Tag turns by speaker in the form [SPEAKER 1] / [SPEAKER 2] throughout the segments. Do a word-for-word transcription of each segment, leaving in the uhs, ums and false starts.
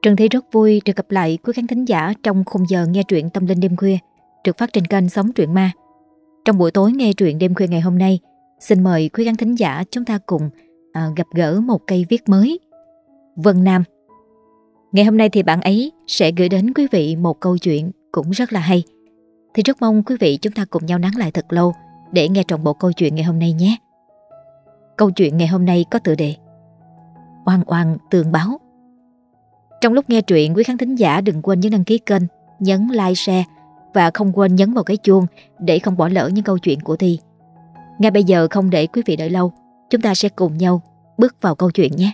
[SPEAKER 1] Trần Thị rất vui được gặp lại quý khán thính giả trong khung giờ nghe truyện Tâm Linh Đêm Khuya được phát trên kênh Sống Truyện Ma. Trong buổi tối nghe truyện đêm khuya ngày hôm nay, xin mời quý khán thính giả chúng ta cùng à, gặp gỡ một cây viết mới, Vân Nam. Ngày hôm nay thì bạn ấy sẽ gửi đến quý vị một câu chuyện cũng rất là hay. Thì rất mong quý vị chúng ta cùng nhau nán lại thật lâu để nghe trọn bộ câu chuyện ngày hôm nay nhé. Câu chuyện ngày hôm nay có tựa đề Oan oan tường báo. Trong lúc nghe truyện, quý khán thính giả đừng quên nhấn đăng ký kênh, nhấn like, share và không quên nhấn vào cái chuông để không bỏ lỡ những câu chuyện của Thi. Ngay bây giờ không để quý vị đợi lâu, chúng ta sẽ cùng nhau bước vào câu chuyện nhé.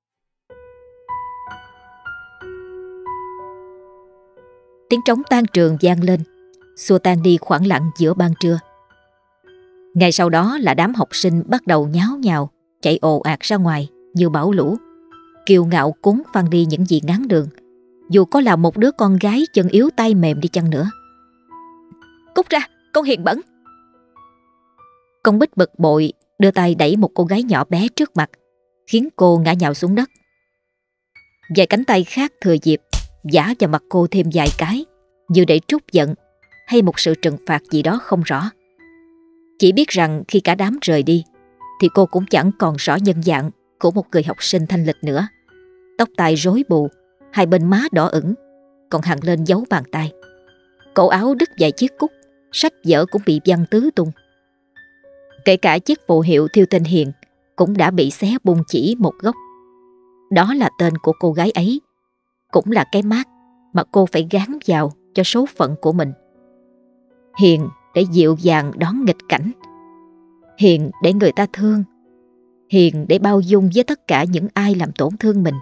[SPEAKER 1] Tiếng trống tan trường vang lên, xua tan đi khoảng lặng giữa ban trưa. Ngày sau đó là đám học sinh bắt đầu nháo nhào, chạy ồ ạt ra ngoài như bão lũ, kiêu ngạo cuốn phăng đi những gì ngáng đường, dù có là một đứa con gái chân yếu tay mềm đi chăng nữa. Cút ra, con hiền bẩn! Con Bích bực bội đưa tay đẩy một cô gái nhỏ bé trước mặt, khiến cô ngã nhào xuống đất. Vài cánh tay khác thừa dịp giã vào mặt cô thêm vài cái, như để trút giận hay một sự trừng phạt gì đó không rõ. Chỉ biết rằng khi cả đám rời đi thì cô cũng chẳng còn rõ nhân dạng của một người học sinh thanh lịch nữa. Tóc tai rối bù, hai bên má đỏ ửng, còn hằn lên dấu bàn tay. Cổ áo đứt vài chiếc cúc, sách vở cũng bị văng tứ tung. Kể cả chiếc phù hiệu thiêu tên Hiền cũng đã bị xé bung chỉ một góc. Đó là tên của cô gái ấy, cũng là cái mác mà cô phải gán vào cho số phận của mình. Hiền để dịu dàng đón nghịch cảnh, Hiền để người ta thương, Hiền để bao dung với tất cả những ai làm tổn thương mình.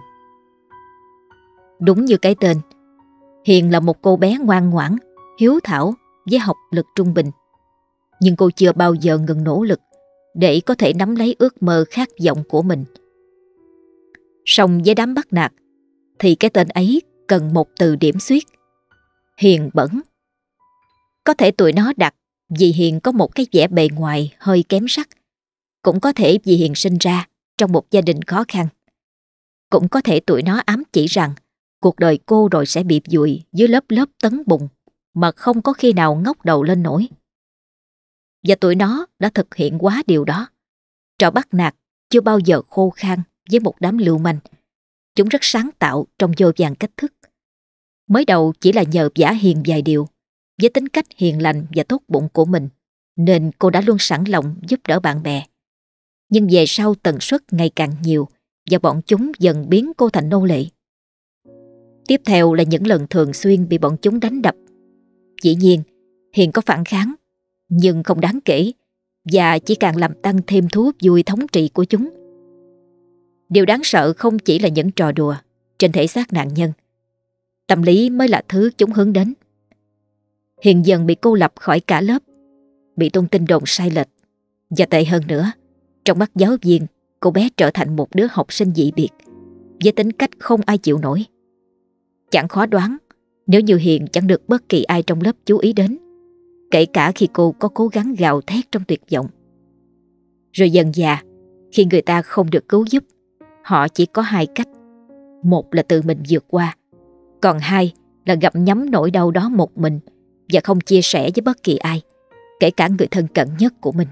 [SPEAKER 1] Đúng như cái tên, Hiền là một cô bé ngoan ngoãn, hiếu thảo với học lực trung bình. Nhưng cô chưa bao giờ ngừng nỗ lực để có thể nắm lấy ước mơ khát vọng của mình. Song với đám bắt nạt thì cái tên ấy cần một từ điểm xuyết: hiền bẩn. Có thể tụi nó đặt vì Hiền có một cái vẻ bề ngoài hơi kém sắc. Cũng có thể vì Hiền sinh ra trong một gia đình khó khăn. Cũng có thể tụi nó ám chỉ rằng cuộc đời cô rồi sẽ bị vùi dưới lớp lớp tấn bùn mà không có khi nào ngóc đầu lên nổi. Và tụi nó đã thực hiện quá điều đó. Trò bắt nạt chưa bao giờ khô khan với một đám lưu manh. Chúng rất sáng tạo trong vô vàn cách thức. Mới đầu chỉ là nhờ vả Hiền vài điều. Với tính cách hiền lành và tốt bụng của mình, nên cô đã luôn sẵn lòng giúp đỡ bạn bè. Nhưng về sau tần suất ngày càng nhiều và bọn chúng dần biến cô thành nô lệ. Tiếp theo là những lần thường xuyên bị bọn chúng đánh đập. Dĩ nhiên, Hiền có phản kháng, nhưng không đáng kể và chỉ càng làm tăng thêm thú vui thống trị của chúng. Điều đáng sợ không chỉ là những trò đùa trên thể xác nạn nhân. Tâm lý mới là thứ chúng hướng đến. Hiền dần bị cô lập khỏi cả lớp, bị tung tin đồn sai lệch. Và tệ hơn nữa, trong mắt giáo viên, cô bé trở thành một đứa học sinh dị biệt, với tính cách không ai chịu nổi. Chẳng khó đoán nếu như Hiền chẳng được bất kỳ ai trong lớp chú ý đến, kể cả khi cô có cố gắng gào thét trong tuyệt vọng. Rồi dần dà, khi người ta không được cứu giúp, họ chỉ có hai cách. Một là tự mình vượt qua, còn hai là gặm nhấm nỗi đau đó một mình và không chia sẻ với bất kỳ ai, kể cả người thân cận nhất của mình.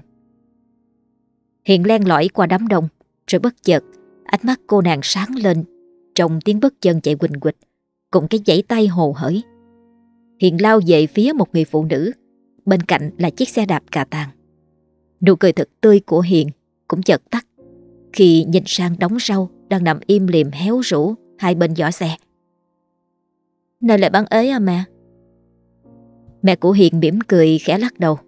[SPEAKER 1] Hiền len lỏi qua đám đông, rồi bất chợt ánh mắt cô nàng sáng lên trong tiếng bước chân chạy quỳnh quỳnh cùng cái giãy tay hồ hởi. Hiền lao về phía một người phụ nữ, bên cạnh là chiếc xe đạp cà tàng. Nụ cười thật tươi của Hiền cũng chợt tắt khi nhìn sang đống rau đang nằm im lìm héo rũ hai bên giỏ xe. Nơi lại bán ế à mẹ? Mẹ của Hiền mỉm cười khẽ lắc đầu.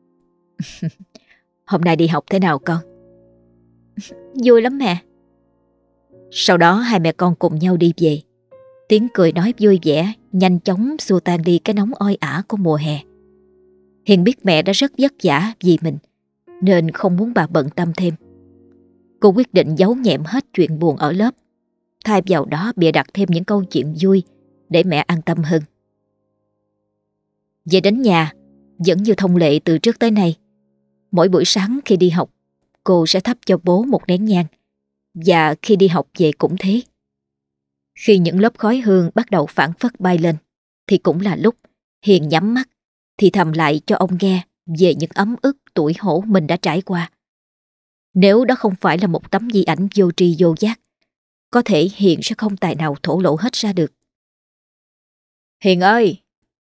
[SPEAKER 1] Hôm nay đi học thế nào con? Vui lắm mẹ. Sau đó hai mẹ con cùng nhau đi về. Tiếng cười nói vui vẻ nhanh chóng xua tan đi cái nóng oi ả của mùa hè. Hiền biết mẹ đã rất vất vả vì mình, nên không muốn bà bận tâm thêm. Cô quyết định giấu nhẹm hết chuyện buồn ở lớp, thay vào đó bịa đặt thêm những câu chuyện vui để mẹ an tâm hơn. Về đến nhà, vẫn như thông lệ từ trước tới nay, mỗi buổi sáng khi đi học, cô sẽ thắp cho bố một nén nhang, và khi đi học về cũng thế. Khi những lớp khói hương bắt đầu phảng phất bay lên, thì cũng là lúc Hiền nhắm mắt thì thầm lại cho ông nghe về những ấm ức tủi hổ mình đã trải qua. Nếu đó không phải là một tấm di ảnh vô tri vô giác, có thể Hiền sẽ không tài nào thổ lộ hết ra được. Hiền ơi!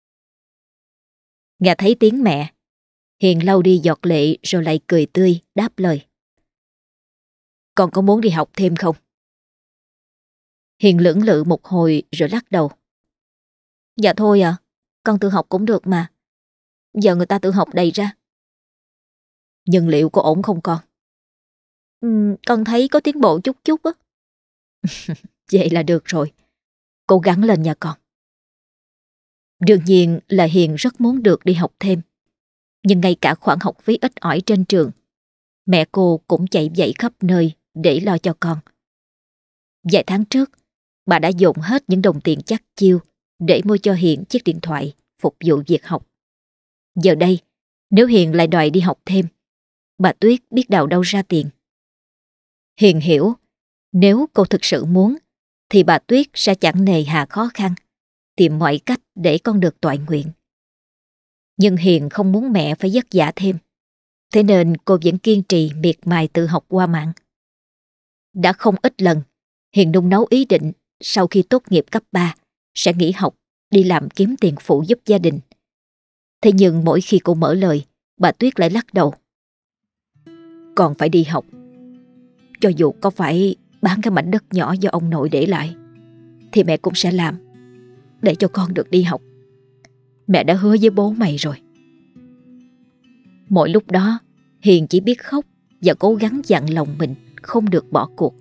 [SPEAKER 1] Nghe thấy tiếng mẹ, Hiền lau đi giọt lệ rồi lại cười tươi đáp lời. Con có muốn đi học thêm không? Hiền lưỡng lự một hồi rồi lắc đầu. Dạ thôi à, con tự học cũng được mà. Giờ người ta tự học đầy ra. Nhưng liệu có ổn không con? Ừ, con thấy có tiến bộ chút chút á. Vậy là được rồi. Cố gắng lên nha con. Đương nhiên là Hiền rất muốn được đi học thêm. Nhưng ngay cả khoản học phí ít ỏi trên trường, mẹ cô cũng chạy vạy khắp nơi để lo cho con. Vài tháng trước, bà đã dồn hết những đồng tiền chắt chiu để mua cho Hiền chiếc điện thoại phục vụ việc học. Giờ đây, nếu Hiền lại đòi đi học thêm, bà Tuyết biết đào đâu ra tiền. Hiền hiểu, nếu cô thực sự muốn, thì bà Tuyết sẽ chẳng nề hà khó khăn, tìm mọi cách để con được toại nguyện. Nhưng Hiền không muốn mẹ phải vất vả thêm, thế nên cô vẫn kiên trì miệt mài tự học qua mạng. Đã không ít lần, Hiền nung nấu ý định sau khi tốt nghiệp cấp ba sẽ nghỉ học, đi làm kiếm tiền phụ giúp gia đình. Thế nhưng mỗi khi cô mở lời, bà Tuyết lại lắc đầu. Con phải đi học. Cho dù có phải bán cái mảnh đất nhỏ do ông nội để lại, thì mẹ cũng sẽ làm, để cho con được đi học. Mẹ đã hứa với bố mày rồi. Mỗi lúc đó, Hiền chỉ biết khóc và cố gắng dặn lòng mình không được bỏ cuộc.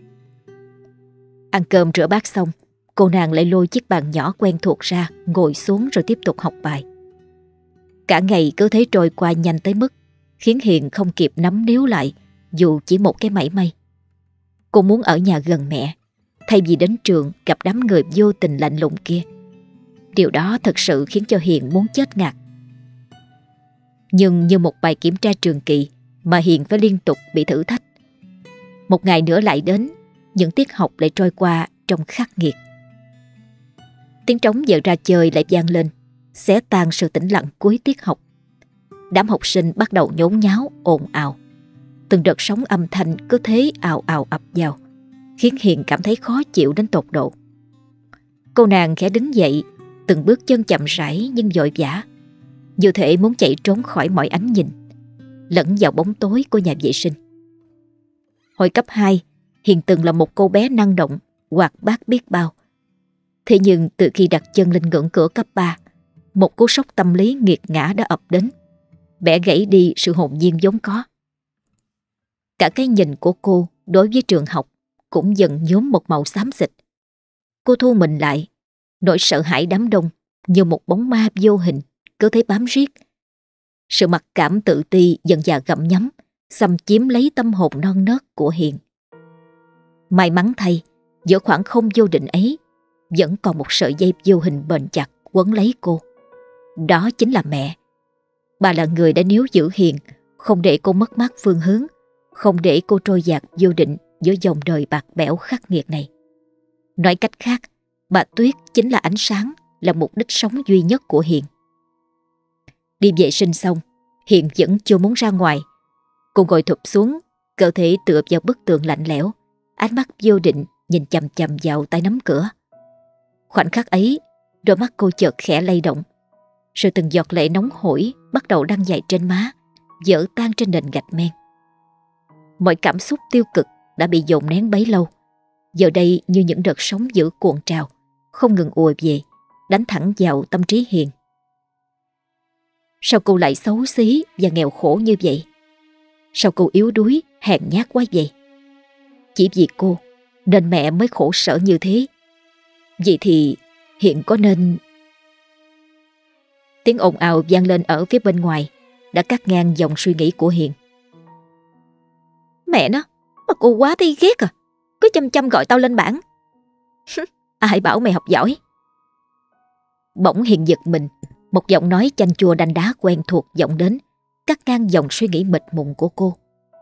[SPEAKER 1] Ăn cơm rửa bát xong, cô nàng lại lôi chiếc bàn nhỏ quen thuộc ra, ngồi xuống rồi tiếp tục học bài. Cả ngày cứ thế trôi qua nhanh tới mức khiến Hiền không kịp nắm níu lại dù chỉ một cái mảy may. Cô muốn ở nhà gần mẹ, thay vì đến trường gặp đám người vô tình lạnh lùng kia. Điều đó thật sự khiến cho Hiền muốn chết ngạt. Nhưng như một bài kiểm tra trường kỳ mà Hiền phải liên tục bị thử thách. Một ngày nữa lại đến, những tiết học lại trôi qua trong khắc nghiệt. Tiếng trống giờ ra chơi lại vang lên, xé tan sự tĩnh lặng cuối tiết học. Đám học sinh bắt đầu nhốn nháo, ồn ào. Từng đợt sóng âm thanh cứ thế ào ào ập vào, khiến Hiền cảm thấy khó chịu đến tột độ. Cô nàng khẽ đứng dậy, từng bước chân chậm rãi nhưng vội vã, như thể muốn chạy trốn khỏi mọi ánh nhìn, lẫn vào bóng tối của nhà vệ sinh. Hồi cấp hai, Hiền từng là một cô bé năng động, hoạt bát biết bao. Thế nhưng từ khi đặt chân lên ngưỡng cửa cấp ba, một cú sốc tâm lý nghiệt ngã đã ập đến, bẻ gãy đi sự hồn nhiên vốn có. Cả cái nhìn của cô đối với trường học cũng dần nhuốm một màu xám xịt. Cô thu mình lại, nỗi sợ hãi đám đông như một bóng ma vô hình cứ thế bám riết. Sự mặc cảm tự ti dần dà gặm nhấm, xâm chiếm lấy tâm hồn non nớt của Hiền. May mắn thay, giữa khoảng không vô định ấy vẫn còn một sợi dây vô hình bền chặt quấn lấy cô. Đó chính là mẹ. Bà là người đã níu giữ Hiền, không để cô mất mát phương hướng, không để cô trôi dạt vô định giữa dòng đời bạc bẽo khắc nghiệt này. Nói cách khác, bà Tuyết chính là ánh sáng, là mục đích sống duy nhất của Hiền. Đi vệ sinh xong, Hiền vẫn chưa muốn ra ngoài. Cô ngồi thụp xuống, cơ thể tựa vào bức tường lạnh lẽo, ánh mắt vô định nhìn chằm chằm vào tay nắm cửa. Khoảnh khắc ấy, đôi mắt cô chợt khẽ lay động, rồi từng giọt lệ nóng hổi bắt đầu đăng dày trên má, vỡ tan trên nền gạch men. Mọi cảm xúc tiêu cực đã bị dồn nén bấy lâu, giờ đây như những đợt sóng dữ cuộn trào, không ngừng ùa về, đánh thẳng vào tâm trí Hiền. Sao cô lại xấu xí và nghèo khổ như vậy? Sao cô yếu đuối, hèn nhát quá vậy? Chỉ vì cô nên mẹ mới khổ sở như thế. Vậy thì Hiền có nên... Tiếng ồn ào vang lên ở phía bên ngoài đã cắt ngang dòng suy nghĩ của Hiền. Mẹ nó, mà cô quá thấy ghét à, cứ chăm chăm gọi tao lên bảng. Ai bảo mày học giỏi? Bỗng Hiền giật mình, một giọng nói chanh chua đanh đá quen thuộc vọng đến, cắt ngang dòng suy nghĩ mịt mùng của cô.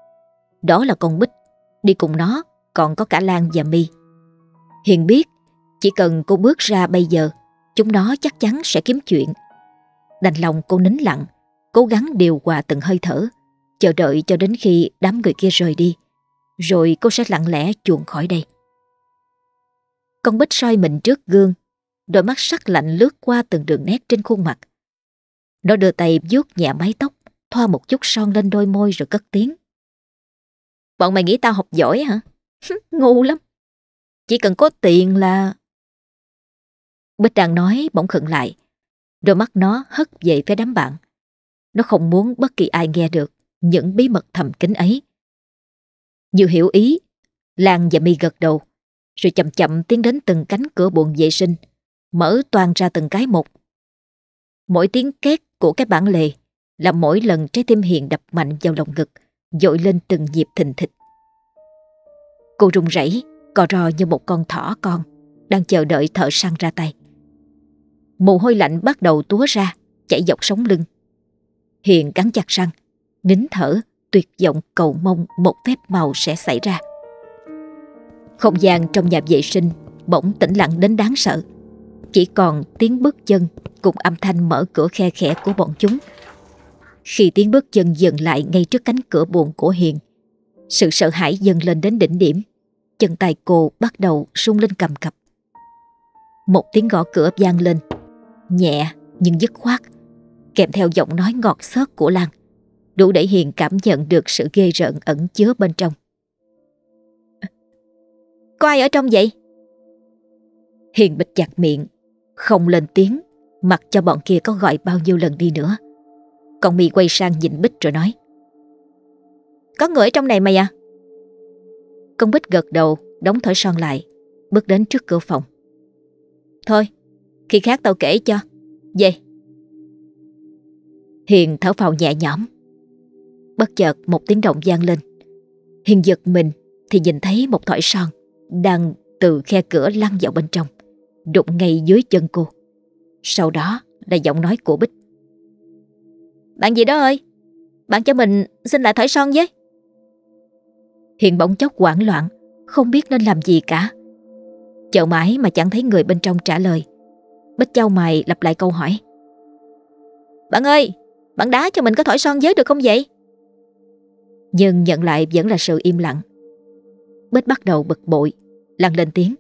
[SPEAKER 1] Đó là con Bích, đi cùng nó còn có cả Lan và My. Hiền biết Chỉ cần cô bước ra bây giờ, chúng nó chắc chắn sẽ kiếm chuyện. Đành lòng cô nín lặng, cố gắng điều hòa từng hơi thở, chờ đợi cho đến khi đám người kia rời đi. Rồi cô sẽ lặng lẽ chuồn khỏi đây. Con Bích soi mình trước gương, đôi mắt sắc lạnh lướt qua từng đường nét trên khuôn mặt. Nó đưa tay vuốt nhẹ mái tóc, thoa một chút son lên đôi môi rồi cất tiếng. Bọn mày nghĩ tao học giỏi hả? Ngu lắm. Chỉ cần có tiền là... Bích đang nói bỗng khựng lại. Đôi mắt nó hất về phía đám bạn. Nó không muốn bất kỳ ai nghe được những bí mật thầm kín ấy. Như hiểu ý, Lan và My gật đầu, rồi chậm chậm tiến đến từng cánh cửa buồng vệ sinh, mở toang ra từng cái một. Mỗi tiếng két của cái bản lề là mỗi lần trái tim Hiền đập mạnh vào lồng ngực, dội lên từng nhịp thình thịch. Cô run rẩy, co ro như một con thỏ con đang chờ đợi thợ săn ra tay. Mồ hôi lạnh bắt đầu túa ra, chảy dọc sống lưng. Hiền cắn chặt răng, nín thở, tuyệt vọng cầu mong một phép màu sẽ xảy ra. Không gian trong nhà vệ sinh bỗng tĩnh lặng đến đáng sợ. Chỉ còn tiếng bước chân cùng âm thanh mở cửa khe khẽ của bọn chúng. Khi tiếng bước chân dừng lại ngay trước cánh cửa buồng của Hiền, sự sợ hãi dâng lên đến đỉnh điểm. Chân tay cô bắt đầu rung lên cầm cập. Một tiếng gõ cửa vang lên, nhẹ nhưng dứt khoát, kèm theo giọng nói ngọt xớt của Lan, đủ để Hiền cảm nhận được sự ghê rợn ẩn chứa bên trong. Có ai ở trong vậy? Hiền bịt chặt miệng, không lên tiếng, mặc cho bọn kia có gọi bao nhiêu lần đi nữa. Còn My quay sang nhìn Bích rồi nói: Có người ở trong này mày à? Con Bích gật đầu, đóng thỏi son lại, bước đến trước cửa phòng. Thôi, khi khác tao kể cho. Về. Hiền thở phào nhẹ nhõm. Bất chợt một tiếng động vang lên. Hiền giật mình thì nhìn thấy một thỏi son đang từ khe cửa lăn vào bên trong, đụng ngay dưới chân cô. Sau đó là giọng nói của Bích: Bạn gì đó ơi, bạn cho mình xin lại thỏi son với. Hiền bỗng chốc hoảng loạn, không biết nên làm gì cả. Chờ mãi mà chẳng thấy người bên trong trả lời. Bích chau mày lặp lại câu hỏi: Bạn ơi, bạn đá cho mình có thỏi son với được không vậy? Nhưng nhận lại vẫn là sự im lặng. Bích bắt đầu bực bội, lăn lên tiếng: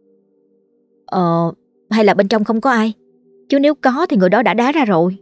[SPEAKER 1] Ờ, hay là bên trong không có ai? Chứ nếu có thì người đó đã đá ra rồi.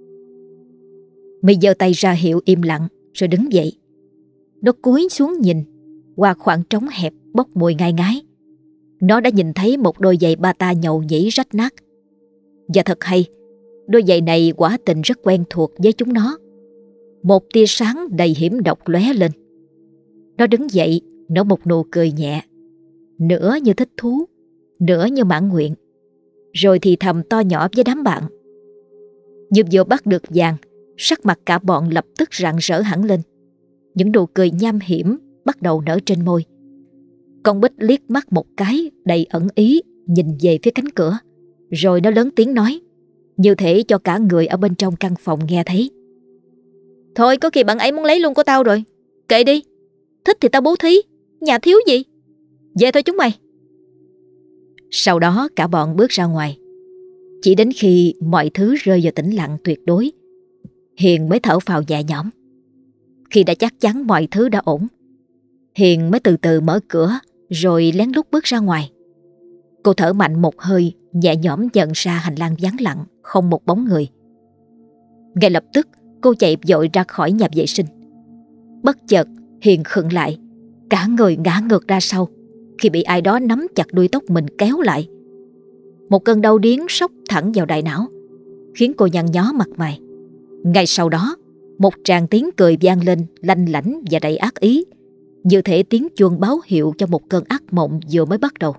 [SPEAKER 1] My giơ tay ra hiệu im lặng, rồi đứng dậy. Nó cúi xuống nhìn qua khoảng trống hẹp bốc mùi ngai ngái. Nó đã nhìn thấy một đôi giày bata nhầu nhĩ rách nát. Và thật hay, đôi giày này quả tình rất quen thuộc với chúng nó. Một tia sáng đầy hiểm độc lóe lên. Nó đứng dậy, nở một nụ cười nhẹ, nửa như thích thú, nửa như mãn nguyện, rồi thì thầm to nhỏ với đám bạn. Như vừa bắt được vàng, sắc mặt cả bọn lập tức rạng rỡ hẳn lên. Những nụ cười nham hiểm bắt đầu nở trên môi. Con Bích liếc mắt một cái đầy ẩn ý, nhìn về phía cánh cửa, rồi nó lớn tiếng nói, như thể cho cả người ở bên trong căn phòng nghe thấy: Thôi có khi bạn ấy muốn lấy luôn của tao rồi. Kệ đi, thích thì tao bố thí, nhà thiếu gì. Về thôi chúng mày. Sau đó cả bọn bước ra ngoài. Chỉ đến khi mọi thứ rơi vào tĩnh lặng tuyệt đối, Hiền mới thở phào nhẹ nhõm. Khi đã chắc chắn mọi thứ đã ổn, Hiền mới từ từ mở cửa, rồi lén lút bước ra ngoài. Cô thở mạnh một hơi, nhẹ nhõm nhận ra hành lang vắng lặng, không một bóng người. Ngay lập tức cô chạy vội ra khỏi nhà vệ sinh. Bất chợt Hiền khựng lại, cả người ngã ngược ra sau khi bị ai đó nắm chặt đuôi tóc mình kéo lại. Một cơn đau điếng xốc thẳng vào đại não, khiến cô nhăn nhó mặt mày. Ngay sau đó, một tràng tiếng cười vang lên lanh lảnh và đầy ác ý, như thể tiếng chuông báo hiệu cho một cơn ác mộng vừa mới bắt đầu.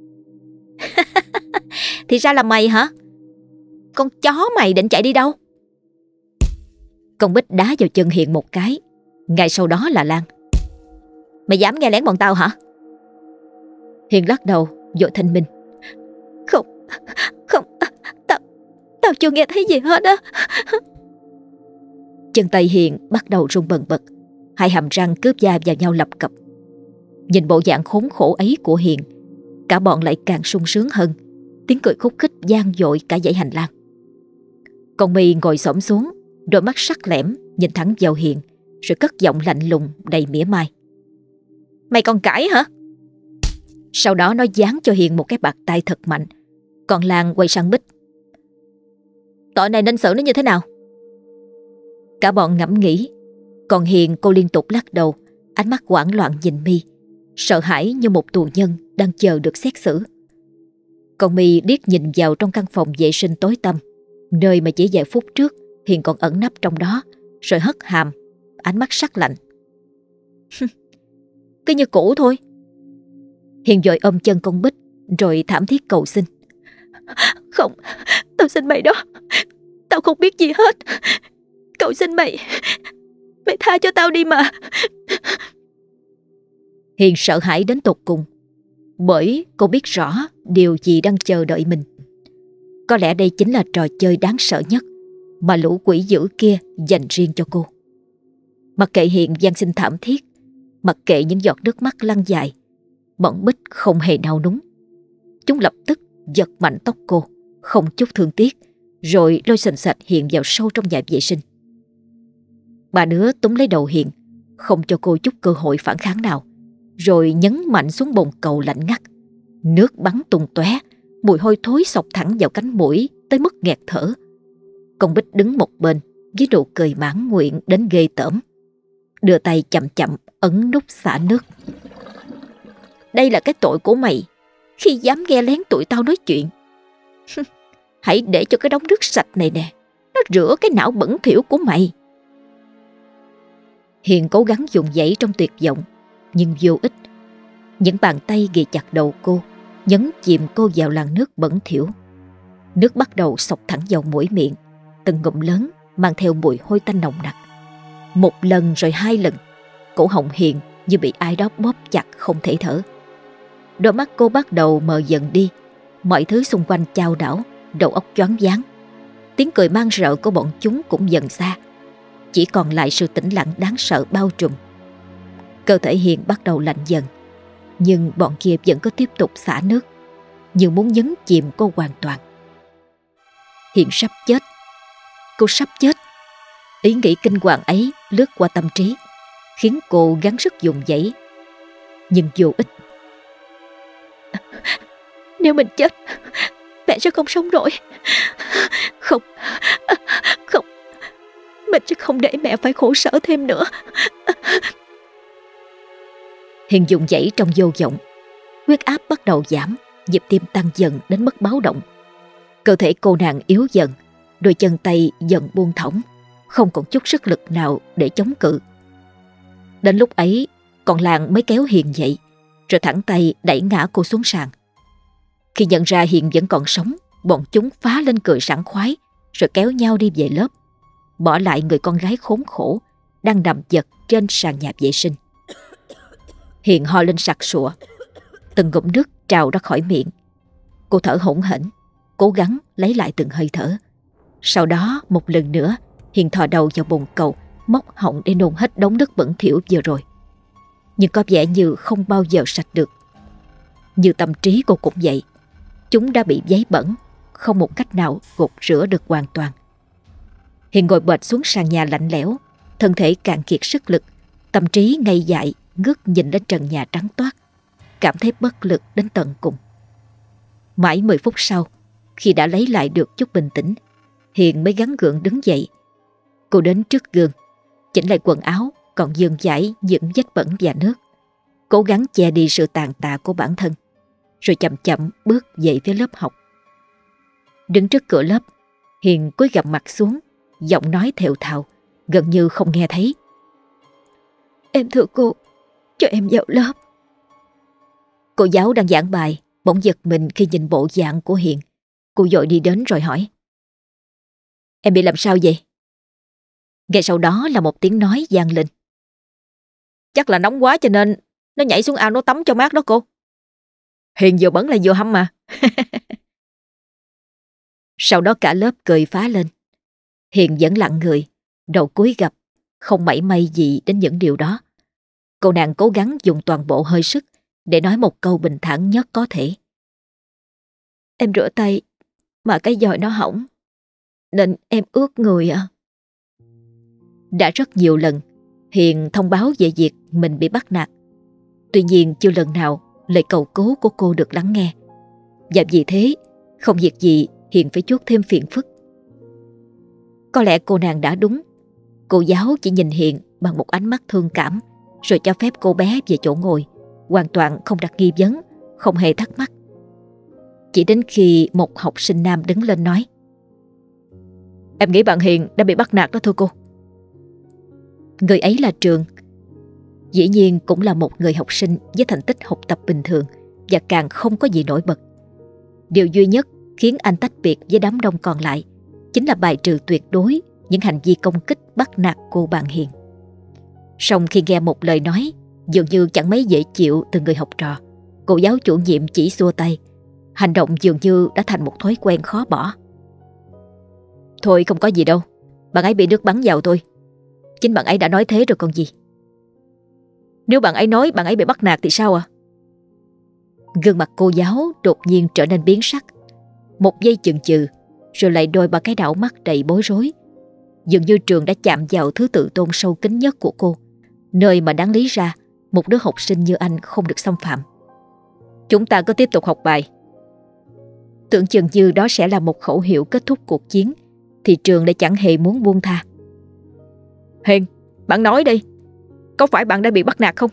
[SPEAKER 1] Thì ra là mày hả? Con chó mày định chạy đi đâu? Con Bích đá vào chân Hiền một cái. Ngay sau đó là Lan. Mày dám nghe lén bọn tao hả? Hiền lắc đầu vội thanh minh. Không, không, tao, tao chưa nghe thấy gì hết á. Chân tay Hiền bắt đầu run bần bật, hai hàm răng cướp da vào nhau lập cập. Nhìn bộ dạng khốn khổ ấy của Hiền, Cả bọn lại càng sung sướng hơn. Tiếng cười khúc khích vang dội cả dãy hành lang. Con My ngồi xổm xuống, đôi mắt sắc lẻm nhìn thẳng vào Hiền, rồi cất giọng lạnh lùng đầy mỉa mai. Mày còn cãi hả? Sau đó nó giáng cho Hiền một cái bạt tay thật mạnh. Còn Lan quay sang Bích. Tội này nên xử nó như thế nào? Cả bọn ngẫm nghĩ. Còn Hiền, cô liên tục lắc đầu, ánh mắt hoảng loạn nhìn My, sợ hãi như một tù nhân đang chờ được xét xử. Còn My liếc nhìn vào trong căn phòng vệ sinh tối tăm, nơi mà chỉ vài phút trước Hiền còn ẩn nấp trong đó, rồi hất hàm, ánh mắt sắc lạnh. Cứ như cũ thôi. Hiền vội ôm chân con Bích, rồi thảm thiết cầu xin. Không, tao xin mày đó. Tao không biết gì hết. Cậu xin mày, mày tha cho tao đi mà. Hiền sợ hãi đến tột cùng, bởi cô biết rõ điều gì đang chờ đợi mình. Có lẽ đây chính là trò chơi đáng sợ nhất mà lũ quỷ dữ kia dành riêng cho cô. Mặc kệ Hiền van xin thảm thiết, mặc kệ những giọt nước mắt lăn dài, bọn Bích không hề nao núng. Chúng lập tức giật mạnh tóc cô, không chút thương tiếc, rồi lôi sền sệt Hiền vào sâu trong nhà vệ sinh. Ba đứa túm lấy đầu Hiền, không cho cô chút cơ hội phản kháng nào, rồi nhấn mạnh xuống bồn cầu lạnh ngắt. Nước bắn tung tóe, mùi hôi thối xộc thẳng vào cánh mũi tới mức nghẹt thở. Con Bích đứng một bên với nụ cười mãn nguyện đến ghê tởm, đưa tay chậm chậm ấn nút xả nước. Đây là cái tội của mày khi dám nghe lén tụi tao nói chuyện. Hãy để cho cái đống nước sạch này nè, nó rửa cái não bẩn thỉu của mày. Hiền cố gắng dùng dãy trong tuyệt vọng, nhưng vô ích. Những bàn tay ghì chặt đầu cô, nhấn chìm cô vào làn nước bẩn thỉu. Nước bắt đầu xộc thẳng vào mũi miệng, từng ngụm lớn mang theo mùi hôi tanh nồng nặc. Một lần rồi hai lần, cổ họng Hiền như bị ai đó bóp chặt không thể thở. Đôi mắt cô bắt đầu mờ dần đi, mọi thứ xung quanh chao đảo, đầu óc choáng váng. Tiếng cười man rợ của bọn chúng cũng dần xa, chỉ còn lại sự tĩnh lặng đáng sợ bao trùm. Cơ thể Hiền bắt đầu lạnh dần, nhưng bọn kia vẫn có tiếp tục xả nước, như muốn nhấn chìm cô hoàn toàn. Hiền sắp chết, cô sắp chết. Ý nghĩ kinh hoàng ấy lướt qua tâm trí, khiến cô gắng sức dùng dãy, nhưng vô ích. Nếu mình chết, mẹ sẽ không sống nổi. Không, không, mình sẽ không để mẹ phải khổ sở thêm nữa. Hiền dùng dãy trong vô vọng. Huyết áp bắt đầu giảm, nhịp tim tăng dần đến mức báo động. Cơ thể cô nàng yếu dần, đôi chân tay dần buông thõng, không còn chút sức lực nào để chống cự. Đến lúc ấy, còn Lan mới kéo Hiền dậy, rồi thẳng tay đẩy ngã cô xuống sàn. Khi nhận ra Hiền vẫn còn sống, bọn chúng phá lên cười sảng khoái, rồi kéo nhau đi về lớp, bỏ lại người con gái khốn khổ đang nằm giật trên sàn nhà vệ sinh. Hiền ho lên sặc sụa, từng ngụm nước trào ra khỏi miệng. Cô thở hổn hển, cố gắng lấy lại từng hơi thở. Sau đó một lần nữa, Hiền thò đầu vào bồn cầu, móc họng để nôn hết đống nước bẩn thỉu vừa rồi. Nhưng có vẻ như không bao giờ sạch được. Như tâm trí cô cũng vậy, chúng đã bị giấy bẩn, không một cách nào gột rửa được hoàn toàn. Hiền ngồi bệt xuống sàn nhà lạnh lẽo, thân thể cạn kiệt sức lực, tâm trí ngây dại ngước nhìn lên trần nhà trắng toát, cảm thấy bất lực đến tận cùng. Mãi mười phút sau, khi đã lấy lại được chút bình tĩnh, Hiền mới gắng gượng đứng dậy. Cô đến trước gương, chỉnh lại quần áo còn vương vãi những vết bẩn và nước, cố gắng che đi sự tàn tạ của bản thân, rồi chậm chậm bước về phía lớp học. Đứng trước cửa lớp, Hiền cúi gằm mặt xuống, giọng nói thều thào, gần như không nghe thấy. Em thưa cô, cho em vào lớp. Cô giáo đang giảng bài bỗng giật mình khi nhìn bộ dạng của Hiền. Cô vội đi đến rồi hỏi: Em bị làm sao vậy? Ngay sau đó là một tiếng nói vang lên: Chắc là nóng quá cho nên nó nhảy xuống ao nó tắm cho mát đó cô. Hiền vừa bẩn là vừa hâm mà. Sau đó cả lớp cười phá lên. Hiền vẫn lặng người, đầu cúi gập, không mảy may gì đến những điều đó. Cô nàng cố gắng dùng toàn bộ hơi sức để nói một câu bình thản nhất có thể. Em rửa tay mà cái dòi nó hỏng, nên em ướt người ạ. Đã rất nhiều lần Hiền thông báo về việc mình bị bắt nạt. Tuy nhiên chưa lần nào lời cầu cứu của cô được lắng nghe. Và vì thế không việc gì Hiền phải chuốc thêm phiền phức. Có lẽ cô nàng đã đúng. Cô giáo chỉ nhìn Hiền bằng một ánh mắt thương cảm, rồi cho phép cô bé về chỗ ngồi, hoàn toàn không đặt nghi vấn, không hề thắc mắc. Chỉ đến khi một học sinh nam đứng lên nói: Em nghĩ bạn Hiền đã bị bắt nạt đó thưa cô. Người ấy là Trường. Dĩ nhiên cũng là một người học sinh với thành tích học tập bình thường và càng không có gì nổi bật. Điều duy nhất khiến anh tách biệt với đám đông còn lại chính là bài trừ tuyệt đối những hành vi công kích bắt nạt cô bạn Hiền. Song khi nghe một lời nói dường như chẳng mấy dễ chịu từ người học trò, cô giáo chủ nhiệm chỉ xua tay. Hành động dường như đã thành một thói quen khó bỏ. Thôi không có gì đâu, bạn ấy bị nước bắn vào thôi. Chính bạn ấy đã nói thế rồi còn gì. Nếu bạn ấy nói bạn ấy bị bắt nạt thì sao à? Gương mặt cô giáo đột nhiên trở nên biến sắc. Một giây chần chừ, rồi lại đôi ba cái đảo mắt đầy bối rối. Dường như Trường đã chạm vào thứ tự tôn sâu kín nhất của cô, nơi mà đáng lý ra một đứa học sinh như anh không được xâm phạm. Chúng ta cứ tiếp tục học bài. Tưởng chừng như đó sẽ là một khẩu hiệu kết thúc cuộc chiến, thì Trường lại chẳng hề muốn buông tha. Hiền, bạn nói đi, có phải bạn đã bị bắt nạt không?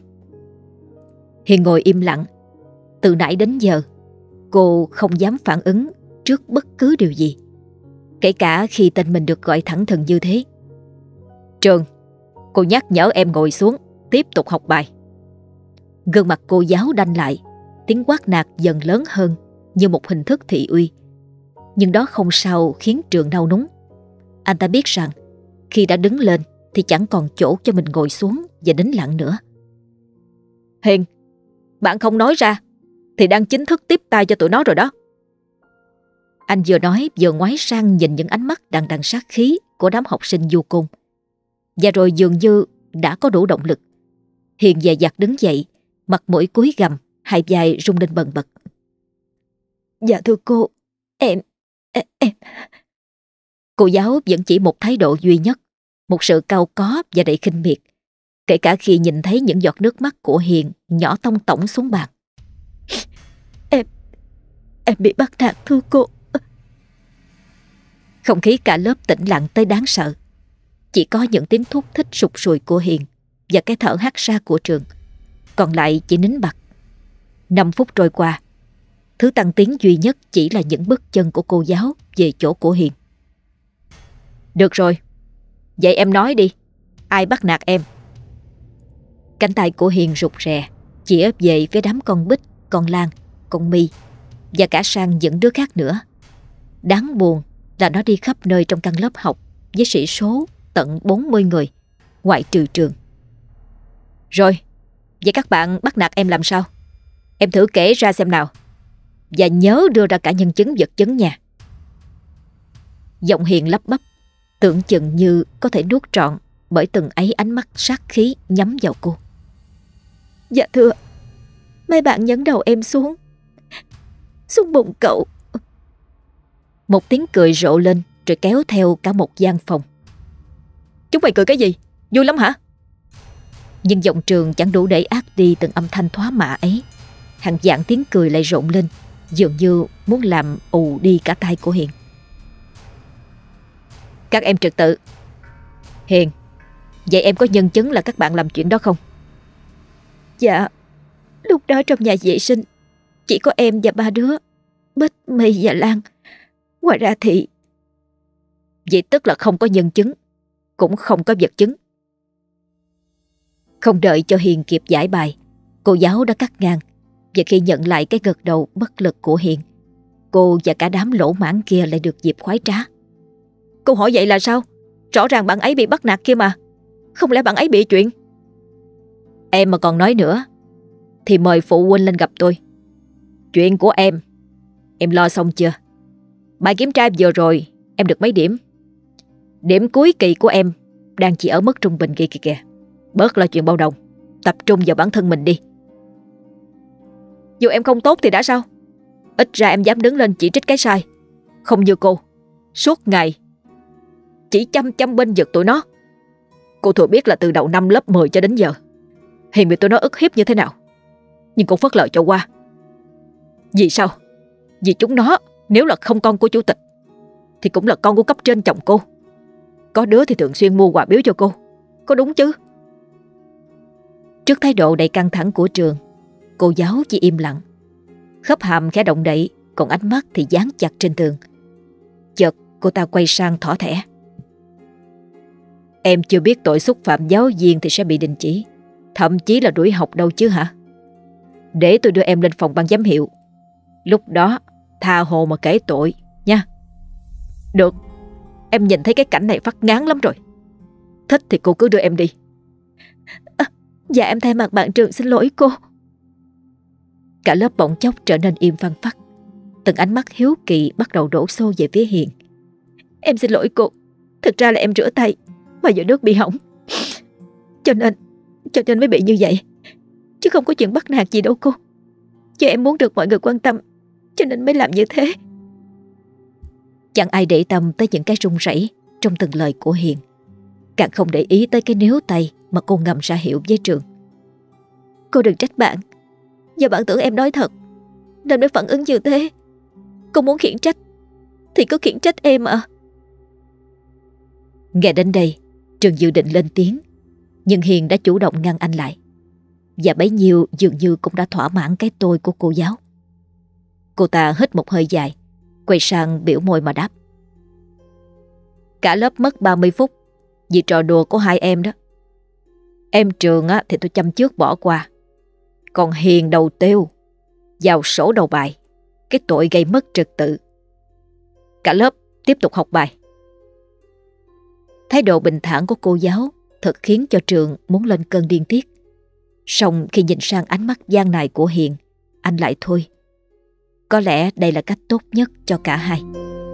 [SPEAKER 1] Hiền ngồi im lặng. Từ nãy đến giờ cô không dám phản ứng trước bất cứ điều gì, kể cả khi tên mình được gọi thẳng thừng như thế. Trường, cô nhắc nhở em ngồi xuống, tiếp tục học bài. Gương mặt cô giáo đanh lại, tiếng quát nạt dần lớn hơn như một hình thức thị uy. Nhưng đó không sao khiến Trường nao núng. Anh ta biết rằng khi đã đứng lên thì chẳng còn chỗ cho mình ngồi xuống và nín lặng nữa. Hiền, bạn không nói ra thì đang chính thức tiếp tay cho tụi nó rồi đó. Anh vừa nói vừa ngoái sang nhìn những ánh mắt đằng đằng sát khí của đám học sinh du côn. Và rồi dường như đã có đủ động lực. Hiền dè dặt đứng dậy, mặt mũi cúi gằm, hai vai rung lên bần bật. Dạ thưa cô, em, em, em. Cô giáo vẫn chỉ một thái độ duy nhất, một sự cau có và đầy khinh miệt, kể cả khi nhìn thấy những giọt nước mắt của Hiền nhỏ tông tổng xuống bàn. Em, em bị bắt nạt thưa cô. Không khí cả lớp tĩnh lặng tới đáng sợ. Chỉ có những tiếng thúc thích sụt sùi của Hiền và cái thở hắt ra của Trường. Còn lại chỉ nín bặt. Năm phút trôi qua, thứ tăng tiếng duy nhất chỉ là những bước chân của cô giáo về chỗ của Hiền. Được rồi, vậy em nói đi, ai bắt nạt em? Cánh tay của Hiền rụt rè, chĩa về phía đám con Bích, con Lan, con My và cả sang những đứa khác nữa. Đáng buồn là nó đi khắp nơi trong căn lớp học với sĩ số tận bốn mươi người, ngoại trừ Trường. Rồi, vậy các bạn bắt nạt em làm sao? Em thử kể ra xem nào. Và nhớ đưa ra cả nhân chứng vật chứng nha. Giọng Hiền lắp bắp, tưởng chừng như có thể nuốt trọn bởi từng ấy ánh mắt sát khí nhắm vào cô. Dạ thưa, mấy bạn nhấn đầu em xuống, xuống bụng cậu. Một tiếng cười rộ lên rồi kéo theo cả một gian phòng. Chúng mày cười cái gì? Vui lắm hả? Nhưng giọng Trường chẳng đủ để át đi từng âm thanh thoá mạ ấy. Hàng vạn tiếng cười lại rộn lên, dường như muốn làm ù đi cả tai của Hiền. Các em trật tự. Hiền, vậy em có nhân chứng là các bạn làm chuyện đó không? Dạ, lúc đó trong nhà vệ sinh chỉ có em và ba đứa, Bích, My và Lan. Ngoài ra thì... Vậy tức là không có nhân chứng, cũng không có vật chứng. Không đợi cho Hiền kịp giải bài, cô giáo đã cắt ngang. Và khi nhận lại cái gật đầu bất lực của Hiền, cô và cả đám lỗ mãng kia lại được dịp khoái trá. Cô hỏi vậy là sao? Rõ ràng bạn ấy bị bắt nạt kia mà. Không lẽ bạn ấy bị chuyện? Em mà còn nói nữa thì mời phụ huynh lên gặp tôi. Chuyện của em em lo xong chưa? Bài kiểm tra vừa rồi em được mấy điểm? Điểm cuối kỳ của em đang chỉ ở mức trung bình kia kìa kìa. Bớt lo chuyện bao đồng, tập trung vào bản thân mình đi. Dù em không tốt thì đã sao? Ít ra em dám đứng lên chỉ trích cái sai, không như cô suốt ngày chỉ chăm chăm bên vực tụi nó. Cô thừa biết là từ đầu năm lớp mười cho đến giờ Hiền bị tụi nó ức hiếp như thế nào, nhưng cô phớt lờ cho qua. Vì sao? Vì chúng nó nếu là không con của chủ tịch thì cũng là con của cấp trên chồng cô. Có đứa thì thường xuyên mua quà biếu cho cô, có đúng chứ? Trước thái độ đầy căng thẳng của Trường, cô giáo chỉ im lặng. Khớp hàm khẽ động đậy, còn ánh mắt thì dán chặt trên tường. Chợt cô ta quay sang thỏ thẻ. Em chưa biết tội xúc phạm giáo viên thì sẽ bị đình chỉ, thậm chí là đuổi học đâu chứ hả? Để tôi đưa em lên phòng ban giám hiệu, lúc đó tha hồ mà kể tội nha. Được, em nhìn thấy cái cảnh này phát ngán lắm rồi. Thích thì cô cứ đưa em đi. À, dạ em thay mặt bạn Trường xin lỗi cô. Cả lớp bỗng chốc trở nên im phăng phắc. Từng ánh mắt hiếu kỳ bắt đầu đổ xô về phía Hiền. Em xin lỗi cô, thực ra là em rửa tay mà giờ nước bị hỏng, Cho nên Cho nên mới bị như vậy, chứ không có chuyện bắt nạt gì đâu cô. Chứ em muốn được mọi người quan tâm, cho nên mới làm như thế. Chẳng ai để tâm tới những cái run rẩy trong từng lời của Hiền, càng không để ý tới cái níu tay mà cô ngầm ra hiệu với Trường. Cô đừng trách bạn, giờ bạn tưởng em nói thật nên mới phản ứng như thế. Cô muốn khiển trách thì cứ khiển trách em à. Nghe đến đây, Trường dự định lên tiếng, nhưng Hiền đã chủ động ngăn anh lại. Và bấy nhiêu dường như cũng đã thỏa mãn cái tôi của cô giáo. Cô ta hít một hơi dài, quay sang biểu môi mà đáp. Cả lớp mất ba mươi phút vì trò đùa của hai em đó. Em Trường á, thì tôi chăm trước bỏ qua. Còn Hiền đầu tiêu, vào sổ đầu bài, cái tội gây mất trật tự. Cả lớp tiếp tục học bài. Thái độ bình thản của cô giáo thật khiến cho Trường muốn lên cơn điên tiết. Song khi nhìn sang ánh mắt gian nài của Hiền, anh lại thôi. Có lẽ đây là cách tốt nhất cho cả hai.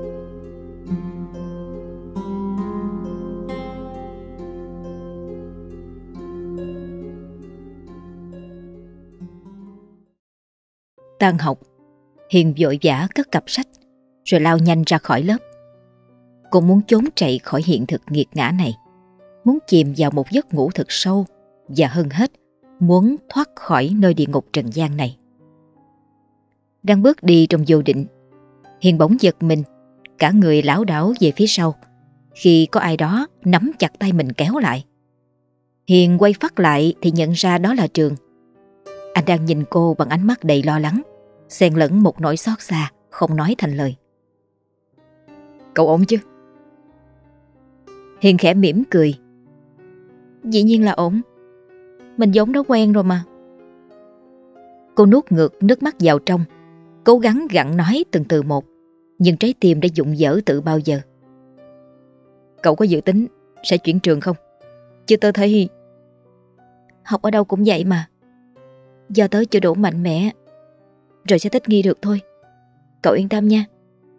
[SPEAKER 1] Tan học, Hiền vội vã cất cặp sách rồi lao nhanh ra khỏi lớp. Cô muốn trốn chạy khỏi hiện thực nghiệt ngã này, muốn chìm vào một giấc ngủ thật sâu, và hơn hết muốn thoát khỏi nơi địa ngục trần gian này. Đang bước đi trong vô định, Hiền bỗng giật mình, cả người lảo đảo về phía sau khi có ai đó nắm chặt tay mình kéo lại. Hiền quay phát lại thì nhận ra đó là Trường. Anh đang nhìn cô bằng ánh mắt đầy lo lắng, xen lẫn một nỗi xót xa không nói thành lời. Cậu ổn chứ? Hiền khẽ mỉm cười. Dĩ nhiên là ổn, mình giống đó quen rồi mà. Cô nuốt ngược nước mắt vào trong, cố gắng gặn nói từng từ một, nhưng trái tim đã rụng rỡ từ bao giờ. Cậu có dự tính sẽ chuyển trường không? Chứ tớ thấy... Học ở đâu cũng vậy mà. Giờ tớ chưa đủ mạnh mẽ, rồi sẽ thích nghi được thôi. Cậu yên tâm nha.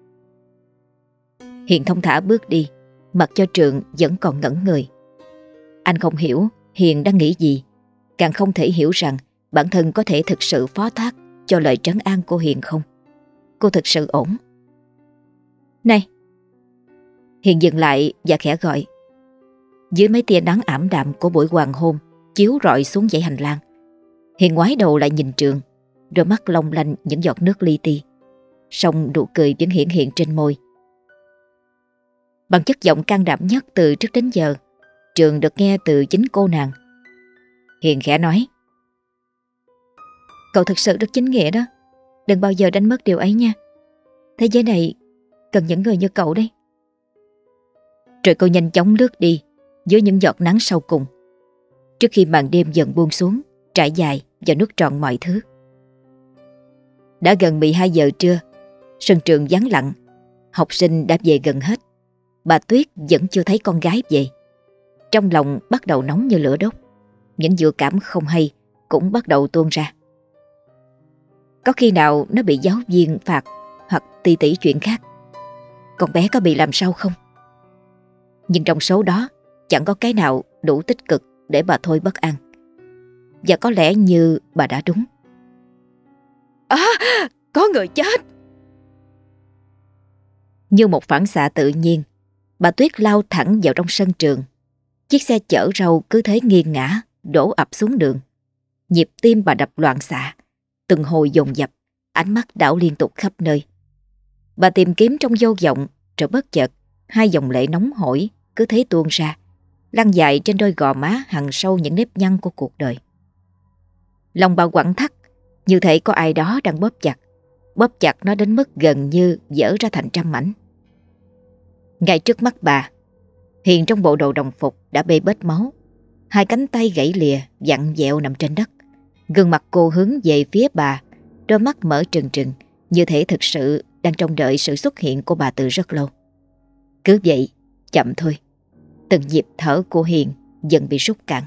[SPEAKER 1] Hiền thông thả bước đi, mặc cho Trường vẫn còn ngẩn người. Anh không hiểu Hiền đang nghĩ gì, càng không thể hiểu rằng bản thân có thể thực sự phó thác cho lời trấn an của Hiền không. Cô thực sự ổn. Này! Hiền dừng lại và khẽ gọi. Dưới mấy tia nắng ảm đạm của buổi hoàng hôn chiếu rọi xuống dãy hành lang, Hiền ngoái đầu lại nhìn Trường, đôi mắt long lanh những giọt nước li ti, song nụ cười vẫn hiện hiện trên môi. Bằng chất giọng can đảm nhất từ trước đến giờ, Trường được nghe từ chính cô nàng. Hiền khẽ nói. Cậu thực sự rất chính nghĩa đó. Đừng bao giờ đánh mất điều ấy nha. Thế giới này cần những người như cậu đấy. Rồi cô nhanh chóng lướt đi dưới những giọt nắng sau cùng, trước khi màn đêm dần buông xuống, trải dài và nuốt trọn mọi thứ. Đã gần mười hai giờ trưa, sân trường vắng lặng, học sinh đã về gần hết. Bà Tuyết vẫn chưa thấy con gái về. Trong lòng bắt đầu nóng như lửa đốt, những dự cảm không hay cũng bắt đầu tuôn ra. Có khi nào nó bị giáo viên phạt hoặc tì tỉ chuyện khác? Con bé có bị làm sao không? Nhưng trong số đó chẳng có cái nào đủ tích cực để bà thôi bất an. Và có lẽ như bà đã đúng.
[SPEAKER 2] À, có người chết.
[SPEAKER 1] Như một phản xạ tự nhiên, bà Tuyết lao thẳng vào trong sân trường. Chiếc xe chở rau cứ thế nghiêng ngã, đổ ập xuống đường. Nhịp tim bà đập loạn xạ, từng hồi dồn dập, ánh mắt đảo liên tục khắp nơi. Bà tìm kiếm trong vô vọng, rồi bất chợt hai dòng lệ nóng hổi cứ thế tuôn ra, lăn dài trên đôi gò má hằn sâu những nếp nhăn của cuộc đời. Lòng bà quặn thắt, như thể có ai đó đang bóp chặt, bóp chặt nó đến mức gần như vỡ ra thành trăm mảnh. Ngay trước mắt bà, Hiền trong bộ đồ đồng phục đã bê bết máu, hai cánh tay gãy lìa vặn vẹo nằm trên đất. Gương mặt cô hướng về phía bà, đôi mắt mở trừng trừng, như thể thực sự đang trông đợi sự xuất hiện của bà từ rất lâu. Cứ vậy, chậm thôi, từng nhịp thở của Hiền dần bị rút cạn.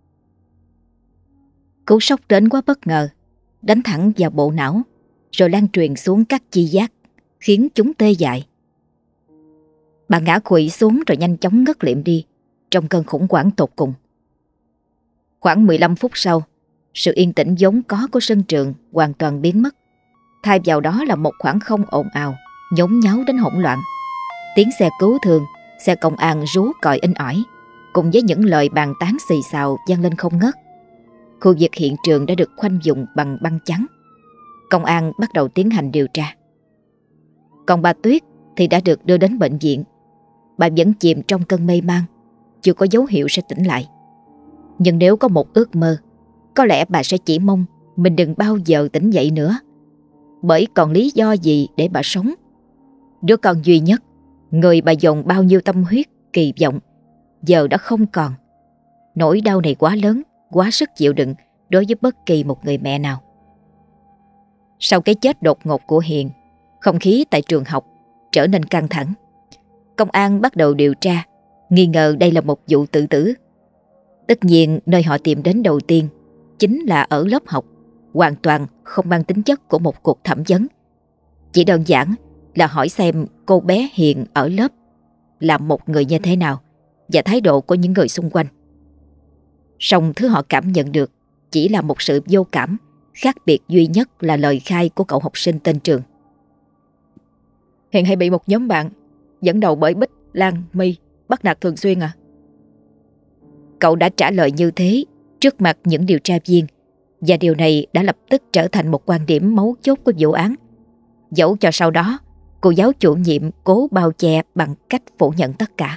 [SPEAKER 1] Cú sốc đến quá bất ngờ, đánh thẳng vào bộ não, rồi lan truyền xuống các chi giác, khiến chúng tê dại. Bà ngã khuỵu xuống rồi nhanh chóng ngất liệm đi, trong cơn khủng hoảng tột cùng. Khoảng mười lăm phút sau, sự yên tĩnh vốn có của sân trường hoàn toàn biến mất. Thay vào đó là một khoảng không ồn ào, nhốn nháo đến hỗn loạn. Tiếng xe cứu thương, xe công an rú còi inh ỏi, cùng với những lời bàn tán xì xào vang lên không ngớt. Khu vực hiện trường đã được khoanh vùng bằng băng trắng. Công an bắt đầu tiến hành điều tra. Còn bà Tuyết thì đã được đưa đến bệnh viện. Bà vẫn chìm trong cơn mê man, chưa có dấu hiệu sẽ tỉnh lại. Nhưng nếu có một ước mơ, có lẽ bà sẽ chỉ mong mình đừng bao giờ tỉnh dậy nữa. Bởi còn lý do gì để bà sống? Đứa con duy nhất, người bà dồn bao nhiêu tâm huyết, kỳ vọng, giờ đã không còn. Nỗi đau này quá lớn, quá sức chịu đựng đối với bất kỳ một người mẹ nào. Sau cái chết đột ngột của Hiền, không khí tại trường học trở nên căng thẳng. Công an bắt đầu điều tra, nghi ngờ đây là một vụ tự tử. Tất nhiên nơi họ tìm đến đầu tiên chính là ở lớp học, hoàn toàn không mang tính chất của một cuộc thẩm vấn. Chỉ đơn giản là hỏi xem cô bé Hiền ở lớp là một người như thế nào và thái độ của những người xung quanh. Song thứ họ cảm nhận được chỉ là một sự vô cảm, khác biệt duy nhất là lời khai của cậu học sinh tên Trường.
[SPEAKER 2] Hiền hay bị một nhóm bạn dẫn đầu bởi Bích, Lan, My bắt nạt thường xuyên à?
[SPEAKER 1] Cậu đã trả lời như thế trước mặt những điều tra viên, và điều này đã lập tức trở thành một quan điểm mấu chốt của vụ án. Dẫu cho sau đó cô giáo chủ nhiệm cố bao che bằng cách phủ nhận tất cả.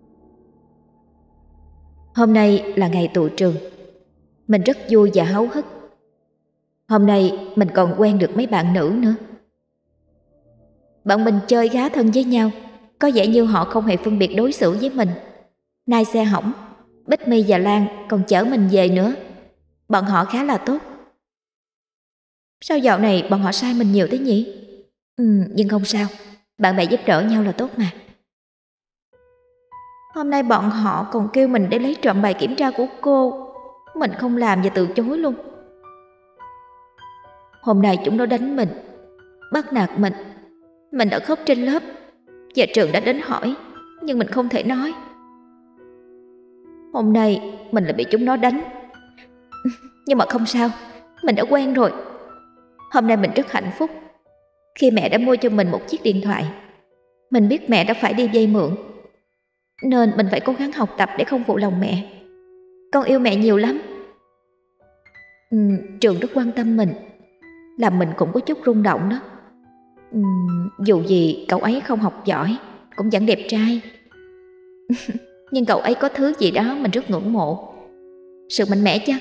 [SPEAKER 1] Hôm nay là ngày tụ trường. Mình rất vui và háo hức. Hôm nay mình còn quen được mấy bạn nữ nữa. Bọn mình chơi khá thân với nhau, có vẻ như họ không hề phân biệt đối xử với mình. Nay xe hỏng, Bích, My và Lan còn chở mình về nữa. Bọn họ khá là tốt. Sao dạo này bọn họ sai mình nhiều thế nhỉ? Ừ, nhưng không sao, bạn bè giúp đỡ nhau là tốt mà. Hôm nay bọn họ còn kêu mình để lấy trộm bài kiểm tra của cô. Mình không làm và từ chối luôn. Hôm nay chúng nó đánh mình, bắt nạt mình. Mình đã khóc trên lớp, và trường đã đến hỏi, nhưng mình không thể nói. Hôm nay mình lại bị chúng nó đánh. Nhưng mà không sao, mình đã quen rồi. Hôm nay mình rất hạnh phúc khi mẹ đã mua cho mình một chiếc điện thoại. Mình biết mẹ đã phải đi vay mượn, nên mình phải cố gắng học tập để không phụ lòng mẹ. Con yêu mẹ nhiều lắm. ừ, Trường rất quan tâm mình, làm mình cũng có chút rung động đó. ừ, Dù gì cậu ấy không học giỏi, cũng vẫn đẹp trai. Nhưng cậu ấy có thứ gì đó mình rất ngưỡng mộ. Sự mạnh mẽ chắc.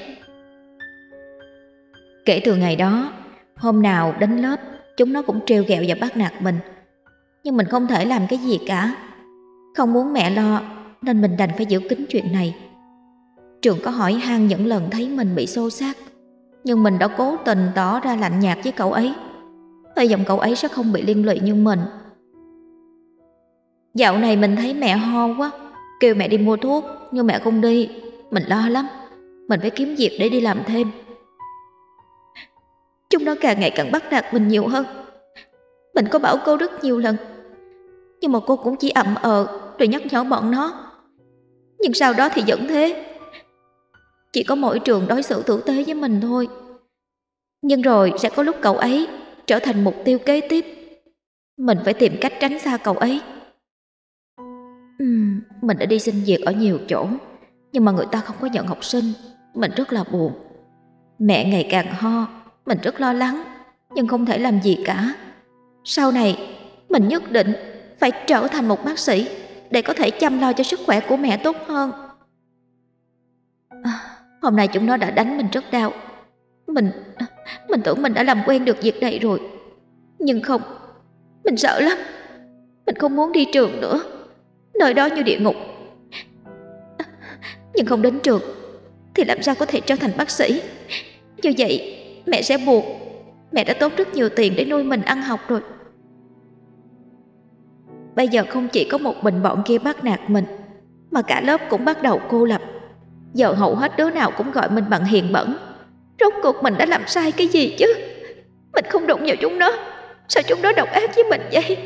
[SPEAKER 1] Kể từ ngày đó, hôm nào đến lớp chúng nó cũng trêu ghẹo và bắt nạt mình. Nhưng mình không thể làm cái gì cả. Không muốn mẹ lo, nên mình đành phải giữ kín chuyện này. Trường có hỏi han những lần thấy mình bị xô xát, nhưng mình đã cố tình tỏ ra lạnh nhạt với cậu ấy. Hy vọng cậu ấy sẽ không bị liên lụy như mình. Dạo này mình thấy mẹ ho quá, kêu mẹ đi mua thuốc, nhưng mẹ không đi. Mình lo lắm. Mình phải kiếm việc để đi làm thêm. Chúng nó càng ngày càng bắt nạt mình nhiều hơn. Mình có bảo cô rất nhiều lần, nhưng mà cô cũng chỉ ậm ờ rồi nhắc nhở bọn nó. Nhưng sau đó thì vẫn thế. Chỉ có mỗi Trường đối xử tử tế với mình thôi. Nhưng rồi sẽ có lúc cậu ấy trở thành mục tiêu kế tiếp. Mình phải tìm cách tránh xa cậu ấy. Uhm, mình đã đi xin việc ở nhiều chỗ, nhưng mà người ta không có nhận học sinh. Mình rất là buồn. Mẹ ngày càng ho, mình rất lo lắng, nhưng không thể làm gì cả. Sau này mình nhất định phải trở thành một bác sĩ để có thể chăm lo cho sức khỏe của mẹ tốt hơn. À, hôm nay chúng nó đã đánh mình rất đau. Mình Mình tưởng mình đã làm quen được việc này rồi. Nhưng không, mình sợ lắm. Mình không muốn đi trường nữa. Nơi đó như địa ngục. Nhưng không đến trường thì làm sao có thể trở thành bác sĩ? Như vậy mẹ sẽ buồn. Mẹ đã tốn rất nhiều tiền để nuôi mình ăn học rồi. Bây giờ không chỉ có một mình bọn kia bắt nạt mình, mà cả lớp cũng bắt đầu cô lập. Giờ hầu hết đứa nào cũng gọi mình bằng hiền bẩn. Rốt cuộc mình đã làm sai cái gì chứ? Mình không đụng vào chúng nó. Sao chúng nó độc ác với mình vậy?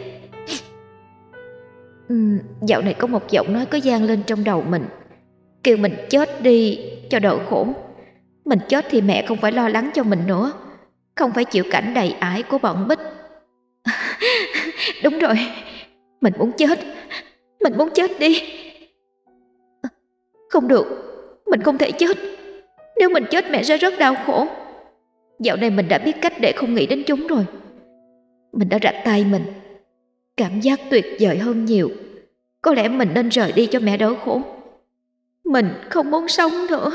[SPEAKER 1] Ừ, dạo này có một giọng nói cứ vang lên trong đầu mình, kêu mình chết đi cho đỡ khổ. Mình chết thì mẹ không phải lo lắng cho mình nữa, không phải chịu cảnh đầy ải của bọn Bích. Đúng rồi, mình muốn chết. Mình muốn chết đi. Không được, mình không thể chết. Nếu mình chết mẹ sẽ rất đau khổ. Dạo này mình đã biết cách để không nghĩ đến chúng rồi. Mình đã rạch tay mình. Cảm giác tuyệt vời hơn nhiều. Có lẽ mình nên rời đi cho mẹ đỡ khổ. Mình không muốn sống nữa.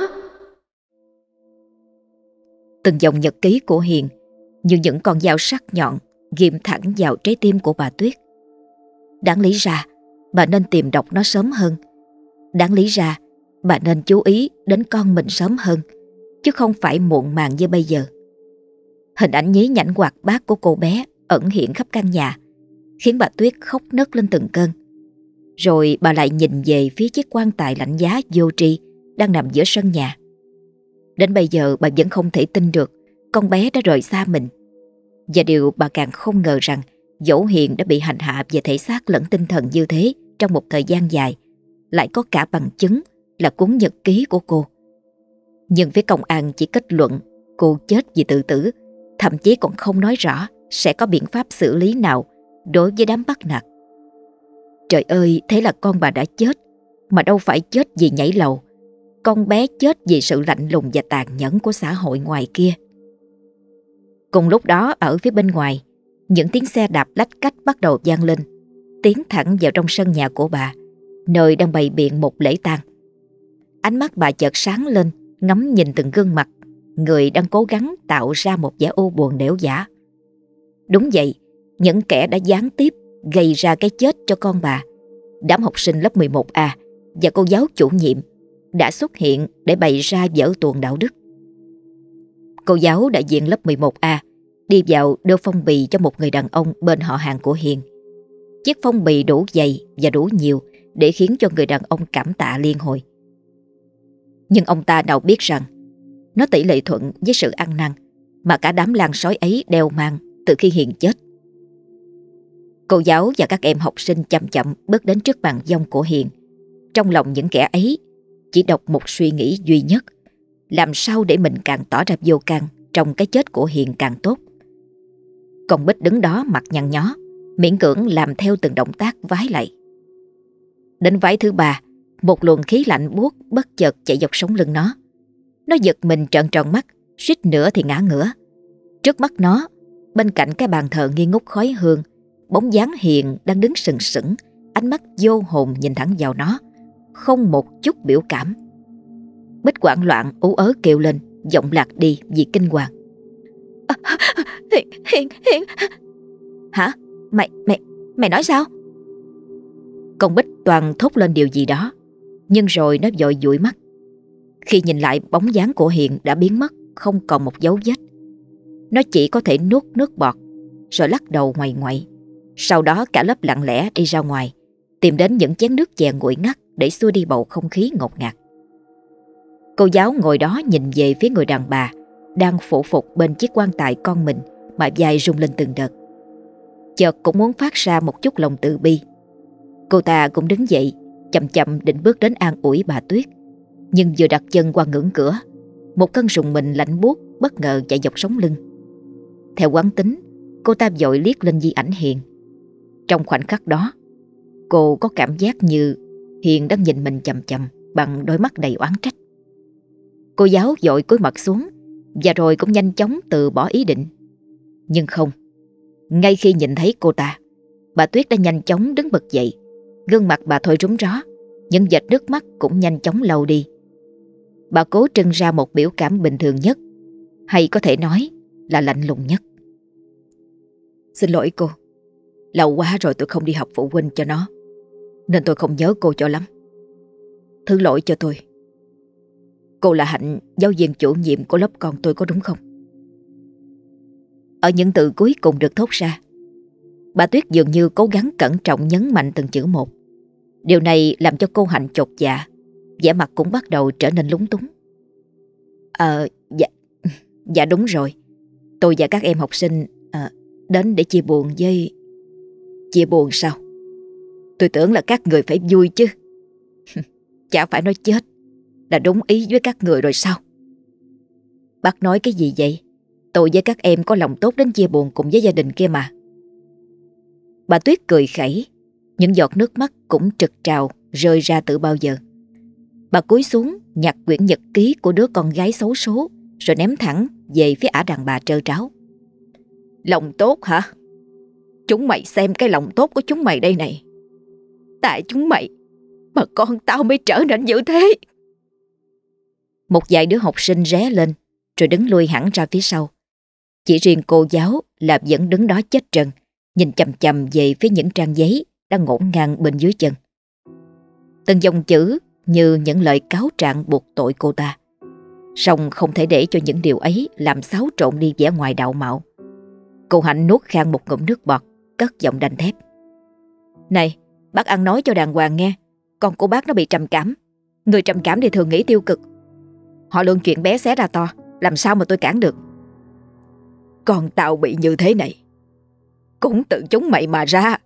[SPEAKER 1] Từng dòng nhật ký của Hiền như những con dao sắc nhọn ghim thẳng vào trái tim của bà Tuyết. Đáng lý ra bà nên tìm đọc nó sớm hơn. Đáng lý ra bà nên chú ý đến con mình sớm hơn, chứ không phải muộn màng như bây giờ. Hình ảnh nhí nhảnh hoạt bát của cô bé ẩn hiện khắp căn nhà, khiến bà Tuyết khóc nấc lên từng cơn. Rồi bà lại nhìn về phía chiếc quan tài lạnh giá vô tri đang nằm giữa sân nhà. Đến bây giờ bà vẫn không thể tin được con bé đã rời xa mình. Và điều bà càng không ngờ rằng dẫu Hiền đã bị hành hạ về thể xác lẫn tinh thần như thế trong một thời gian dài, lại có cả bằng chứng là cuốn nhật ký của cô. Nhưng phía công an chỉ kết luận cô chết vì tự tử, thậm chí còn không nói rõ sẽ có biện pháp xử lý nào đối với đám bắt nạt. Trời ơi, thế là con bà đã chết, mà đâu phải chết vì nhảy lầu. Con bé chết vì sự lạnh lùng và tàn nhẫn của xã hội ngoài kia. Cùng lúc đó, ở phía bên ngoài, những tiếng xe đạp lách cách bắt đầu vang lên, tiến thẳng vào trong sân nhà của bà, nơi đang bày biện một lễ tang. Ánh mắt bà chợt sáng lên, ngắm nhìn từng gương mặt người đang cố gắng tạo ra một vẻ u buồn đểu vã. Đúng vậy, những kẻ đã gián tiếp gây ra cái chết cho con bà, đám học sinh lớp mười một A và cô giáo chủ nhiệm, đã xuất hiện để bày ra vở tuồng đạo đức. Cô giáo đại diện lớp mười một A đi vào đưa phong bì cho một người đàn ông bên họ hàng của Hiền. Chiếc phong bì đủ dày và đủ nhiều để khiến cho người đàn ông cảm tạ liên hồi. Nhưng ông ta nào biết rằng nó tỷ lệ thuận với sự ăn năn mà cả đám lan sói ấy đeo mang từ khi Hiền chết. Cô giáo và các em học sinh chậm chậm bước đến trước bàn vong của Hiền. Trong lòng những kẻ ấy chỉ đọc một suy nghĩ duy nhất: làm sao để mình càng tỏ ra vô can trong cái chết của Hiền càng tốt. Còn Bích đứng đó mặt nhăn nhó, miễn cưỡng làm theo từng động tác vái lạy. Đến vái thứ ba, một luồng khí lạnh buốt bất chợt chạy dọc sống lưng nó. Nó giật mình trợn tròn mắt, suýt nữa thì ngã ngửa. Trước mắt nó, bên cạnh cái bàn thờ nghi ngút khói hương, bóng dáng Hiền đang đứng sừng sững, ánh mắt vô hồn nhìn thẳng vào nó, không một chút biểu cảm. Bích hoảng loạn ú ớ kêu lên, giọng lạc đi vì kinh hoàng. À, Hiền, Hiền, Hiền. Hả? Mày, mày, mày nói sao? Con Bích toàn thốt lên điều gì đó, nhưng rồi nó vội dụi mắt. Khi nhìn lại, bóng dáng của Hiền đã biến mất, không còn một dấu vết. Nó chỉ có thể nuốt nước bọt, rồi lắc đầu ngoại ngoại. Sau đó cả lớp lặng lẽ đi ra ngoài, tìm đến những chén nước chè nguội ngắt để xua đi bầu không khí ngột ngạt. Cô giáo ngồi đó nhìn về phía người đàn bà đang phủ phục bên chiếc quan tài con mình, mà vai rung lên từng đợt. Chợt cũng muốn phát ra một chút lòng từ bi. Cô ta cũng đứng dậy, chậm chậm định bước đến an ủi bà Tuyết. Nhưng vừa đặt chân qua ngưỡng cửa, một cơn rùng mình lạnh buốt bất ngờ chạy dọc sống lưng. Theo quán tính, cô ta vội liếc lên di ảnh Hiền. Trong khoảnh khắc đó, cô có cảm giác như Hiền đang nhìn mình chằm chằm bằng đôi mắt đầy oán trách. Cô giáo vội cúi mặt xuống và rồi cũng nhanh chóng từ bỏ ý định. Nhưng không, ngay khi nhìn thấy cô ta, bà Tuyết đã nhanh chóng đứng bật dậy. Gương mặt bà thôi rúng ró, những vệt nước mắt cũng nhanh chóng lau đi. Bà cố trưng ra một biểu cảm bình thường nhất, hay có thể nói là lạnh lùng nhất. Xin lỗi cô, lâu quá rồi tôi không đi học phụ huynh cho nó, nên tôi không nhớ cô cho lắm. Thứ lỗi cho tôi. Cô là Hạnh, giáo viên chủ nhiệm của lớp con tôi có đúng không? Ở những từ cuối cùng được thốt ra, bà Tuyết dường như cố gắng cẩn trọng nhấn mạnh từng chữ một. Điều này làm cho cô Hạnh chột dạ, vẻ mặt cũng bắt đầu trở nên lúng túng. Ờ, dạ, dạ đúng rồi. Tôi và các em học sinh à, đến để chia buồn với... Chia buồn sao? Tôi tưởng là các người phải vui chứ. Chả phải nói chết là đúng ý với các người rồi sao? Bác nói cái gì vậy? Tôi với các em có lòng tốt đến chia buồn cùng với gia đình kia mà. Bà Tuyết cười khẩy, những giọt nước mắt cũng trực trào rơi ra từ bao giờ. Bà cúi xuống nhặt quyển nhật ký của đứa con gái xấu số rồi ném thẳng về phía ả đàn bà trơ tráo. Lòng tốt hả? Chúng mày xem cái lòng tốt của chúng mày đây này. Tại chúng mày mà con tao mới trở nên như thế. Một vài đứa học sinh ré lên rồi đứng lui hẳn ra phía sau. Chỉ riêng cô giáo là vẫn đứng đó chết trần, nhìn chằm chằm về phía những trang giấy đang ngổn ngang bên dưới chân. Từng dòng chữ như những lời cáo trạng buộc tội cô ta. Song không thể để cho những điều ấy làm xáo trộn đi vẻ ngoài đạo mạo. Cô Hạnh nuốt khan một ngụm nước bọt, cất giọng đanh thép. Này, bác ăn nói cho đàng hoàng nghe. Con của bác nó bị trầm cảm. Người trầm cảm thì thường nghĩ tiêu cực. Họ lượng chuyện bé xé ra to, làm sao mà tôi cản được. Con tao bị như thế này cũng tự chúng mày mà ra.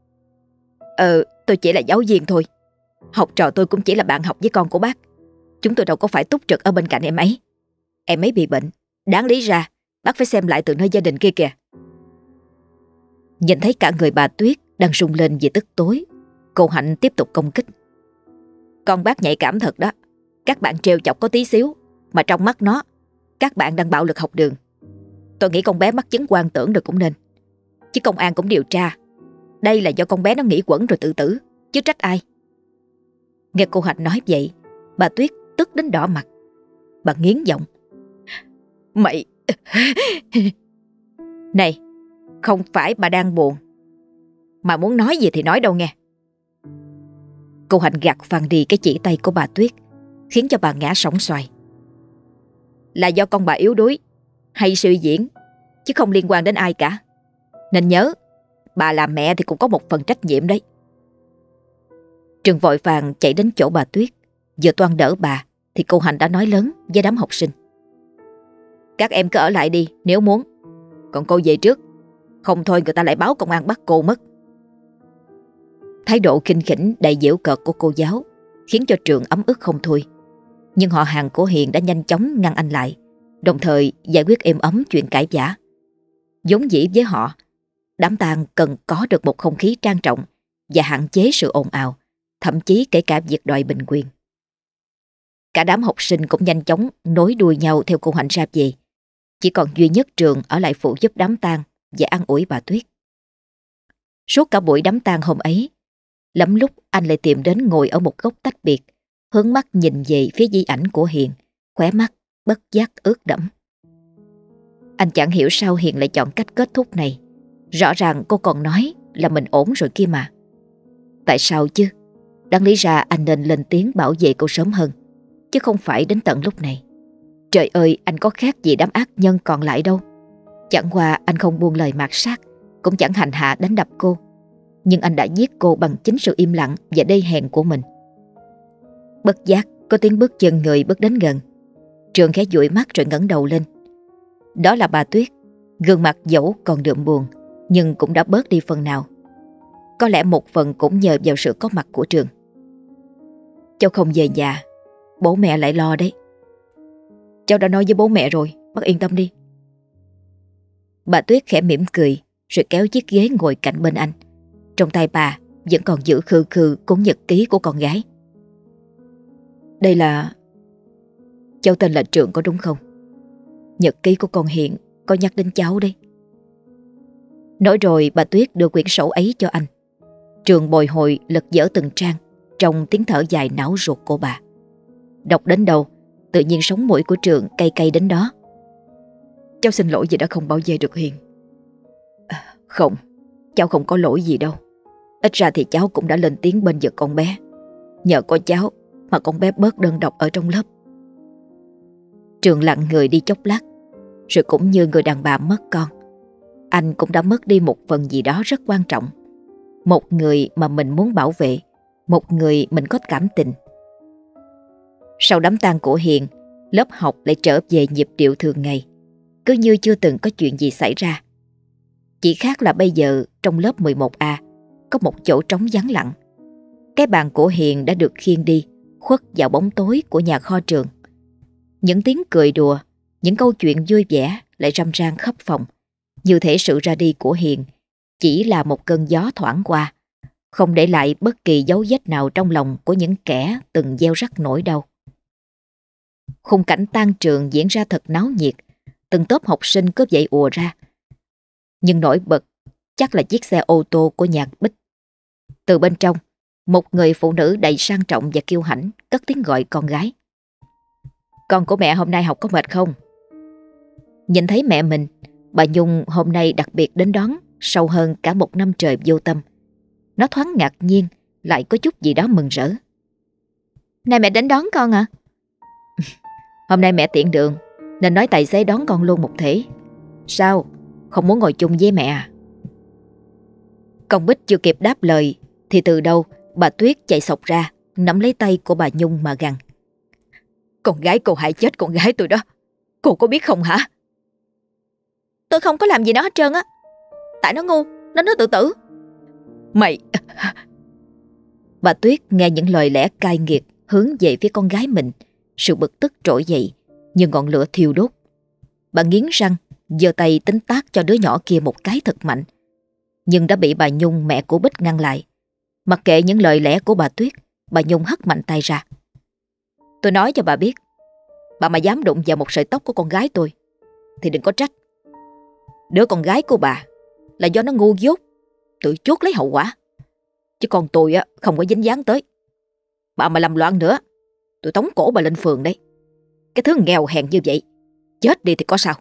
[SPEAKER 1] Ờ, tôi chỉ là giáo viên thôi. Học trò tôi cũng chỉ là bạn học với con của bác. Chúng tôi đâu có phải túc trực ở bên cạnh em ấy. Em ấy bị bệnh, đáng lý ra bác phải xem lại từ nơi gia đình kia kìa. Nhìn thấy cả người bà Tuyết đang rung lên vì tức tối, cô Hạnh tiếp tục công kích. Con bác nhạy cảm thật đó. Các bạn trêu chọc có tí xíu, mà trong mắt nó, các bạn đang bạo lực học đường. Tôi nghĩ con bé mắc chứng hoang tưởng được cũng nên. Chứ công an cũng điều tra. Đây là do con bé nó nghĩ quẩn rồi tự tử, chứ trách ai. Nghe cô Hạnh nói vậy, bà Tuyết tức đến đỏ mặt. Bà nghiến giọng. Mày... Này, không phải bà đang buồn, mà muốn nói gì thì nói đâu nghe. Cô Hạnh gạt phăng đi cái chỉ tay của bà Tuyết, khiến cho bà ngã sóng xoài. Là do con bà yếu đuối hay suy diễn, chứ không liên quan đến ai cả. Nên nhớ, bà làm mẹ thì cũng có một phần trách nhiệm đấy. Trường vội vàng chạy đến chỗ bà Tuyết. Vừa toan đỡ bà thì cô Hạnh đã nói lớn với đám học sinh. Các em cứ ở lại đi nếu muốn, còn cô về trước. Không thôi người ta lại báo công an bắt cô mất. Thái độ khinh khỉnh đầy giễu cợt của cô giáo khiến cho trường ấm ức không thôi. Nhưng họ hàng của Hiền đã nhanh chóng ngăn anh lại, đồng thời giải quyết êm ấm chuyện cãi vã. Vốn dĩ với họ, đám tang cần có được một không khí trang trọng và hạn chế sự ồn ào, thậm chí kể cả việc đòi bình quyền. Cả đám học sinh cũng nhanh chóng nối đuôi nhau theo cô Hạnh ra về. Chỉ còn duy nhất Trường ở lại phụ giúp đám tang và an ủi bà Tuyết. Suốt cả buổi đám tang hôm ấy, lắm lúc anh lại tìm đến ngồi ở một góc tách biệt, hướng mắt nhìn về phía di ảnh của Hiền, khóe mắt bất giác ướt đẫm. Anh chẳng hiểu sao Hiền lại chọn cách kết thúc này. Rõ ràng cô còn nói là mình ổn rồi kia mà. Tại sao chứ? Đáng lý ra anh nên lên tiếng bảo vệ cô sớm hơn, chứ không phải đến tận lúc này. Trời ơi, anh có khác gì đám ác nhân còn lại đâu. Chẳng qua anh không buông lời mạt sát, cũng chẳng hành hạ đánh đập cô. Nhưng anh đã giết cô bằng chính sự im lặng và đê hèn của mình. Bất giác có tiếng bước chân người bước đến gần. Trường khẽ dụi mắt rồi ngẩng đầu lên. Đó là bà Tuyết. Gương mặt dẫu còn đượm buồn, nhưng cũng đã bớt đi phần nào. Có lẽ một phần cũng nhờ vào sự có mặt của Trường. Cháu không về nhà, bố mẹ lại lo đấy. Cháu đã nói với bố mẹ rồi,
[SPEAKER 2] bác yên tâm đi.
[SPEAKER 1] Bà Tuyết khẽ mỉm cười rồi kéo chiếc ghế ngồi cạnh bên anh. Trong tay bà vẫn còn giữ khư khư cuốn nhật ký của con gái.
[SPEAKER 2] Đây là... Cháu tên là Trường có đúng không? Nhật ký của con Hiền có nhắc đến cháu đấy.
[SPEAKER 1] Nói rồi bà Tuyết đưa quyển sổ ấy cho anh. Trường bồi hồi lật dở từng trang trong tiếng thở dài não ruột của bà. Đọc đến đâu tự nhiên sống mũi của Trường cay cay đến đó.
[SPEAKER 2] Cháu xin lỗi vì đã không bảo vệ được Hiền. À, không, cháu không có lỗi gì đâu. Ít ra thì cháu cũng đã lên tiếng bên vực con bé. Nhờ có cháu mà con bé bớt đơn độc ở trong lớp.
[SPEAKER 1] Trường lặng người đi chốc lát. Rồi cũng như người đàn bà mất con, anh cũng đã mất đi một phần gì đó rất quan trọng. Một người mà mình muốn bảo vệ, một người mình có cảm tình. Sau đám tang của Hiền, lớp học lại trở về nhịp điệu thường ngày, cứ như chưa từng có chuyện gì xảy ra. Chỉ khác là bây giờ trong lớp mười một A có một chỗ trống vắng lặng. Cái bàn của Hiền đã được khiêng đi, khuất vào bóng tối của nhà kho trường. Những tiếng cười đùa, những câu chuyện vui vẻ lại râm ran khắp phòng. Như thể sự ra đi của Hiền chỉ là một cơn gió thoảng qua, không để lại bất kỳ dấu vết nào trong lòng của những kẻ từng gieo rắc nỗi đau. Khung cảnh tang trường diễn ra thật náo nhiệt, từng tốp học sinh cứ vậy ùa ra. Nhưng nổi bật chắc là chiếc xe ô tô của Nhạc Bích. Từ bên trong, một người phụ nữ đầy sang trọng và kiêu hãnh cất tiếng gọi con gái. Con của mẹ hôm nay học có mệt không? Nhìn thấy mẹ mình, bà Nhung hôm nay đặc biệt đến đón sau hơn cả một năm trời vô tâm. Nó thoáng ngạc nhiên, lại có chút gì đó mừng rỡ. Này mẹ đến đón con à? Hôm nay mẹ tiện đường nên nói tài xế đón con luôn một thể. Sao? Không muốn ngồi chung với mẹ à? Con Bích chưa kịp đáp lời thì từ đâu bà Tuyết chạy xộc ra, nắm lấy tay của bà Nhung mà gằn. Con gái cô hại chết con gái tôi đó. Cô có biết không hả? Tôi không có làm gì nó hết trơn á. Tại nó ngu nên nó tự tử. Mày... Bà Tuyết nghe những lời lẽ cay nghiệt hướng về phía con gái mình. Sự bực tức trỗi dậy như ngọn lửa thiêu đốt. Bà nghiến răng, giơ tay tính tát cho đứa nhỏ kia một cái thật mạnh. Nhưng đã bị bà Nhung, mẹ của Bích, ngăn lại. Mặc kệ những lời lẽ của bà Tuyết, bà Nhung hất mạnh tay ra. Tôi nói cho bà biết, bà mà dám đụng vào một sợi tóc của con gái tôi thì đừng có trách. Đứa con gái của bà là do nó ngu dốt, tự chuốc lấy hậu quả. Chứ còn tôi á không có dính dáng tới. Bà mà làm loạn nữa, tôi tống cổ bà lên phường đấy. Cái thứ nghèo hèn như vậy, chết đi thì có sao.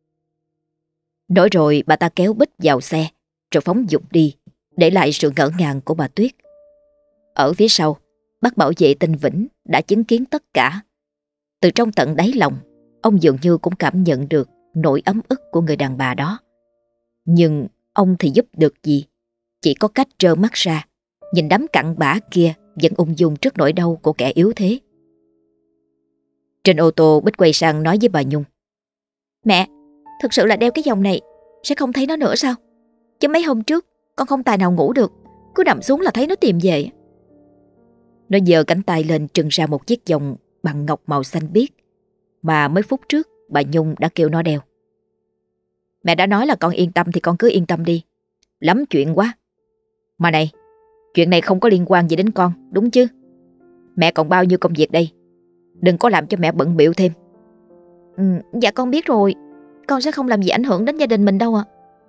[SPEAKER 1] Nói rồi bà ta kéo Bích vào xe rồi phóng dục đi, để lại sự ngỡ ngàng của bà Tuyết. Ở phía sau, bác bảo vệ tên Vĩnh đã chứng kiến tất cả. Từ trong tận đáy lòng, ông dường như cũng cảm nhận được nỗi ấm ức của người đàn bà đó. Nhưng ông thì giúp được gì? Chỉ có cách trơ mắt ra, nhìn đám cặn bã kia vẫn ung dung trước nỗi đau của kẻ yếu thế. Trên ô tô, Bích quay sang nói với bà Nhung. Mẹ, thực sự là đeo cái vòng này sẽ không thấy nó nữa sao? Chứ mấy hôm trước con không tài nào ngủ được, cứ nằm xuống là thấy nó tìm về. Nó giơ cánh tay lên trưng ra một chiếc vòng bằng ngọc màu xanh biếc mà mấy phút trước bà Nhung đã kêu nó đeo. Mẹ đã nói là con yên tâm thì con cứ yên tâm đi. Lắm chuyện quá. Mà này, chuyện này không có liên quan gì đến con, đúng chứ? Mẹ còn bao nhiêu công việc đây, đừng có làm cho mẹ bận bịu thêm. Ừ, dạ con biết rồi, con sẽ không làm gì ảnh hưởng đến gia đình mình đâu ạ.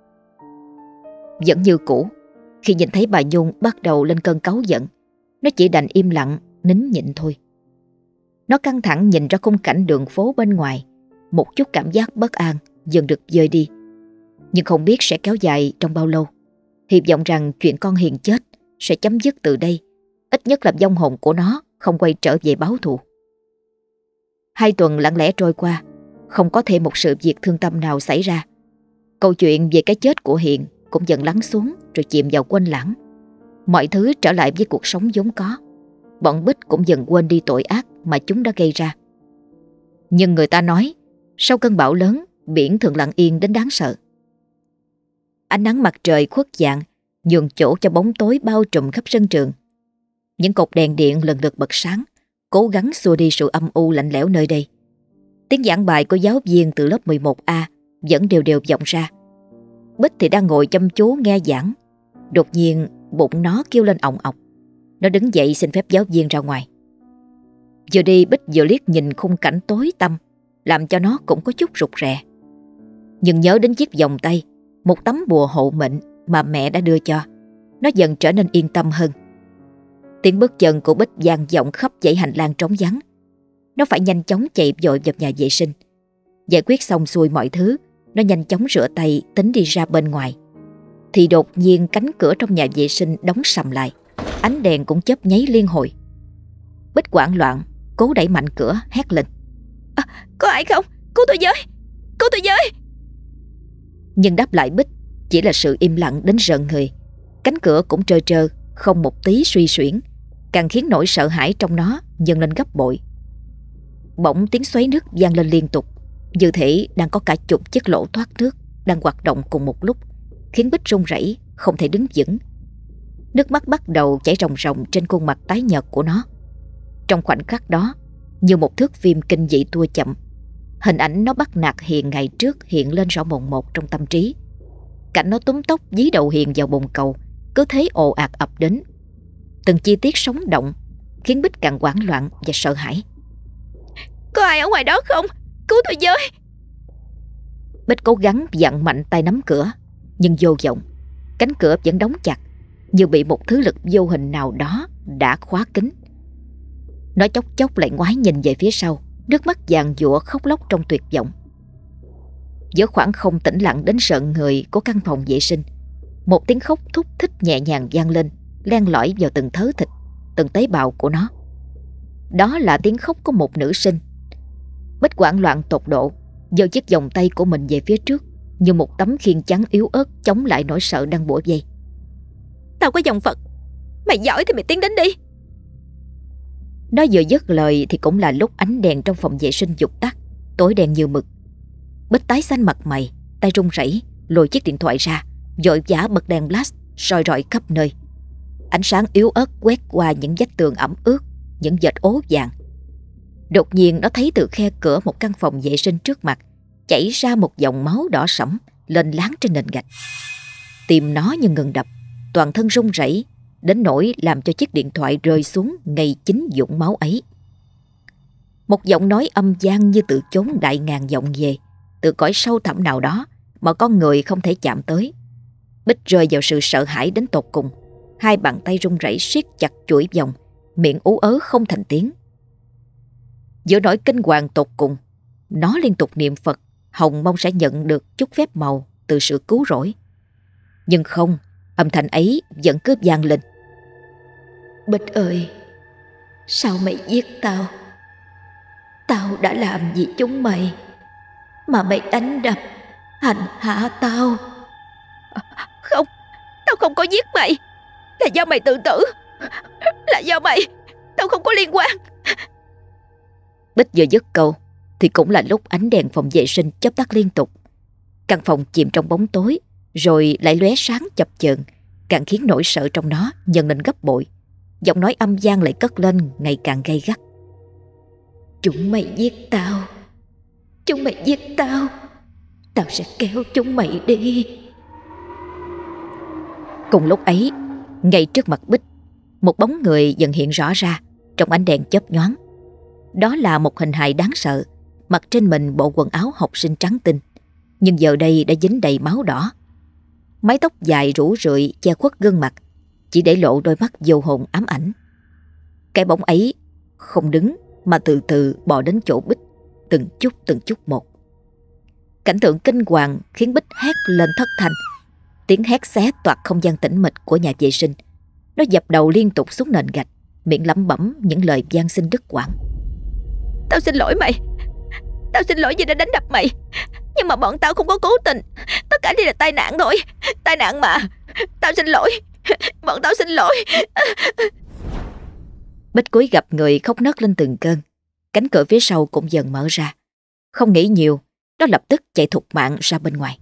[SPEAKER 1] Vẫn như cũ, khi nhìn thấy bà Nhung bắt đầu lên cơn cáu giận, nó chỉ đành im lặng, nín nhịn thôi. Nó căng thẳng nhìn ra khung cảnh đường phố bên ngoài, một chút cảm giác bất an dần được vơi đi. Nhưng không biết sẽ kéo dài trong bao lâu. Hy vọng rằng chuyện con Hiền chết sẽ chấm dứt từ đây, ít nhất là vong hồn của nó không quay trở về báo thù. Hai tuần lặng lẽ trôi qua, không có thêm một sự việc thương tâm nào xảy ra. Câu chuyện về cái chết của Hiền cũng dần lắng xuống rồi chìm vào quên lãng. Mọi thứ trở lại với cuộc sống vốn có. Bọn Bích cũng dần quên đi tội ác mà chúng đã gây ra. Nhưng người ta nói, sau cơn bão lớn, biển thường lặng yên đến đáng sợ. Ánh nắng mặt trời khuất dạng, nhường chỗ cho bóng tối bao trùm khắp sân trường. Những cột đèn điện lần lượt bật sáng, cố gắng xua đi sự âm u lạnh lẽo nơi đây. Tiếng giảng bài của giáo viên từ lớp mười một A vẫn đều đều vọng ra. Bích thì đang ngồi chăm chú nghe giảng. Đột nhiên bụng nó kêu lên ọng ọc. Nó đứng dậy xin phép giáo viên ra ngoài. Vừa đi Bích vừa liếc nhìn khung cảnh tối tăm, làm cho nó cũng có chút rụt rè. Nhưng nhớ đến chiếc vòng tay, một tấm bùa hộ mệnh mà mẹ đã đưa cho, nó dần trở nên yên tâm hơn. Tiếng bước chân của Bích vang vọng khắp dãy hành lang trống vắng. Nó phải nhanh chóng chạy vội vào nhà vệ sinh. Giải quyết xong xuôi mọi thứ, nó nhanh chóng rửa tay tính đi ra bên ngoài. Thì đột nhiên cánh cửa trong nhà vệ sinh đóng sầm lại. Ánh đèn cũng chớp nháy liên hồi. Bích hoảng loạn cố đẩy mạnh cửa, hét lên:
[SPEAKER 2] À, có ai không? Cứu tôi với! Cứu tôi với!
[SPEAKER 1] Nhưng đáp lại Bích chỉ là sự im lặng đến rợn người. Cánh cửa cũng trơ trơ, không một tí suy xuyển, càng khiến nỗi sợ hãi trong nó dâng lên gấp bội. Bỗng tiếng xoáy nước vang lên liên tục, như thể đang có cả chục chiếc lỗ thoát nước đang hoạt động cùng một lúc, khiến Bích run rẩy không thể đứng vững. Nước mắt bắt đầu chảy ròng ròng trên khuôn mặt tái nhợt của nó. Trong khoảnh khắc đó, như một thước phim kinh dị tua chậm, hình ảnh nó bắt nạt Hiền ngày trước hiện lên rõ mồn một trong tâm trí. Cảnh nó túm tóc dí đầu Hiền vào bồn cầu, cứ thế ồ ạt ập đến. Từng chi tiết sống động khiến Bích càng hoảng loạn và sợ hãi.
[SPEAKER 2] Có ai ở ngoài đó không? Cứu tôi với!
[SPEAKER 1] Bích cố gắng vặn mạnh tay nắm cửa, nhưng vô vọng. Cánh cửa vẫn đóng chặt, như bị một thứ lực vô hình nào đó đã khóa kín. Nó chốc chốc lại ngoái nhìn về phía sau, nước mắt vàng dụa khóc lóc trong tuyệt vọng. Giữa khoảng không tĩnh lặng đến rợn người của căn phòng vệ sinh, một tiếng khóc thúc thích nhẹ nhàng vang lên, len lỏi vào từng thớ thịt, từng tế bào của nó. Đó là tiếng khóc của một nữ sinh. Bích hoảng loạn tột độ, giơ chiếc vòng tay của mình về phía trước, như một tấm khiên trắng yếu ớt chống lại nỗi sợ đang bủa vây.
[SPEAKER 2] Tao có vòng Phật, mày giỏi thì mày tiến đến đi!
[SPEAKER 1] Nó vừa dứt lời thì cũng là lúc ánh đèn trong phòng vệ sinh vụt tắt, tối đen như mực. Bích tái xanh mặt mày, tay run rẩy lôi chiếc điện thoại ra, vội vã bật đèn flash soi rọi khắp nơi. Ánh sáng yếu ớt quét qua những vách tường ẩm ướt, những vệt ố vàng. Đột nhiên nó thấy từ khe cửa một căn phòng vệ sinh trước mặt chảy ra một dòng máu đỏ sẫm lên láng trên nền gạch. Tim nó như ngừng đập, toàn thân run rẩy đến nỗi làm cho chiếc điện thoại rơi xuống ngay chính vũng máu ấy. Một giọng nói âm vang như từ chốn đại ngàn vọng về, từ cõi sâu thẳm nào đó mà con người không thể chạm tới. Bích rơi vào sự sợ hãi đến tột cùng, hai bàn tay run rẩy siết chặt chuỗi vòng, miệng ú ớ không thành tiếng. Giữa nỗi kinh hoàng tột cùng, nó liên tục niệm Phật, hòng mong sẽ nhận được chút phép màu từ sự cứu rỗi. Nhưng không, âm thanh ấy vẫn cứ vang lên.
[SPEAKER 2] Bích ơi, sao mày giết tao? Tao đã làm gì chúng mày mà mày đánh đập, hành hạ tao? Không, tao không có giết mày. Là do mày tự tử. Là do mày. Tao không có liên quan.
[SPEAKER 1] Bích vừa dứt câu thì cũng là lúc ánh đèn phòng vệ sinh chớp tắt liên tục. Căn phòng chìm trong bóng tối, rồi lại lóe sáng chập chờn, càng khiến nỗi sợ trong nó nhân lên gấp bội. Giọng nói âm vang lại cất lên ngày càng gay gắt.
[SPEAKER 2] Chúng mày giết tao. Chúng mày giết tao. Tao sẽ kéo chúng mày đi.
[SPEAKER 1] Cùng lúc ấy, ngay trước mặt Bích, một bóng người dần hiện rõ ra trong ánh đèn chớp nhoáng. Đó là một hình hài đáng sợ, mặc trên mình bộ quần áo học sinh trắng tinh, nhưng giờ đây đã dính đầy máu đỏ. Mái tóc dài rủ rượi che khuất gương mặt, chỉ để lộ đôi mắt vô hồn ám ảnh. Cái bóng ấy không đứng mà từ từ bò đến chỗ Bích, từng chút từng chút một. Cảnh tượng kinh hoàng khiến Bích hét lên thất thanh. Tiếng hét xé toạc không gian tĩnh mịch của nhà vệ sinh. Nó dập đầu liên tục xuống nền gạch, miệng lẩm bẩm những lời van xin đứt quãng.
[SPEAKER 2] Tao xin lỗi mày. Tao xin lỗi vì đã đánh đập mày. Nhưng mà bọn tao không có cố tình. Tất cả đây là tai nạn thôi. Tai nạn mà. Tao xin lỗi. Bọn tao xin lỗi.
[SPEAKER 1] Bích cúi gập người khóc nấc lên từng cơn. Cánh cửa phía sau cũng dần mở ra. Không nghĩ nhiều, nó lập tức chạy thục mạng ra bên ngoài.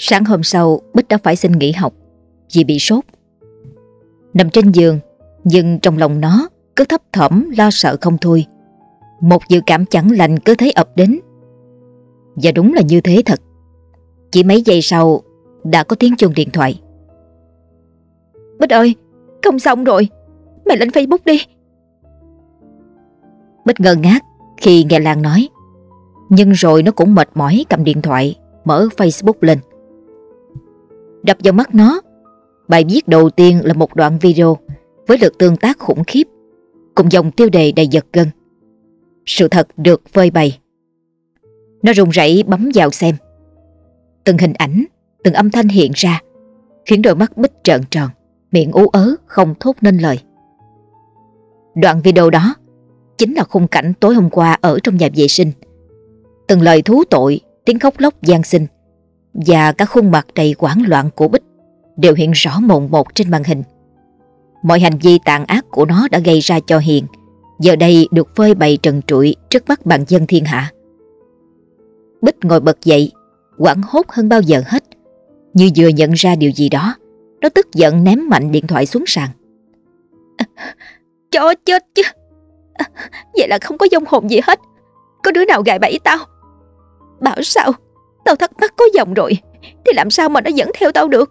[SPEAKER 1] Sáng hôm sau Bích đã phải xin nghỉ học vì bị sốt. Nằm trên giường, nhưng trong lòng nó cứ thấp thỏm lo sợ không thôi. Một dự cảm chẳng lành cứ thế ập đến. Và đúng là như thế thật. Chỉ mấy giây sau đã có tiếng chuông điện thoại.
[SPEAKER 2] Bích ơi, không xong rồi, mày lên Facebook đi.
[SPEAKER 1] Bích ngơ ngác khi nghe Lan nói, nhưng rồi nó cũng mệt mỏi cầm điện thoại mở Facebook lên. Đập vào mắt nó, bài viết đầu tiên là một đoạn video với lượt tương tác khủng khiếp, cùng dòng tiêu đề đầy giật gân. Sự thật được phơi bày. Nó run rẩy bấm vào xem. Từng hình ảnh, từng âm thanh hiện ra, khiến đôi mắt Bích trợn tròn, miệng ú ớ không thốt nên lời. Đoạn video đó chính là khung cảnh tối hôm qua ở trong nhà vệ sinh. Từng lời thú tội, tiếng khóc lóc van xin và cả khuôn mặt đầy hoảng loạn của Bích đều hiện rõ mồn một trên màn hình. Mọi hành vi tàn ác của nó đã gây ra cho Hiền giờ đây được phơi bày trần trụi trước mắt bàn dân thiên hạ. Bích ngồi bật dậy, hoảng hốt hơn bao giờ hết. Như vừa nhận ra điều gì đó, nó tức giận ném mạnh điện thoại xuống sàn.
[SPEAKER 2] À, chó chết chứ. À, vậy là không có vong hồn gì hết. Có đứa nào gài bẫy tao? Bảo sao? Tao thắc mắc có vong rồi thì làm sao mà nó vẫn theo tao được?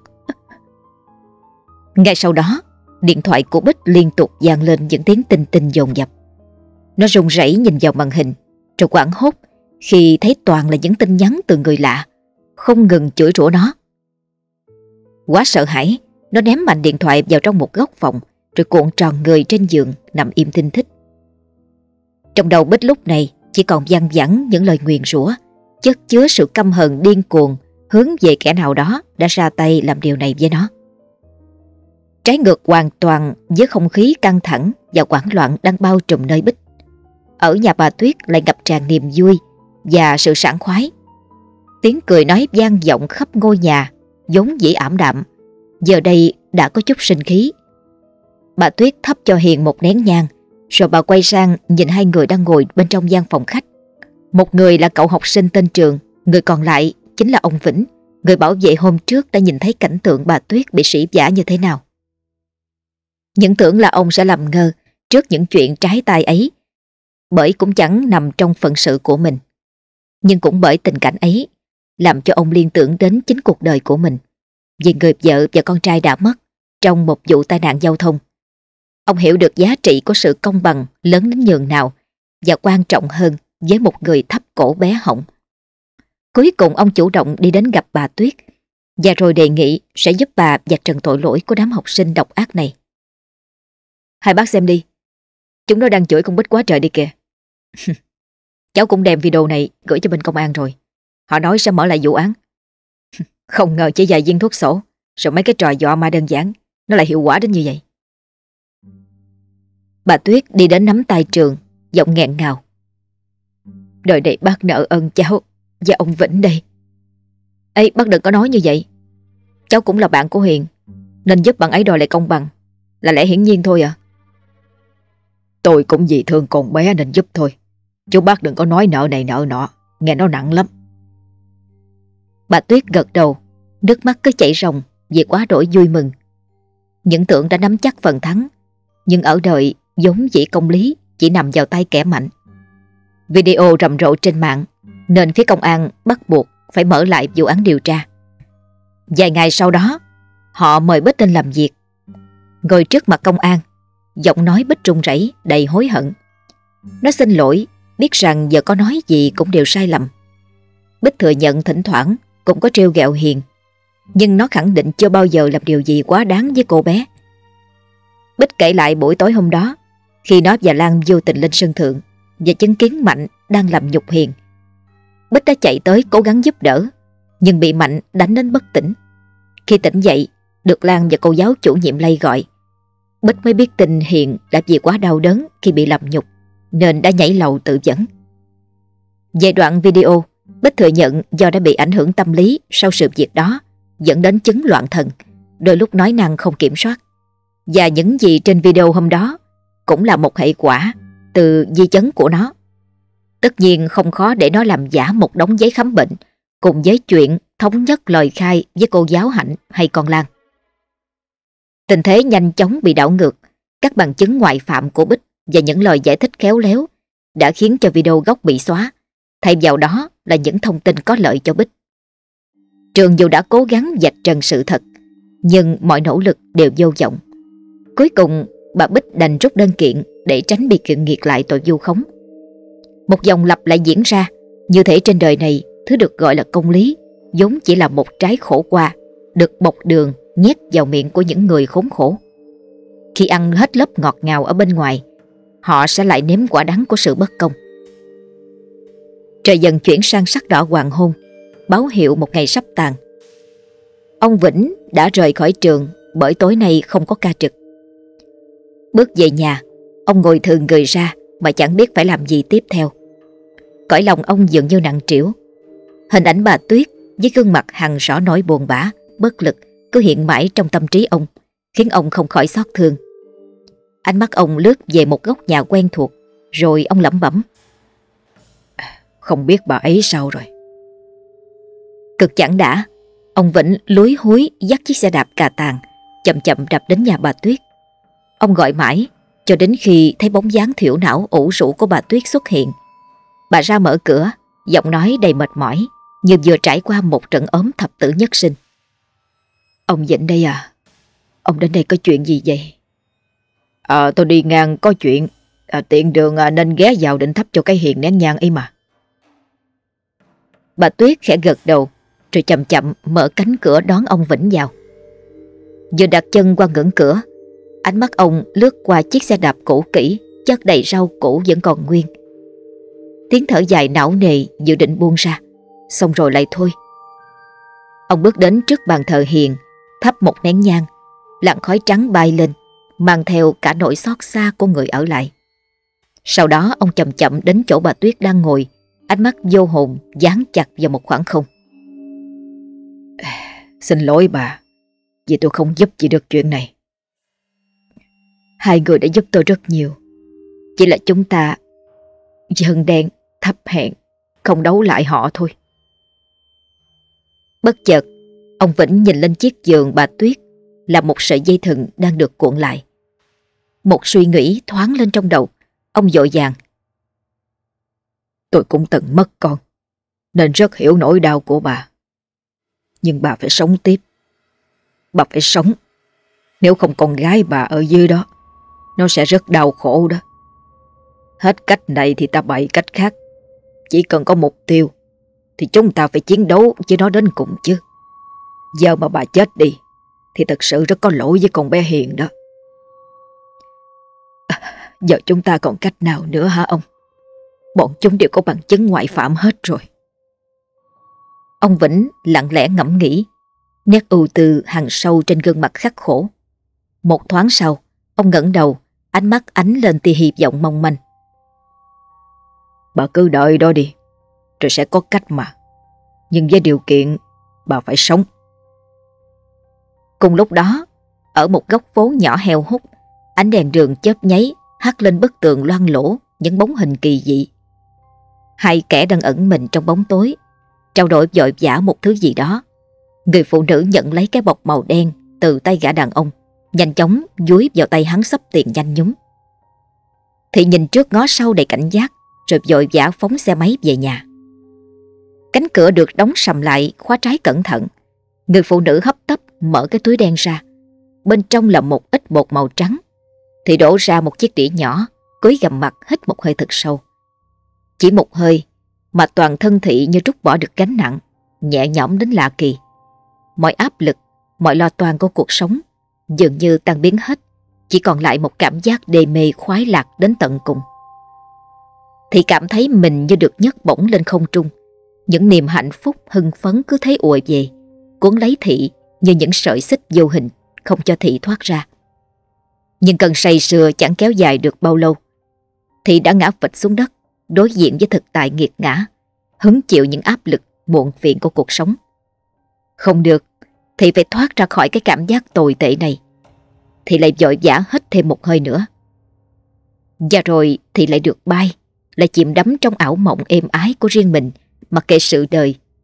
[SPEAKER 1] Ngay sau đó, điện thoại của Bích liên tục vang lên những tiếng tinh tinh dồn dập. Nó run rẩy nhìn vào màn hình, rồi hoảng hốt khi thấy toàn là những tin nhắn từ người lạ, không ngừng chửi rủa nó. Quá sợ hãi, nó ném mạnh điện thoại vào trong một góc phòng, rồi cuộn tròn người trên giường nằm im thinh thích. Trong đầu Bích lúc này chỉ còn văng vẳng những lời nguyền rủa, chất chứa sự căm hờn điên cuồng hướng về kẻ nào đó đã ra tay làm điều này với nó. Trái ngược hoàn toàn với không khí căng thẳng và hoảng loạn đang bao trùm nơi Bích. Ở nhà bà Tuyết lại ngập tràn niềm vui và sự sảng khoái. Tiếng cười nói vang vọng khắp ngôi nhà, vốn dĩ ảm đạm, giờ đây đã có chút sinh khí. Bà Tuyết thắp cho Hiền một nén nhang, rồi bà quay sang nhìn hai người đang ngồi bên trong gian phòng khách. Một người là cậu học sinh tên Trường, người còn lại chính là ông Vĩnh, người bảo vệ hôm trước đã nhìn thấy cảnh tượng bà Tuyết bị sỉ vả như thế nào. Những tưởng là ông sẽ làm ngơ trước những chuyện trái tai ấy, bởi cũng chẳng nằm trong phận sự của mình. Nhưng cũng bởi tình cảnh ấy làm cho ông liên tưởng đến chính cuộc đời của mình, vì người vợ và con trai đã mất trong một vụ tai nạn giao thông. Ông hiểu được giá trị của sự công bằng lớn đến nhường nào, và quan trọng hơn với một người thấp cổ bé họng. Cuối cùng ông chủ động đi đến gặp bà Tuyết, và rồi đề nghị sẽ giúp bà vạch trần tội lỗi của đám học sinh độc ác này. Hai bác xem đi, chúng nó đang chửi con Bích quá trời đi kìa. Cháu cũng đem video này gửi cho bên công an rồi, họ nói sẽ mở lại vụ án. Không ngờ chỉ vài viên thuốc sổ, rồi mấy cái trò dọa ma đơn giản, nó lại hiệu quả đến như vậy. Bà Tuyết đi đến nắm tay Trường, giọng nghẹn ngào. Đời này bác nợ ơn cháu và ông Vĩnh đây. Ê, bác đừng có nói như vậy. Cháu cũng là bạn của Hiền, nên giúp bạn ấy đòi lại công bằng là lẽ hiển nhiên thôi à. Tôi cũng vì thương con bé nên giúp thôi, chú bác đừng có nói nợ này nợ nọ, nghe nó nặng lắm. Bà Tuyết gật đầu, nước mắt cứ chảy ròng vì quá đổi vui mừng. Những tưởng đã nắm chắc phần thắng, nhưng ở đời vốn dĩ công lý chỉ nằm vào tay kẻ mạnh. Video rầm rộ trên mạng nên phía công an bắt buộc phải mở lại vụ án điều tra. Vài ngày sau đó, họ mời Bích lên làm việc. Ngồi trước mặt công an, giọng nói Bích run rẩy đầy hối hận. Nó xin lỗi, biết rằng giờ có nói gì cũng đều sai lầm. Bích thừa nhận thỉnh thoảng cũng có trêu ghẹo Hiền, nhưng nó khẳng định chưa bao giờ làm điều gì quá đáng với cô bé. Bích kể lại buổi tối hôm đó, khi nó và Lan vô tình lên sân thượng và chứng kiến Mạnh đang làm nhục Hiền. Bích đã chạy tới cố gắng giúp đỡ, nhưng bị Mạnh đánh đến bất tỉnh. Khi tỉnh dậy, được Lan và cô giáo chủ nhiệm lay gọi. Bích mới biết tin Hiền đã vì quá đau đớn khi bị làm nhục nên đã nhảy lầu tự vẫn. Về đoạn video, Bích thừa nhận do đã bị ảnh hưởng tâm lý sau sự việc đó, dẫn đến chứng loạn thần, đôi lúc nói năng không kiểm soát. Và những gì trên video hôm đó cũng là một hệ quả từ di chứng của nó. Tất nhiên không khó để nó làm giả một đống giấy khám bệnh cùng với chuyện thống nhất lời khai với cô giáo Hạnh hay con Lan. Tình thế nhanh chóng bị đảo ngược. Các bằng chứng ngoại phạm của Bích và những lời giải thích khéo léo đã khiến cho video gốc bị xóa. Thay vào đó là những thông tin có lợi cho Bích. Trường dù đã cố gắng vạch trần sự thật, nhưng mọi nỗ lực đều vô vọng. Cuối cùng bà Bích đành rút đơn kiện để tránh bị kiện nghiệt lại tội vu khống. Một vòng lặp lại diễn ra, như thể trên đời này thứ được gọi là công lý vốn chỉ là một trái khổ qua được bọc đường nhét vào miệng của những người khốn khổ. Khi ăn hết lớp ngọt ngào ở bên ngoài, họ sẽ lại nếm quả đắng của sự bất công. Trời dần chuyển sang sắc đỏ hoàng hôn, báo hiệu một ngày sắp tàn. Ông Vĩnh đã rời khỏi trường bởi tối nay không có ca trực. Bước về nhà, ông ngồi thừ người ra mà chẳng biết phải làm gì tiếp theo. Cõi lòng ông dường như nặng trĩu. Hình ảnh bà Tuyết với gương mặt hằn rõ nỗi buồn bã, bất lực cứ hiện mãi trong tâm trí ông, khiến ông không khỏi xót thương. Ánh mắt ông lướt về một góc nhà quen thuộc, rồi ông lẩm bẩm:
[SPEAKER 2] Không biết bà ấy sao rồi.
[SPEAKER 1] Cực chẳng đã, ông Vĩnh lúi húi dắt chiếc xe đạp cà tàng chậm chậm đạp đến nhà bà Tuyết. Ông gọi mãi cho đến khi thấy bóng dáng thiểu não ủ rũ của bà Tuyết xuất hiện. Bà ra mở cửa, giọng nói đầy mệt mỏi, như vừa trải qua một trận ốm thập tử nhất sinh.
[SPEAKER 2] Ông Vĩnh đây à? Ông đến đây có chuyện gì vậy?
[SPEAKER 3] À, tôi đi ngang có chuyện, à, tiện đường à, nên ghé vào định thắp cho cái hiền nén nhang ấy mà.
[SPEAKER 1] Bà Tuyết khẽ gật đầu, rồi chậm chậm mở cánh cửa đón ông Vĩnh vào. Vừa đặt chân qua ngưỡng cửa, ánh mắt ông lướt qua chiếc xe đạp cũ kỹ chất đầy rau củ vẫn còn nguyên. Tiếng thở dài não nề dự định buông ra, xong rồi lại thôi. Ông bước đến trước bàn thờ hiền, thắp một nén nhang. Làn khói trắng bay lên, mang theo cả nỗi xót xa của người ở lại. Sau đó ông chậm chậm đến chỗ bà Tuyết đang ngồi, ánh mắt vô hồn dán chặt vào một khoảng không.
[SPEAKER 3] Xin lỗi bà, vì tôi không giúp chị được chuyện này.
[SPEAKER 2] Hai người đã giúp tôi rất nhiều. Chỉ là chúng ta dân đen thấp hèn, không đấu lại họ thôi.
[SPEAKER 1] Bất chợt, ông Vĩnh nhìn lên chiếc giường bà Tuyết là một sợi dây thừng đang được cuộn lại. Một suy nghĩ thoáng lên trong đầu, ông vội vàng:
[SPEAKER 3] Tôi cũng từng mất con, nên rất hiểu nỗi đau của bà. Nhưng bà phải sống tiếp. Bà phải sống. Nếu không con gái bà ở dưới đó, nó sẽ rất đau khổ đó. Hết cách này thì ta bày cách khác. Chỉ cần có mục tiêu thì chúng ta phải chiến đấu với nó đến cùng chứ. Giờ mà bà chết đi thì thật sự rất có lỗi với con bé Hiền đó.
[SPEAKER 2] À, giờ chúng ta còn cách nào nữa hả ông? Bọn chúng đều có bằng chứng ngoại phạm hết rồi.
[SPEAKER 1] Ông Vĩnh lặng lẽ ngẫm nghĩ, nét ưu tư hằn sâu trên gương mặt khắc khổ. Một thoáng sau, ông ngẩng đầu, ánh mắt ánh lên tia hy vọng mong manh.
[SPEAKER 3] Bà cứ đợi đó đi, rồi sẽ có cách mà. Nhưng với điều kiện bà phải sống.
[SPEAKER 1] Cùng lúc đó, ở một góc phố nhỏ heo hút, ánh đèn đường chớp nháy hắt lên bức tường loang lổ những bóng hình kỳ dị. Hai kẻ đang ẩn mình trong bóng tối, trao đổi vội vã một thứ gì đó. Người phụ nữ nhận lấy cái bọc màu đen từ tay gã đàn ông, nhanh chóng dúi vào tay hắn xấp tiền nhanh nhúng. Thị nhìn trước ngó sau đầy cảnh giác, rồi vội vã phóng xe máy về nhà. Cánh cửa được đóng sầm lại, khóa trái cẩn thận. Người phụ nữ hấp tấp mở cái túi đen ra. Bên trong là một ít bột màu trắng. Thị đổ ra một chiếc đĩa nhỏ, cúi gằm mặt hít một hơi thật sâu. Chỉ một hơi mà toàn thân Thị như trút bỏ được gánh nặng, nhẹ nhõm đến lạ kỳ. Mọi áp lực, mọi lo toan của cuộc sống dường như tan biến hết, chỉ còn lại một cảm giác đê mê khoái lạc đến tận cùng. Thị cảm thấy mình như được nhấc bổng lên không trung. Những niềm hạnh phúc hưng phấn cứ thế ùa về, cuốn lấy Thị như những sợi xích vô hình, không cho Thị thoát ra. Nhưng cơn say sưa chẳng kéo dài được bao lâu. Thị đã ngã phịch xuống đất, đối diện với thực tại nghiệt ngã, hứng chịu những áp lực muộn phiền của cuộc sống. Không được, Thị phải thoát ra khỏi cái cảm giác tồi tệ này. Thị lại vội vã hít thêm một hơi nữa. Và rồi Thị lại được bay, lại chìm đắm trong ảo mộng êm ái của riêng mình, mặc kệ sự đời.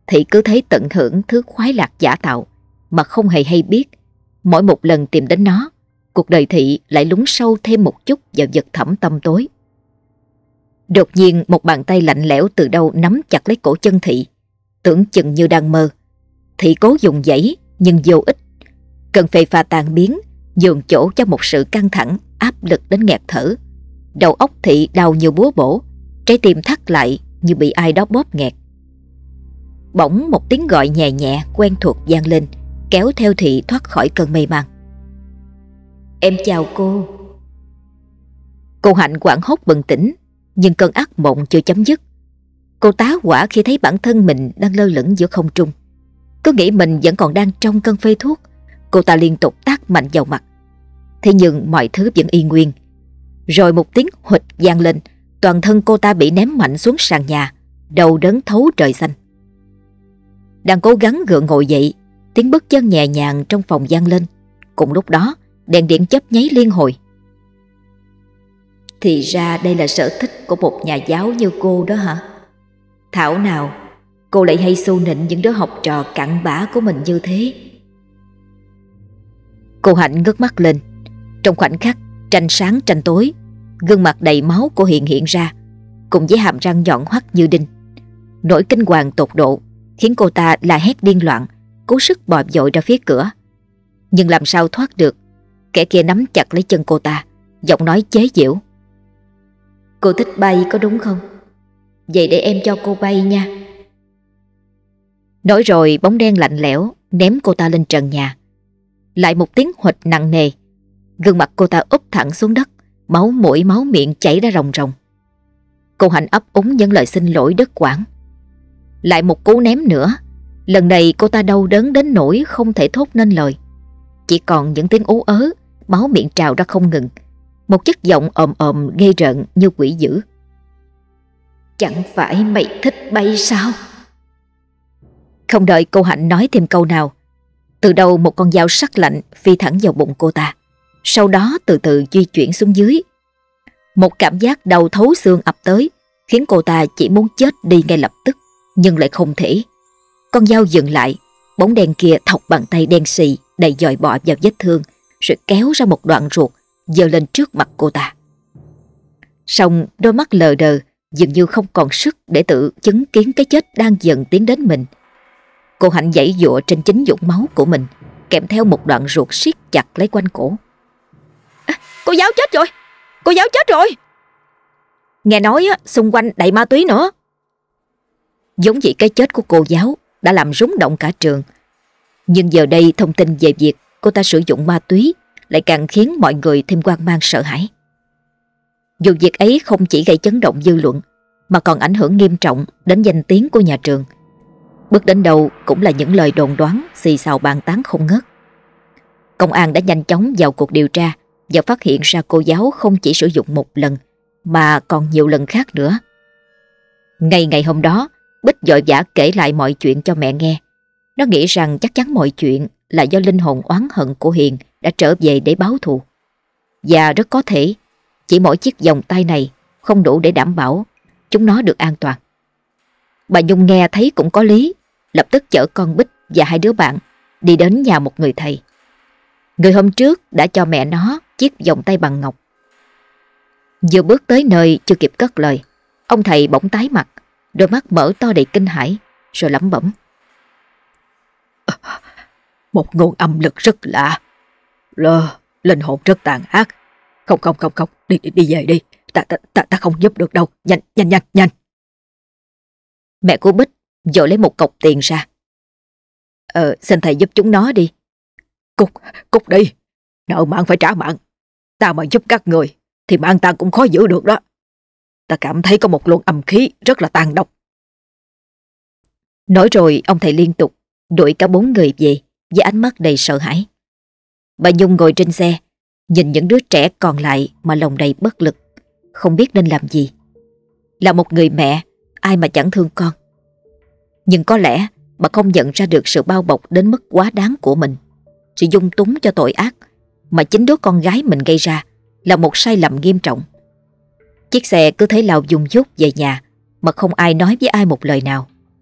[SPEAKER 1] Thị cứ thấy tận hưởng thứ khoái lạc giả tạo mà không hề hay biết, mỗi một lần tìm đến nó, cuộc đời Thị lại lún sâu thêm một chút vào vực thẳm tăm tối. Đột nhiên một bàn tay lạnh lẽo từ đâu nắm chặt lấy cổ chân Thị, tưởng chừng như đang mơ. Thị cố dùng dãy nhưng vô ích, cơn phê pha tan biến, nhường chỗ cho một sự căng thẳng áp lực đến nghẹt thở. Đầu óc Thị đau như búa bổ, trái tim thắt lại như bị ai đó bóp nghẹt. Bỗng một tiếng gọi nhẹ nhẹ quen thuộc vang lên, kéo theo Thị thoát khỏi cơn mê man. Em chào cô. Cô Hạnh hoảng hốt bừng tỉnh, nhưng cơn ác mộng chưa chấm dứt. Cô tá hỏa khi thấy bản thân mình đang lơ lửng giữa không trung. Cứ nghĩ mình vẫn còn đang trong cơn phê thuốc, cô ta liên tục tát mạnh vào mặt. Thế nhưng mọi thứ vẫn y nguyên. Rồi một tiếng huỵch vang lên, toàn thân cô ta bị ném mạnh xuống sàn nhà, đầu đớn thấu trời xanh. Đang cố gắng gượng ngồi dậy, tiếng bước chân nhẹ nhàng trong phòng vang lên. Cùng lúc đó, đèn điện chớp nháy liên hồi. Thì ra đây là sở thích của một nhà giáo như cô đó hả? Thảo nào cô lại hay xu nịnh những đứa học trò cặn bã của mình như thế. Cô Hạnh ngước mắt lên. Trong khoảnh khắc tranh sáng tranh tối, gương mặt đầy máu cô hiện hiện ra, cùng với hàm răng nhọn hoắt như đinh. Nỗi kinh hoàng tột độ khiến cô ta la hét điên loạn, cố sức bò dội ra phía cửa. Nhưng làm sao thoát được, kẻ kia nắm chặt lấy chân cô ta, giọng nói chế giễu. Cô thích bay có đúng không? Vậy để em cho cô bay nha. Nói rồi bóng đen lạnh lẽo ném cô ta lên trần nhà. Lại một tiếng huỵch nặng nề, gương mặt cô ta úp thẳng xuống đất, máu mũi máu miệng chảy ra ròng ròng. Cô Hạnh ấp úng những lời xin lỗi đứt quãng. Lại một cú ném nữa, lần này cô ta đau đớn đến nỗi không thể thốt nên lời, chỉ còn những tiếng ú ớ, máu miệng trào ra không ngừng, một chất giọng ồm ồm ghê rợn như quỷ dữ. Chẳng phải mày thích bay sao? Không đợi cô Hạnh nói thêm câu nào, từ đâu một con dao sắc lạnh phi thẳng vào bụng cô ta, sau đó từ từ di chuyển xuống dưới. Một cảm giác đau thấu xương ập tới, khiến cô ta chỉ muốn chết đi ngay lập tức, nhưng lại không thể. Con dao dừng lại, bóng đen kia thọc bàn tay đen xì đầy dòi bọ vào vết thương, rồi kéo ra một đoạn ruột giơ lên trước mặt cô ta. Song đôi mắt lờ đờ dường như không còn sức để tự chứng kiến cái chết đang dần tiến đến mình. Cô Hạnh giãy giụa trên chính vũng máu của mình, kèm theo một đoạn ruột siết chặt lấy quanh cổ. À, cô giáo chết rồi! Cô giáo chết rồi! Nghe nói á, xung quanh đầy ma túy nữa. Giống vậy cái chết của cô giáo đã làm rúng động cả trường. Nhưng giờ đây thông tin về việc cô ta sử dụng ma túy lại càng khiến mọi người thêm hoang mang sợ hãi. Dù việc ấy không chỉ gây chấn động dư luận, mà còn ảnh hưởng nghiêm trọng đến danh tiếng của nhà trường. Bước đến đầu cũng là những lời đồn đoán xì xào bàn tán không ngớt. Công an đã nhanh chóng vào cuộc điều tra và phát hiện ra cô giáo không chỉ sử dụng một lần mà còn nhiều lần khác nữa. Ngay ngày hôm đó, Bích vội vã kể lại mọi chuyện cho mẹ nghe. Nó nghĩ rằng chắc chắn mọi chuyện là do linh hồn oán hận của Hiền đã trở về để báo thù. Và rất có thể chỉ mỗi chiếc vòng tay này không đủ để đảm bảo chúng nó được an toàn. Bà Nhung nghe thấy cũng có lý, lập tức chở con Bích và hai đứa bạn đi đến nhà một người thầy. Người hôm trước đã cho mẹ nó chiếc vòng tay bằng ngọc. Vừa bước tới nơi chưa kịp cất lời, ông thầy bỗng tái mặt, đôi mắt mở to đầy kinh hãi, rồi lẩm bẩm.
[SPEAKER 3] Một nguồn âm lực rất lạ. Lơ, linh hồn rất tàn ác. Không không không không, đi đi, đi về đi. Ta, ta ta ta không giúp được đâu. Nhanh nhanh nhanh nhanh.
[SPEAKER 1] Mẹ của Bích vội lấy một cọc tiền ra. Ờ, xin thầy giúp chúng nó đi.
[SPEAKER 3] Cút, cút đi. Nợ mạng phải trả mạng. Ta mà giúp các người thì mạng ta cũng khó giữ được đó. Ta cảm thấy có một luồng âm khí rất là tàn độc.
[SPEAKER 1] Nói rồi ông thầy liên tục đuổi cả bốn người về với ánh mắt đầy sợ hãi. Bà Nhung ngồi trên xe, nhìn những đứa trẻ còn lại mà lòng đầy bất lực, không biết nên làm gì. Là một người mẹ, ai mà chẳng thương con. Nhưng có lẽ bà không nhận ra được sự bao bọc đến mức quá đáng của mình. Sự dung túng cho tội ác mà chính đứa con gái mình gây ra là một sai lầm nghiêm trọng. Chiếc xe cứ thế lao dùng dút về nhà mà không ai nói với ai một lời nào.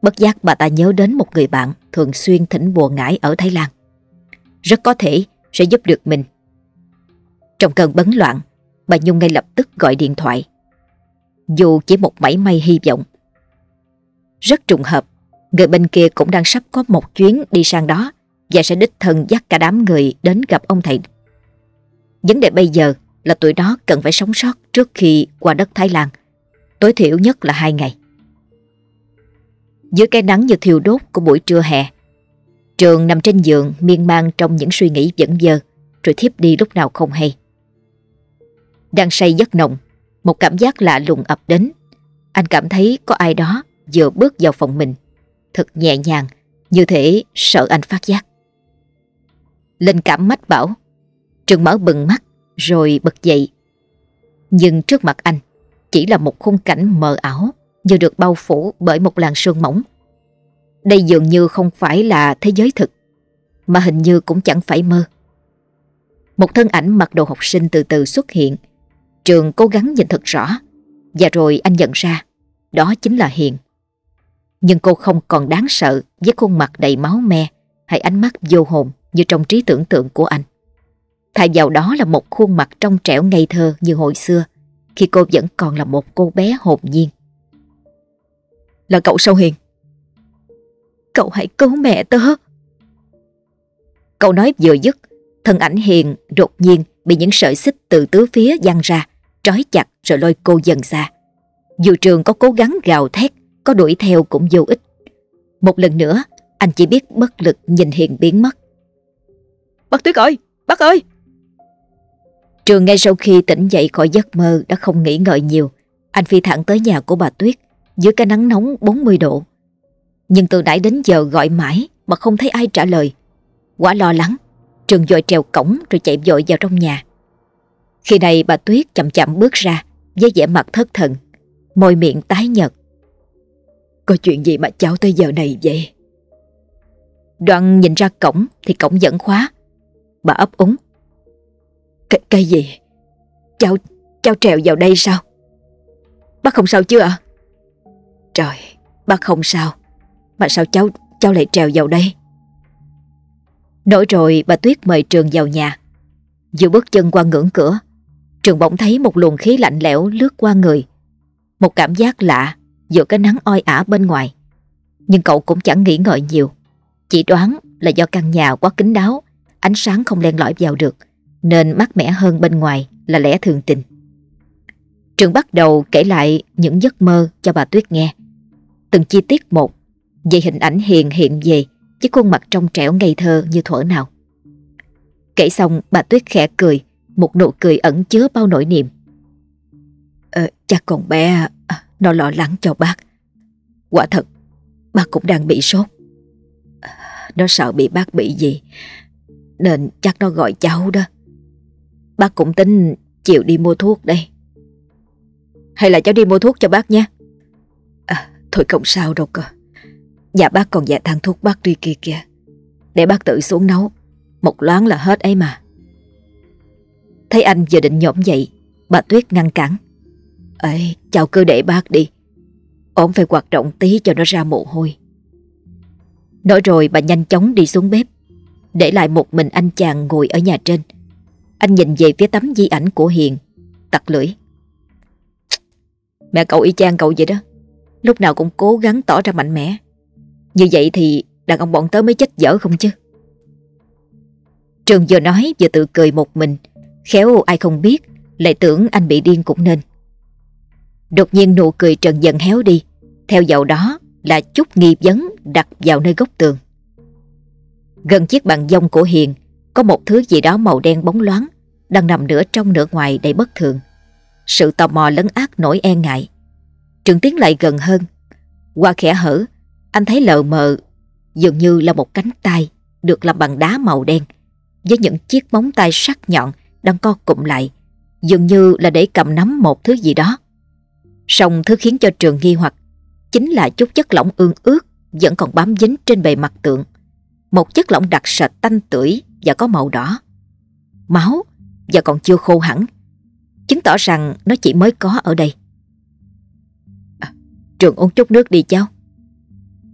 [SPEAKER 1] Bất giác bà ta nhớ đến một người bạn thường xuyên thỉnh bùa ngải ở Thái Lan. Rất có thể sẽ giúp được mình. Trong cơn bấn loạn, bà Nhung ngay lập tức gọi điện thoại, dù chỉ một mảy may hy vọng. Rất trùng hợp, người bên kia cũng đang sắp có một chuyến đi sang đó và sẽ đích thân dắt cả đám người đến gặp ông thầy. Vấn đề bây giờ là tụi nó cần phải sống sót trước khi qua đất Thái Lan, tối thiểu nhất là hai ngày. Dưới cái nắng như thiêu đốt của buổi trưa hè, Trường nằm trên giường miên man trong những suy nghĩ vẩn vơ, rồi thiếp đi lúc nào không hay. Đang say giấc nồng, một cảm giác lạ lùng ập đến. Anh cảm thấy có ai đó vừa bước vào phòng mình, thật nhẹ nhàng, như thể sợ anh phát giác. Linh cảm mách bảo. Trường mở bừng mắt rồi bật dậy. Nhưng trước mặt anh chỉ là một khung cảnh mờ ảo, như được bao phủ bởi một làn sương mỏng. Đây dường như không phải là thế giới thực, mà hình như cũng chẳng phải mơ. Một thân ảnh mặc đồ học sinh từ từ xuất hiện. Trường cố gắng nhìn thật rõ, và rồi anh nhận ra đó chính là Hiền. Nhưng cô không còn đáng sợ với khuôn mặt đầy máu me hay ánh mắt vô hồn như trong trí tưởng tượng của anh. Thay vào đó là một khuôn mặt trong trẻo ngây thơ như hồi xưa, khi cô vẫn còn là một cô bé hồn nhiên.
[SPEAKER 2] Là cậu sao Hiền?
[SPEAKER 1] Cậu hãy cứu mẹ tớ. Câu nói vừa dứt, thân ảnh Hiền đột nhiên bị những sợi xích từ tứ phía giăng ra, trói chặt rồi lôi cô dần xa. Dù Trường có cố gắng gào thét, có đuổi theo cũng vô ích. Một lần nữa, anh chỉ biết bất lực nhìn Hiền biến mất.
[SPEAKER 2] Bác Tuyết ơi! Bác ơi!
[SPEAKER 1] Trường ngay sau khi tỉnh dậy khỏi giấc mơ đã không nghĩ ngợi nhiều. Anh phi thẳng tới nhà của bà Tuyết dưới cái nắng nóng bốn mươi độ. Nhưng từ nãy đến giờ gọi mãi mà không thấy ai trả lời. Quá lo lắng, Trường vội trèo cổng rồi chạy vội vào trong nhà. Khi này bà Tuyết chậm chậm bước ra với vẻ mặt thất thần, môi miệng tái nhợt.
[SPEAKER 2] Có chuyện gì mà cháu tới giờ này vậy?
[SPEAKER 1] Đoạn nhìn ra cổng thì cổng vẫn khóa. Bà ấp úng.
[SPEAKER 2] Cái, cái gì? Cháu, cháu trèo vào đây sao? Bác không sao chứ ạ? À? Trời, bác không sao. Mà sao cháu, cháu lại trèo vào đây?
[SPEAKER 1] Nói rồi bà Tuyết mời Trường vào nhà. Vừa bước chân qua ngưỡng cửa, Trường bỗng thấy một luồng khí lạnh lẽo lướt qua người. Một cảm giác lạ giữa cái nắng oi ả bên ngoài. Nhưng cậu cũng chẳng nghĩ ngợi nhiều, chỉ đoán là do căn nhà quá kín đáo, ánh sáng không len lỏi vào được, nên mát mẻ hơn bên ngoài là lẽ thường tình. Trường bắt đầu kể lại những giấc mơ cho bà Tuyết nghe, từng chi tiết một, về hình ảnh Hiền hiện về với khuôn mặt trong trẻo ngây thơ như thuở nào. Kể xong bà Tuyết khẽ cười, một nụ cười ẩn chứa bao nỗi niềm.
[SPEAKER 2] Ờ, chắc con bé nó lo lắng cho bác. Quả thật, bác cũng đang bị sốt. Nó sợ bị bác bị gì, nên chắc nó gọi cháu đó. Bác cũng tính chiều đi mua thuốc đây.
[SPEAKER 1] Hay là cháu đi mua thuốc cho bác nha.
[SPEAKER 2] À, thôi không sao đâu cơ. Nhà bác còn dạ thang thuốc bác đi kia kìa, để bác tự xuống nấu, một loáng là hết ấy mà.
[SPEAKER 1] Thấy anh vừa định nhổm dậy, bà Tuyết ngăn cản.
[SPEAKER 2] Ấy, cháu cứ để bác đi, ổn phải hoạt động tí cho nó ra mồ hôi.
[SPEAKER 1] Nói rồi bà nhanh chóng đi xuống bếp, để lại một mình anh chàng ngồi ở nhà trên. Anh nhìn về phía tấm di ảnh của Hiền, tặc lưỡi.
[SPEAKER 2] Mẹ cậu y chang cậu vậy đó, lúc nào cũng cố gắng tỏ ra mạnh mẽ. Như vậy thì đàn ông bọn tớ mới chết dở không chứ.
[SPEAKER 1] Trường vừa nói vừa tự cười một mình, khéo ai không biết lại tưởng anh bị điên cũng nên. Đột nhiên nụ cười Trần dần héo đi, theo vào đó là chút nghi vấn đặt vào nơi góc tường. Gần chiếc bàn dông của Hiền có một thứ gì đó màu đen bóng loáng, đang nằm nửa trong nửa ngoài đầy bất thường. Sự tò mò lấn át nỗi e ngại. Trường tiến lại gần hơn. Qua kẽ hở, anh thấy lờ mờ, dường như là một cánh tay được làm bằng đá màu đen, với những chiếc móng tay sắc nhọn đang co cụm lại, dường như là để cầm nắm một thứ gì đó. Song thứ khiến cho Trường nghi hoặc chính là chút chất lỏng ương ướt vẫn còn bám dính trên bề mặt tượng. Một chất lỏng đặc sệt tanh tưởi và có màu đỏ, máu, và còn chưa khô hẳn, chứng tỏ rằng nó chỉ mới có ở đây.
[SPEAKER 2] À, Trường uống chút nước đi cháu.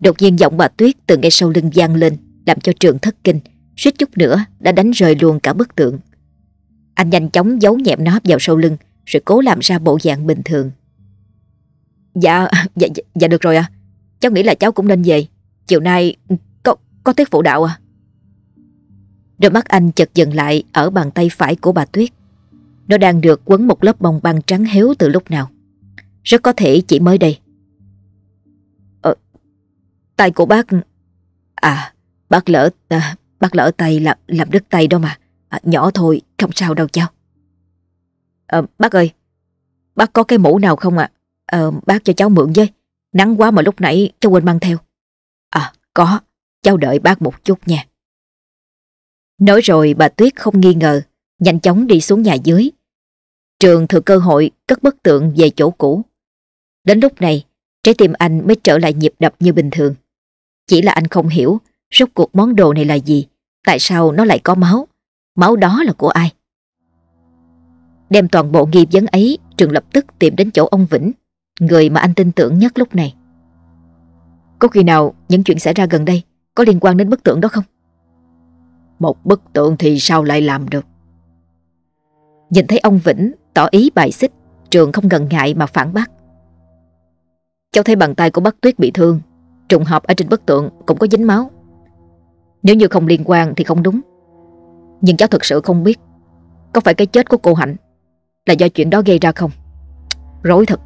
[SPEAKER 1] Đột nhiên giọng bà Tuyết từ ngay sau lưng vang lên, làm cho Trường thất kinh, suýt chút nữa đã đánh rơi luôn cả bức tượng. Anh nhanh chóng giấu nhẹm nó vào sau lưng, rồi cố làm ra bộ dạng bình thường. Dạ, dạ, dạ, dạ được rồi à. Cháu nghĩ là cháu cũng nên về. Chiều nay có, có tiết phụ đạo à. Đôi mắt anh chợt dừng lại ở bàn tay phải của bà Tuyết. Nó đang được quấn một lớp bông băng trắng héo từ lúc nào. Rất có thể chỉ mới đây. Ờ, tay của bác... À, bác lỡ à, bác lỡ tay làm, làm đứt tay đó mà. À, nhỏ thôi, không sao đâu cháu. Ờ, bác ơi, bác có cái mũ nào không ạ? À? Ờ, bác cho cháu mượn với. Nắng quá mà lúc nãy cháu quên mang theo. À, có, cháu đợi bác một chút nha. Nói rồi bà Tuyết không nghi ngờ, nhanh chóng đi xuống nhà dưới. Trường thừa cơ hội cất bức tượng về chỗ cũ. Đến lúc này, trái tim anh mới trở lại nhịp đập như bình thường. Chỉ là anh không hiểu rốt cuộc món đồ này là gì, tại sao nó lại có máu, máu đó là của ai. Đem toàn bộ nghi vấn ấy, Trường lập tức tìm đến chỗ ông Vĩnh, người mà anh tin tưởng nhất lúc này. Có khi nào những chuyện xảy ra gần đây có liên quan đến bức tượng đó không?
[SPEAKER 3] Một bức tượng thì sao lại làm được?
[SPEAKER 1] Nhìn thấy ông Vĩnh tỏ ý bài xích, Trường không ngần ngại mà phản bác. Cháu thấy bàn tay của bác Tuyết bị thương, trùng hợp ở trên bức tượng cũng có dính máu. Nếu như không liên quan thì không đúng. Nhưng cháu thực sự không biết có phải cái chết của cô Hạnh là do chuyện đó gây ra không? Rối thật.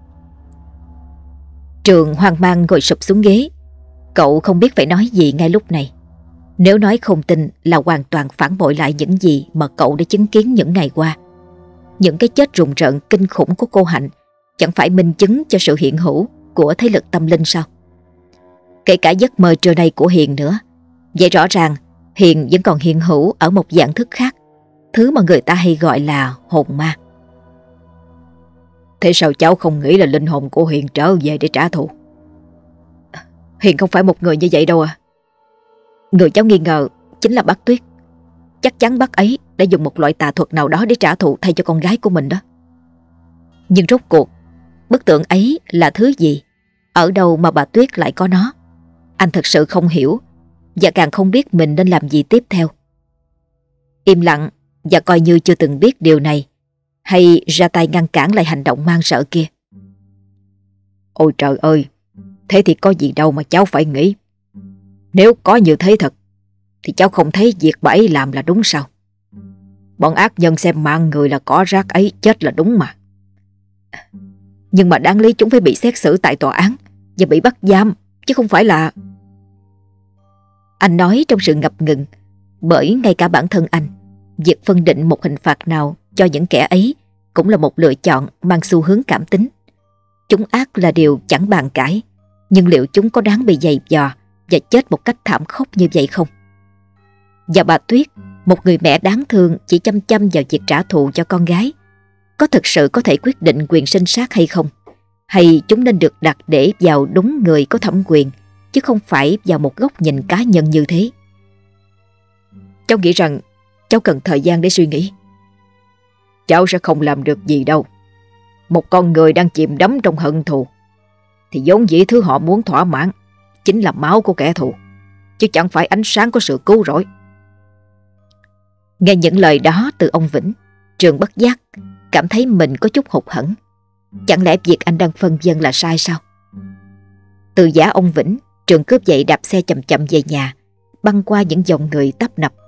[SPEAKER 1] Trường hoang mang ngồi sụp xuống ghế. Cậu không biết phải nói gì ngay lúc này. Nếu nói không tin là hoàn toàn phản bội lại những gì mà cậu đã chứng kiến những ngày qua. Những cái chết rùng rợn kinh khủng của cô Hạnh chẳng phải minh chứng cho sự hiện hữu của thế lực tâm linh sao? Kể cả giấc mơ trưa nay của Hiền nữa. Vậy rõ ràng Hiền vẫn còn hiện hữu ở một dạng thức khác, thứ mà người ta hay gọi là hồn ma.
[SPEAKER 3] Thế sao cháu không nghĩ là linh hồn của Hiền trở về để trả thù?
[SPEAKER 1] Hiền không phải một người như vậy đâu à. Người cháu nghi ngờ chính là bác Tuyết. Chắc chắn bác ấy đã dùng một loại tà thuật nào đó để trả thù thay cho con gái của mình đó. Nhưng rốt cuộc bức tượng ấy là thứ gì? Ở đâu mà bà Tuyết lại có nó? Anh thật sự không hiểu, và càng không biết mình nên làm gì tiếp theo. Im lặng và coi như chưa từng biết điều này, hay ra tay ngăn cản lại hành động man sợ kia.
[SPEAKER 3] Ôi trời ơi, thế thì có gì đâu mà cháu phải nghĩ. Nếu có như thế thật thì cháu không thấy việc bà ấy làm là đúng sao? Bọn ác nhân xem mạng người là cỏ rác ấy chết là đúng mà.
[SPEAKER 1] Nhưng mà đáng lý chúng phải bị xét xử tại tòa án và bị bắt giam, chứ không phải là... Anh nói trong sự ngập ngừng, bởi ngay cả bản thân anh, việc phân định một hình phạt nào cho những kẻ ấy cũng là một lựa chọn mang xu hướng cảm tính. Chúng ác là điều chẳng bàn cãi, nhưng liệu chúng có đáng bị giày vò và chết một cách thảm khốc như vậy không? Và bà Tuyết, một người mẹ đáng thương chỉ chăm chăm vào việc trả thù cho con gái, có thực sự có thể quyết định quyền sinh sát hay không? Hay chúng nên được đặt để vào đúng người có thẩm quyền, chứ không phải vào một góc nhìn cá nhân như thế?
[SPEAKER 3] Cháu nghĩ rằng cháu cần thời gian để suy nghĩ. Cháu sẽ không làm được gì đâu. Một con người đang chìm đắm trong hận thù thì vốn dĩ thứ họ muốn thỏa mãn chính là máu của kẻ thù, chứ chẳng phải ánh sáng của sự cứu rỗi.
[SPEAKER 1] Nghe những lời đó từ ông Vĩnh, Trường bất giác cảm thấy mình có chút hụt hẫng. Chẳng lẽ việc anh đang phân vân là sai sao? Từ giả ông Vĩnh, Trường cướp dậy đạp xe chậm chậm về nhà, băng qua những dòng người tấp nập.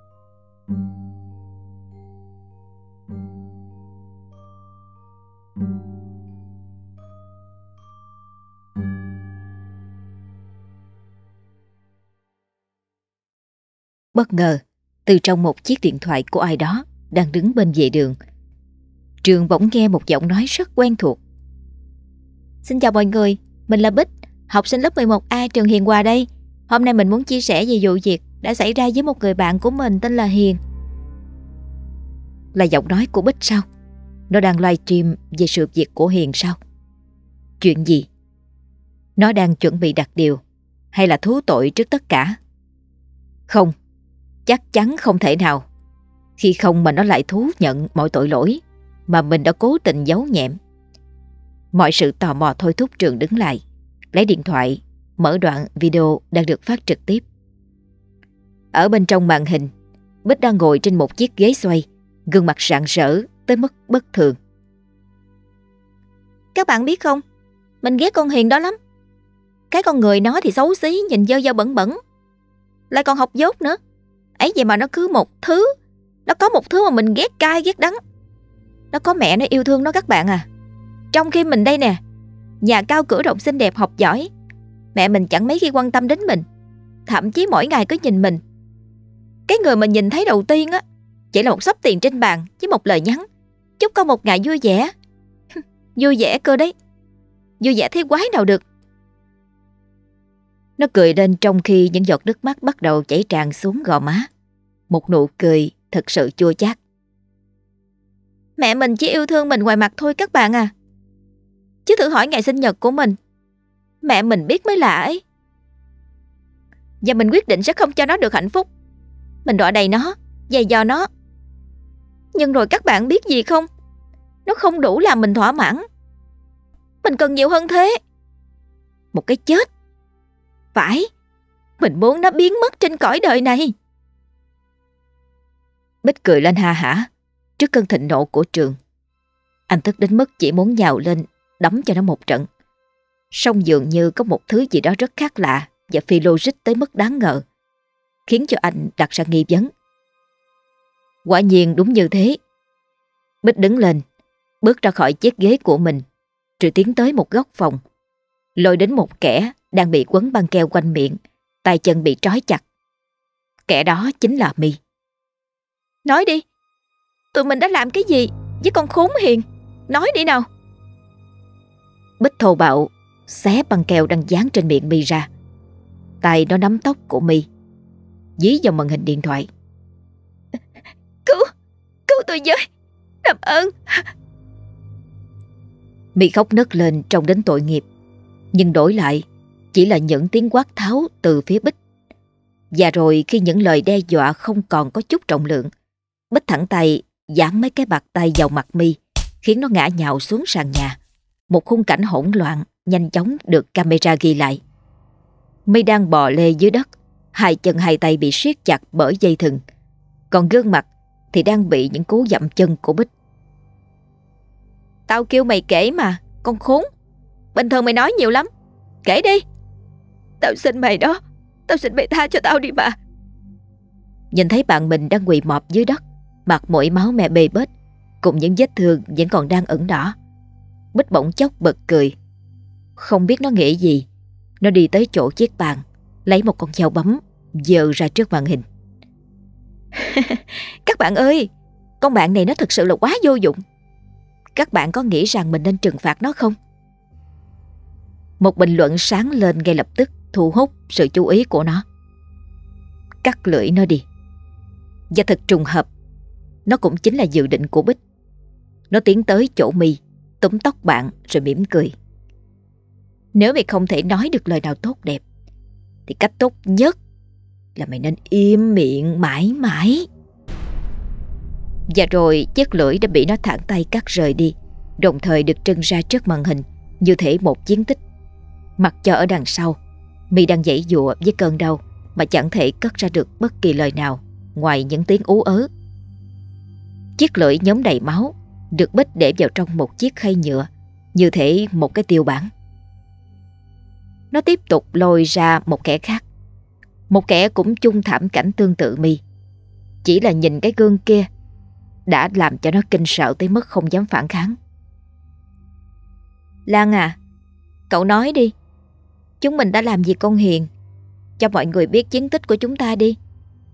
[SPEAKER 1] Bất ngờ, từ trong một chiếc điện thoại của ai đó đang đứng bên vệ đường, Trường bỗng nghe một giọng nói rất quen thuộc. Xin chào mọi người, mình là Bích, học sinh lớp mười một A trường Hiền Hòa đây. Hôm nay mình muốn chia sẻ về vụ việc đã xảy ra với một người bạn của mình tên là Hiền. Là giọng nói của Bích sao? Nó đang livestream về sự việc của Hiền sao? Chuyện gì? Nó đang chuẩn bị đặt điều hay là thú tội trước tất cả? Không, chắc chắn không thể nào. Khi không mà nó lại thú nhận mọi tội lỗi mà mình đã cố tình giấu nhẹm. Mọi sự tò mò thôi thúc Trường đứng lại, lấy điện thoại, mở đoạn video đang được phát trực tiếp. Ở bên trong màn hình, Bích đang ngồi trên một chiếc ghế xoay, gương mặt rạng rỡ tới mức bất thường.
[SPEAKER 2] Các bạn biết không, mình ghét con Hiền đó lắm. Cái con người nó thì xấu xí, nhìn dơ dơ bẩn bẩn, lại còn học dốt nữa. Ấy vậy mà nó cứ một thứ, nó có một thứ mà mình ghét cay ghét đắng. Nó có mẹ nó yêu thương nó các bạn à. Trong khi mình đây nè, nhà cao cửa rộng xinh đẹp học giỏi, mẹ mình chẳng mấy khi quan tâm đến mình. Thậm chí mỗi ngày cứ nhìn mình. Cái người mình nhìn thấy đầu tiên á chỉ là một xấp tiền trên bàn với một lời nhắn: chúc con một ngày vui vẻ. Vui vẻ cơ đấy. Vui vẻ thế quái nào được.
[SPEAKER 1] Nó cười lên trong khi những giọt nước mắt bắt đầu chảy tràn xuống gò má. Một nụ cười thật sự chua chát.
[SPEAKER 2] Mẹ mình chỉ yêu thương mình ngoài mặt thôi các bạn à. Chứ thử hỏi ngày sinh nhật của mình, mẹ mình biết mới lạ ấy. Và mình quyết định sẽ không cho nó được hạnh phúc. Mình đọa đầy nó, dày dò nó. Nhưng rồi các bạn biết gì không? Nó không đủ làm mình thỏa mãn. Mình cần nhiều hơn thế. Một cái chết. Phải, mình muốn nó biến mất trên cõi đời này.
[SPEAKER 1] Bích cười lên ha hả trước cơn thịnh nộ của Trường. Anh tức đến mức chỉ muốn nhào lên đấm cho nó một trận. Song dường như có một thứ gì đó rất khác lạ và phi logic tới mức đáng ngờ, khiến cho anh đặt ra nghi vấn. Quả nhiên đúng như thế. Bích đứng lên, bước ra khỏi chiếc ghế của mình, rồi tiến tới một góc phòng, lôi đến một kẻ đang bị quấn băng keo quanh miệng, tay chân bị trói chặt. Kẻ đó chính là My.
[SPEAKER 2] Nói đi, tụi mình đã làm cái gì với con khốn Hiền? Nói đi nào.
[SPEAKER 1] Bích thô bạo xé băng keo đang dán trên miệng My ra. Tay nó nắm tóc của My, dí vào màn hình điện thoại.
[SPEAKER 2] Cứu, cứu tôi với, làm ơn.
[SPEAKER 1] My khóc nấc lên trông đến tội nghiệp, nhưng đổi lại chỉ là những tiếng quát tháo từ phía Bích. Và rồi khi những lời đe dọa không còn có chút trọng lượng, Bích thẳng tay giáng mấy cái bạt tay vào mặt My, khiến nó ngã nhào xuống sàn nhà. Một khung cảnh hỗn loạn nhanh chóng được camera ghi lại. My đang bò lê dưới đất, hai chân hai tay bị siết chặt bởi dây thừng, còn gương mặt thì đang bị những cú dậm chân của Bích.
[SPEAKER 2] Tao kêu mày kể mà, con khốn. Bình thường mày nói nhiều lắm. Kể đi. Tao xin mày đó, tao xin mày tha cho tao đi mà.
[SPEAKER 1] Nhìn thấy bạn mình đang quỳ mọp dưới đất, mặt mũi máu me bê bết, cùng những vết thương vẫn còn đang ửng đỏ, Bích bỗng chốc bật cười. Không biết nó nghĩ gì, nó đi tới chỗ chiếc bàn, lấy một con dao bấm giơ ra trước màn hình.
[SPEAKER 2] Các bạn ơi, con bạn này nó thực sự là quá vô dụng. Các bạn có nghĩ rằng mình nên trừng phạt nó không?
[SPEAKER 1] Một bình luận sáng lên ngay lập tức thu hút sự chú ý của nó. Cắt lưỡi nó đi. Và thật trùng hợp, nó cũng chính là dự định của Bích. Nó tiến tới chỗ My, túm tóc bạn rồi mỉm cười. Nếu mày không thể nói được lời nào tốt đẹp, thì cách tốt nhất là mày nên im miệng mãi mãi. Và rồi chiếc lưỡi đã bị nó thẳng tay cắt rời đi, đồng thời được trưng ra trước màn hình như thể một chiến tích. Mặc cho ở đằng sau, My đang giãy giụa với cơn đau mà chẳng thể cất ra được bất kỳ lời nào ngoài những tiếng ú ớ. Chiếc lưỡi nhốm đầy máu được Bích để vào trong một chiếc khay nhựa, như thể một cái tiêu bản. Nó tiếp tục lôi ra một kẻ khác, một kẻ cũng chung thảm cảnh tương tự My. Chỉ là nhìn cái gương kia đã làm cho nó kinh sợ tới mức không dám phản kháng.
[SPEAKER 2] Lan à, cậu nói đi, chúng mình đã làm gì con Hiền? Cho mọi người biết chiến tích của chúng ta đi.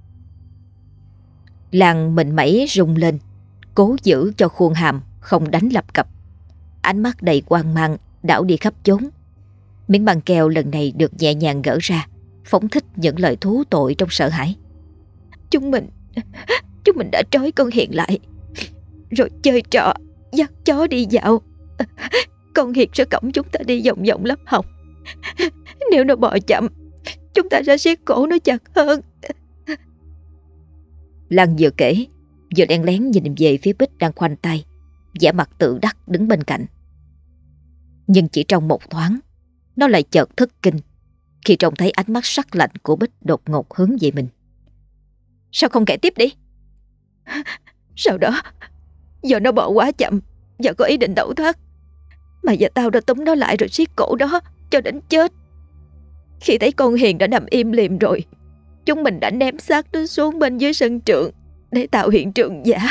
[SPEAKER 1] Lan mình mẩy rung lên, cố giữ cho khuôn hàm không đánh lập cập. Ánh mắt đầy hoang mang đảo đi khắp chốn. Miếng băng keo lần này được nhẹ nhàng gỡ ra, phóng thích những lời thú tội trong sợ hãi.
[SPEAKER 2] Chúng mình Chúng mình đã trói con Hiền lại, rồi chơi trò dắt chó đi dạo. Con Hiền sẽ cõng chúng ta đi vòng vòng lớp học. Nếu nó bò chậm, chúng ta sẽ siết cổ nó chặt hơn.
[SPEAKER 1] Lan vừa kể vừa đen lén nhìn về phía Bích đang khoanh tay, vẻ mặt tự đắc đứng bên cạnh. Nhưng chỉ trong một thoáng, nó lại chợt thất kinh khi trông thấy ánh mắt sắc lạnh của Bích đột ngột hướng về mình.
[SPEAKER 2] Sao không kể tiếp đi? Sau đó, do nó bỏ quá chậm và có ý định tẩu thoát, mà giờ tao đã túm nó lại rồi siết cổ đó cho đến chết. Khi thấy con Hiền đã nằm im lìm rồi, chúng mình đã ném xác nó xuống bên dưới sân trường để tạo hiện trường giả.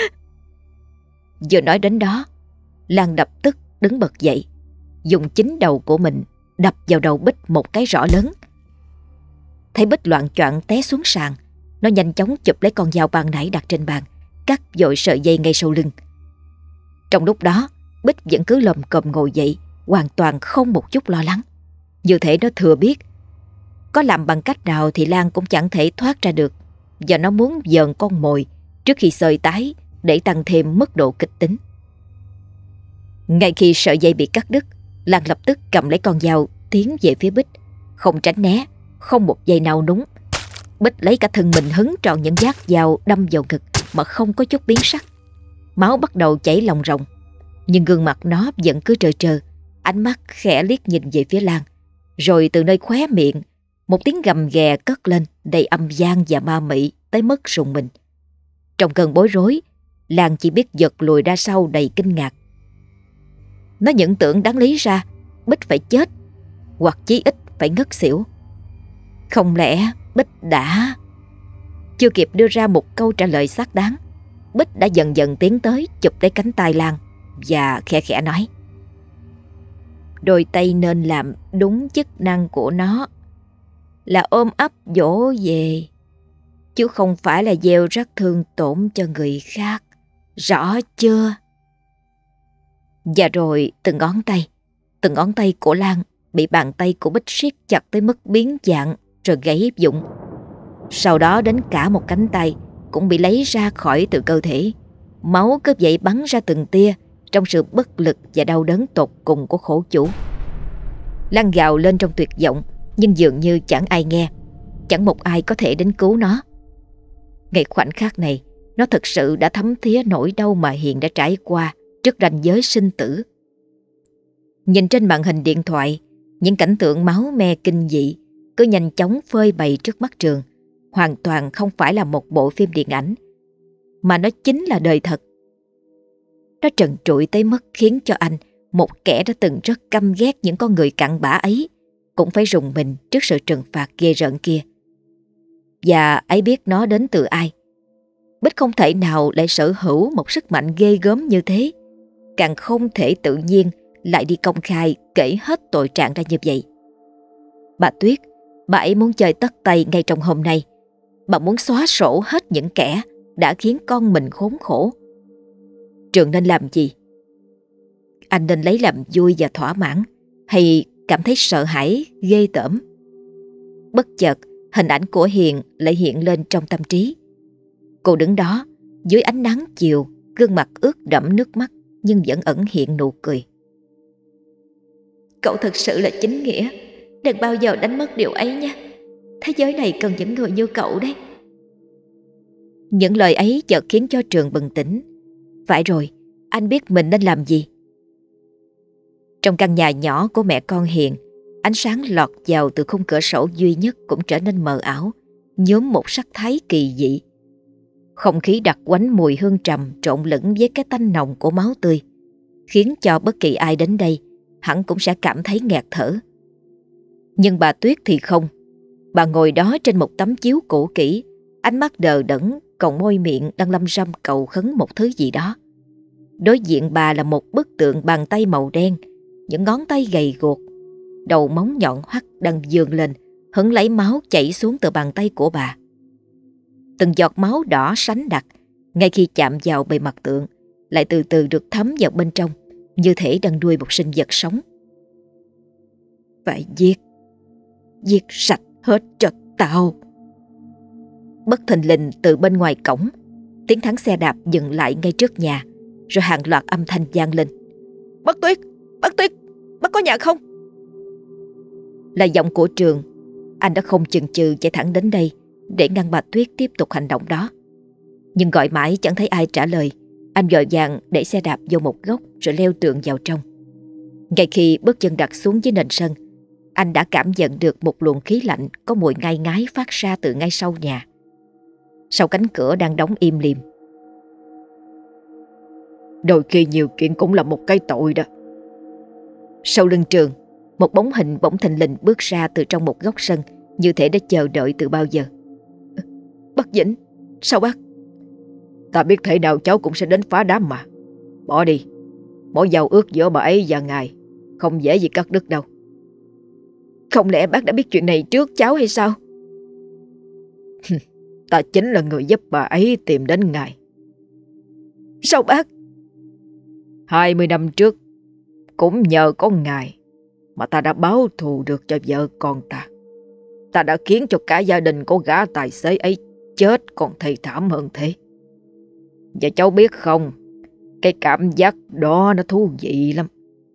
[SPEAKER 1] Vừa nói đến đó, Lan đập tức đứng bật dậy, dùng chính đầu của mình đập vào đầu Bích một cái rõ lớn. Thấy Bích loạng choạng té xuống sàn, nó nhanh chóng chụp lấy con dao ban nãy đặt trên bàn, cắt vội sợi dây ngay sau lưng. Trong lúc đó, Bích vẫn cứ lồm cồm ngồi dậy, hoàn toàn không một chút lo lắng. Như thể nó thừa biết có làm bằng cách nào thì Lan cũng chẳng thể thoát ra được, và nó muốn dờn con mồi trước khi sơi tái để tăng thêm mức độ kịch tính. Ngay khi sợi dây bị cắt đứt, Lan lập tức cầm lấy con dao tiến về phía Bích, không tránh né, không một giây nào núng. Bích lấy cả thân mình hứng trọn những nhát dao đâm vào ngực mà không có chút biến sắc. Máu bắt đầu chảy lòng ròng, nhưng gương mặt nó vẫn cứ trơ trơ, ánh mắt khẽ liếc nhìn về phía Lan. Rồi từ nơi khóe miệng, một tiếng gầm ghè cất lên đầy âm gian và ma mị tới mức rùng mình. Trong cơn bối rối, Lan chỉ biết giật lùi ra sau đầy kinh ngạc. Nó những tưởng đáng lý ra Bích phải chết, hoặc chí ít phải ngất xỉu. Không lẽ Bích đã... Chưa kịp đưa ra một câu trả lời xác đáng, Bích đã dần dần tiến tới chụp lấy cánh tay Lan và khẽ khẽ nói: đôi tay nên làm đúng chức năng của nó là ôm ấp dỗ về, chứ không phải là gieo rắc thương tổn cho người khác, rõ chưa? Và rồi từng ngón tay, từng ngón tay của Lan bị bàn tay của Bích siết chặt tới mức biến dạng rồi gãy vụn. Sau đó đến cả một cánh tay cũng bị lấy ra khỏi từ cơ thể. Máu cứ vậy bắn ra từng tia trong sự bất lực và đau đớn tột cùng của khổ chủ. Lan gào lên trong tuyệt vọng, nhưng dường như chẳng ai nghe, chẳng một ai có thể đến cứu nó. Ngay khoảnh khắc này, nó thực sự đã thấm thía nỗi đau mà Hiền đã trải qua trước ranh giới sinh tử. Nhìn trên màn hình điện thoại, những cảnh tượng máu me kinh dị cứ nhanh chóng phơi bày trước mắt Trường, hoàn toàn không phải là một bộ phim điện ảnh, mà nó chính là đời thật. Nó trần trụi tới mức khiến cho anh, một kẻ đã từng rất căm ghét những con người cặn bã ấy, cũng phải rùng mình trước sự trừng phạt ghê rợn kia. Và ấy biết nó đến từ ai. Bích không thể nào lại sở hữu một sức mạnh ghê gớm như thế, càng không thể tự nhiên lại đi công khai kể hết tội trạng ra như vậy. Bà Tuyết, bà ấy muốn chơi tất tay ngay trong hôm nay. Bà muốn xóa sổ hết những kẻ đã khiến con mình khốn khổ. Trường nên làm gì? Anh nên lấy làm vui và thỏa mãn, hay cảm thấy sợ hãi, ghê tởm? Bất chợt, hình ảnh của Hiền lại hiện lên trong tâm trí. Cô đứng đó, dưới ánh nắng chiều, gương mặt ướt đẫm nước mắt nhưng vẫn ẩn hiện nụ cười.
[SPEAKER 2] Cậu thật sự là chính nghĩa, đừng bao giờ đánh mất điều ấy nhé. Thế giới này cần những người như cậu đấy.
[SPEAKER 1] Những lời ấy chợt khiến cho Trường bừng tỉnh. Phải rồi, anh biết mình nên làm gì. Trong căn nhà nhỏ của mẹ con Hiền, ánh sáng lọt vào từ khung cửa sổ duy nhất cũng trở nên mờ ảo, nhuốm một sắc thái kỳ dị. Không khí đặc quánh mùi hương trầm trộn lẫn với cái tanh nồng của máu tươi, khiến cho bất kỳ ai đến đây hẳn cũng sẽ cảm thấy nghẹt thở. Nhưng bà Tuyết thì không. Bà ngồi đó trên một tấm chiếu cũ kỹ, ánh mắt đờ đẫn, còn môi miệng đang lâm râm cầu khấn một thứ gì đó. Đối diện bà là một bức tượng bàn tay màu đen, những ngón tay gầy guộc, đầu móng nhọn hoắt đang vươn lên, hứng lấy máu chảy xuống từ bàn tay của bà. Từng giọt máu đỏ sánh đặc, ngay khi chạm vào bề mặt tượng, lại từ từ được thấm vào bên trong, như thể đang nuôi một sinh vật sống.
[SPEAKER 3] Phải giết, giết sạch hết cho tao.
[SPEAKER 1] Bất thình lình từ bên ngoài cổng, tiếng thắng xe đạp dừng lại ngay trước nhà, rồi hàng loạt âm thanh vang lên.
[SPEAKER 2] Bác Tuyết, bác Tuyết, bác có nhà không?
[SPEAKER 1] Là giọng của Trường. Anh đã không chần chừ chạy thẳng đến đây để ngăn bà Tuyết tiếp tục hành động đó. Nhưng gọi mãi chẳng thấy ai trả lời. Anh vội vàng để xe đạp vô một góc rồi leo tường vào trong. Ngay khi bước chân đặt xuống dưới nền sân, anh đã cảm nhận được một luồng khí lạnh có mùi ngai ngái phát ra từ ngay sau nhà. Sau cánh cửa đang đóng im lìm.
[SPEAKER 3] Đôi khi nhiều chuyện cũng là một cái tội đó.
[SPEAKER 1] Sau lưng Trường, một bóng hình bỗng thình lình bước ra từ trong một góc sân, như thể đã chờ đợi từ bao giờ.
[SPEAKER 2] Bác Vĩnh, sao bác?
[SPEAKER 3] Ta biết thể nào cháu cũng sẽ đến phá đám mà. Bỏ đi. Mối giao ước giữa bà ấy và ngài không dễ gì cắt đứt đâu.
[SPEAKER 2] Không lẽ bác đã biết chuyện này trước cháu hay sao?
[SPEAKER 3] Ta chính là người giúp bà ấy tìm đến ngài.
[SPEAKER 2] Sao bác?
[SPEAKER 3] Hai mươi năm trước, cũng nhờ có ngài mà ta đã báo thù được cho vợ con ta. Ta đã khiến cho cả gia đình của gã tài xế ấy chết còn thê thảm hơn thế. Và cháu biết không, cái cảm giác đó nó thú vị lắm.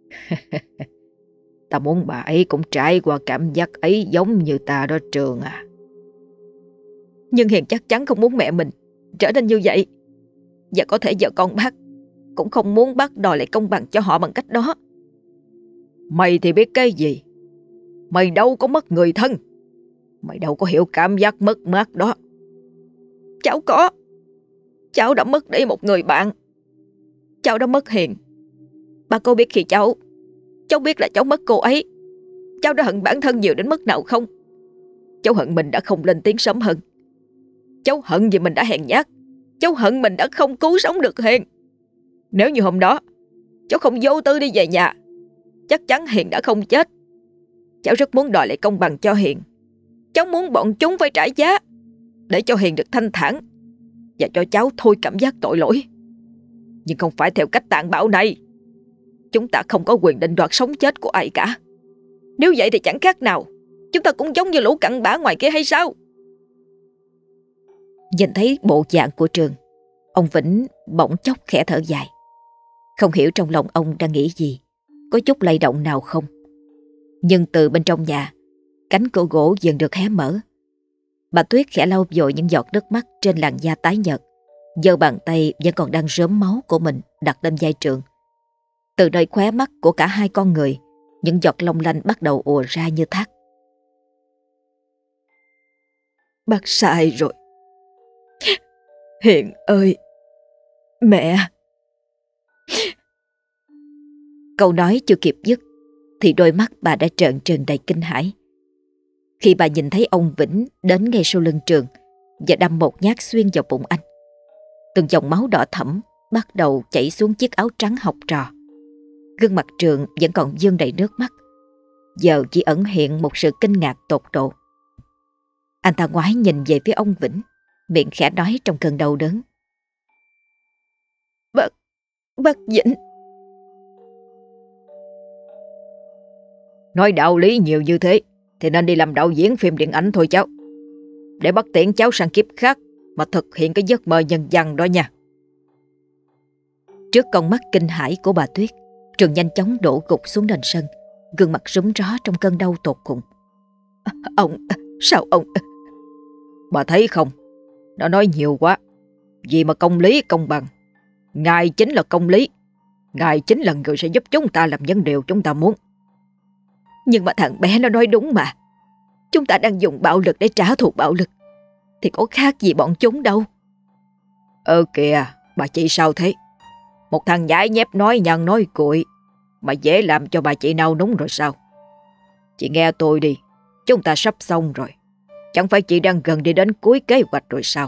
[SPEAKER 3] Ta muốn bà ấy cũng trải qua cảm giác ấy giống như ta đó Trường à.
[SPEAKER 2] Nhưng Hiền chắc chắn không muốn mẹ mình trở nên như vậy. Và có thể vợ con bác cũng không muốn bác đòi lại công bằng cho họ bằng cách đó.
[SPEAKER 3] Mày thì biết cái gì? Mày đâu có mất người thân. Mày đâu có hiểu cảm giác mất mát đó.
[SPEAKER 2] Cháu có. Cháu đã mất đi một người bạn. Cháu đã mất Hiền. Bà có biết khi cháu Cháu biết là cháu mất cô ấy, cháu đã hận bản thân nhiều đến mức nào không? Cháu hận mình đã không lên tiếng sớm hơn. Cháu hận vì mình đã hèn nhát. Cháu hận mình đã không cứu sống được Hiền. Nếu như hôm đó cháu không vô tư đi về nhà, chắc chắn Hiền đã không chết. Cháu rất muốn đòi lại công bằng cho Hiền. Cháu muốn bọn chúng phải trả giá để cho Hiền được thanh thản và cho cháu thôi cảm giác tội lỗi. Nhưng không phải theo cách tàn bạo này. Chúng ta không có quyền định đoạt sống chết của ai cả. Nếu vậy thì chẳng khác nào chúng ta cũng giống như lũ cặn bã ngoài kia hay sao?
[SPEAKER 1] Nhìn thấy bộ dạng của Trường, ông Vĩnh bỗng chốc khẽ thở dài. Không hiểu trong lòng ông đang nghĩ gì, có chút lay động nào không. Nhưng từ bên trong nhà, cánh cửa gỗ dần được hé mở. Bà Tuyết khẽ lau dội những giọt nước mắt trên làn da tái nhợt, giơ bàn tay vẫn còn đang rớm máu của mình đặt lên vai Trường. Từ nơi khóe mắt của cả hai con người, những giọt long lanh bắt đầu ùa ra như thác.
[SPEAKER 2] Bác sai rồi. Hiền ơi, mẹ.
[SPEAKER 1] Câu nói chưa kịp dứt thì đôi mắt bà đã trợn trừng đầy kinh hãi. Khi bà nhìn thấy ông Vĩnh đến ngay sau lưng Trường và đâm một nhát xuyên vào bụng anh. Từng dòng máu đỏ thẫm bắt đầu chảy xuống chiếc áo trắng học trò. Gương mặt Trường vẫn còn vương đầy nước mắt, giờ chỉ ẩn hiện một sự kinh ngạc tột độ. Anh ta ngoái nhìn về phía ông Vĩnh, miệng khẽ nói trong cơn đau đớn.
[SPEAKER 2] Bác, bác Vĩnh.
[SPEAKER 3] Nói đạo lý nhiều như thế thì nên đi làm đạo diễn phim điện ảnh thôi cháu. Để bắt tiễn cháu sang kiếp khác mà thực hiện cái giấc mơ nhân văn đó nha.
[SPEAKER 1] Trước con mắt kinh hãi của bà Tuyết, Trường nhanh chóng đổ gục xuống nền sân, gương mặt rúm ró trong cơn đau tột cùng.
[SPEAKER 2] Ông, sao ông...
[SPEAKER 3] Bà thấy không, nó nói nhiều quá. Vì mà công lý công bằng, ngài chính là công lý. Ngài chính là người sẽ giúp chúng ta làm những điều chúng ta muốn.
[SPEAKER 2] Nhưng mà thằng bé nó nói đúng mà. Chúng ta đang dùng bạo lực để trả thù bạo lực, thì có khác gì bọn chúng đâu.
[SPEAKER 3] Ơ kìa, bà chị sao thế? Một thằng nhãi nhép nói nhăn nói cuội mà dễ làm cho bà chị nao núng rồi sao? Chị nghe tôi đi, chúng ta sắp xong rồi. Chẳng phải chị đang gần đi đến cuối kế hoạch rồi sao?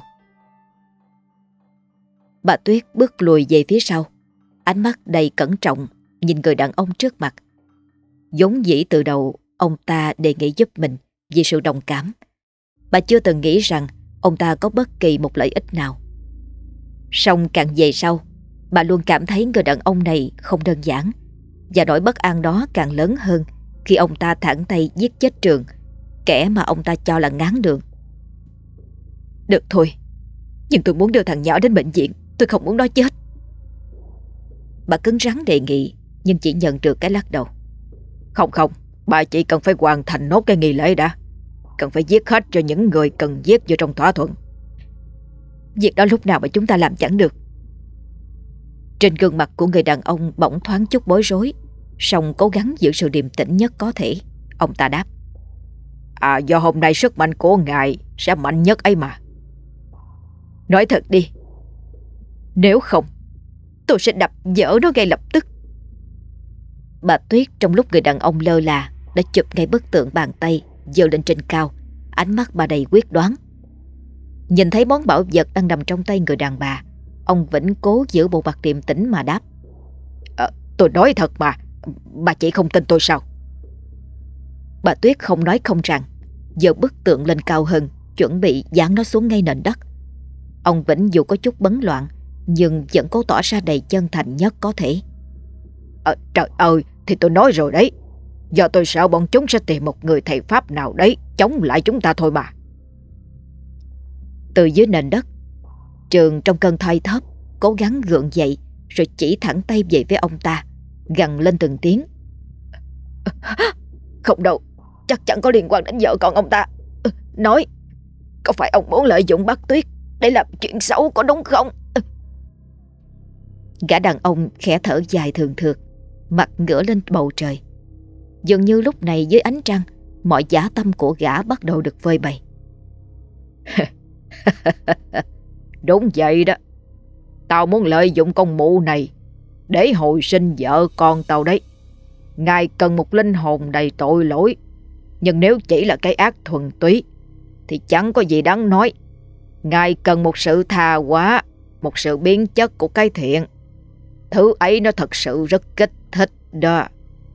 [SPEAKER 1] Bà Tuyết bước lùi về phía sau, ánh mắt đầy cẩn trọng nhìn người đàn ông trước mặt. Vốn dĩ từ đầu ông ta đề nghị giúp mình vì sự đồng cảm. Bà chưa từng nghĩ rằng ông ta có bất kỳ một lợi ích nào. Song càng về sau, bà luôn cảm thấy người đàn ông này không đơn giản, và nỗi bất an đó càng lớn hơn khi ông ta thẳng tay giết chết Trường, kẻ mà ông ta cho là ngáng đường.
[SPEAKER 2] Được thôi, nhưng tôi muốn đưa thằng nhỏ đến bệnh viện. Tôi không muốn nó chết.
[SPEAKER 1] Bà cứng rắn đề nghị, nhưng chỉ nhận được cái lắc đầu.
[SPEAKER 3] Không không, bà chỉ cần phải hoàn thành nốt cái nghi lễ đã. Cần phải giết hết cho những người cần giết vô trong thỏa thuận.
[SPEAKER 2] Việc đó lúc nào mà chúng ta làm chẳng được.
[SPEAKER 1] Trên gương mặt của người đàn ông bỗng thoáng chút bối rối, song cố gắng giữ sự điềm tĩnh nhất có thể.
[SPEAKER 2] Ông ta đáp: À, do hôm nay sức mạnh của ngài sẽ mạnh nhất ấy mà.
[SPEAKER 3] Nói thật đi, nếu không tôi sẽ đập vỡ nó ngay lập tức.
[SPEAKER 1] Bà Tuyết trong lúc người đàn ông lơ là đã chụp ngay bức tượng bàn tay giơ lên trên cao, ánh mắt bà đầy quyết đoán. Nhìn thấy món bảo vật đang nằm trong tay người đàn bà, ông Vĩnh cố giữ bộ mặt điềm tĩnh mà đáp:
[SPEAKER 2] à, Tôi nói thật mà, bà chỉ không tin tôi sao?
[SPEAKER 1] Bà Tuyết không nói không rằng, giơ bức tượng lên cao hơn, chuẩn bị dán nó xuống ngay nền đất. Ông Vĩnh dù có chút bấn loạn nhưng vẫn cố tỏ ra đầy chân thành nhất có thể.
[SPEAKER 2] à, Trời ơi, thì tôi nói rồi đấy, do tôi sợ bọn chúng sẽ tìm một người thầy pháp nào đấy chống lại chúng ta thôi mà.
[SPEAKER 1] Từ dưới nền đất, Trường trong cơn thoi thóp cố gắng gượng dậy, rồi chỉ thẳng tay về phía ông ta, gằn lên từng tiếng:
[SPEAKER 3] Không đâu, chắc chắn có liên quan đến vợ con ông ta. Nói, có phải ông muốn lợi dụng bác Tuyết để làm chuyện xấu có đúng không?
[SPEAKER 1] Gã đàn ông khẽ thở dài thường thượt, mặt ngửa lên bầu trời. Dường như lúc này dưới ánh trăng, mọi dã tâm của gã bắt đầu được phơi bày.
[SPEAKER 2] Đúng vậy đó, tao muốn lợi dụng con mụ này để hồi sinh vợ con tao đấy. Ngài cần một linh hồn đầy tội lỗi, nhưng nếu chỉ là cái ác thuần túy thì chẳng có gì đáng nói. Ngài cần một sự tha hóa, một sự biến chất của cái thiện. Thứ ấy nó thật sự rất kích thích đó.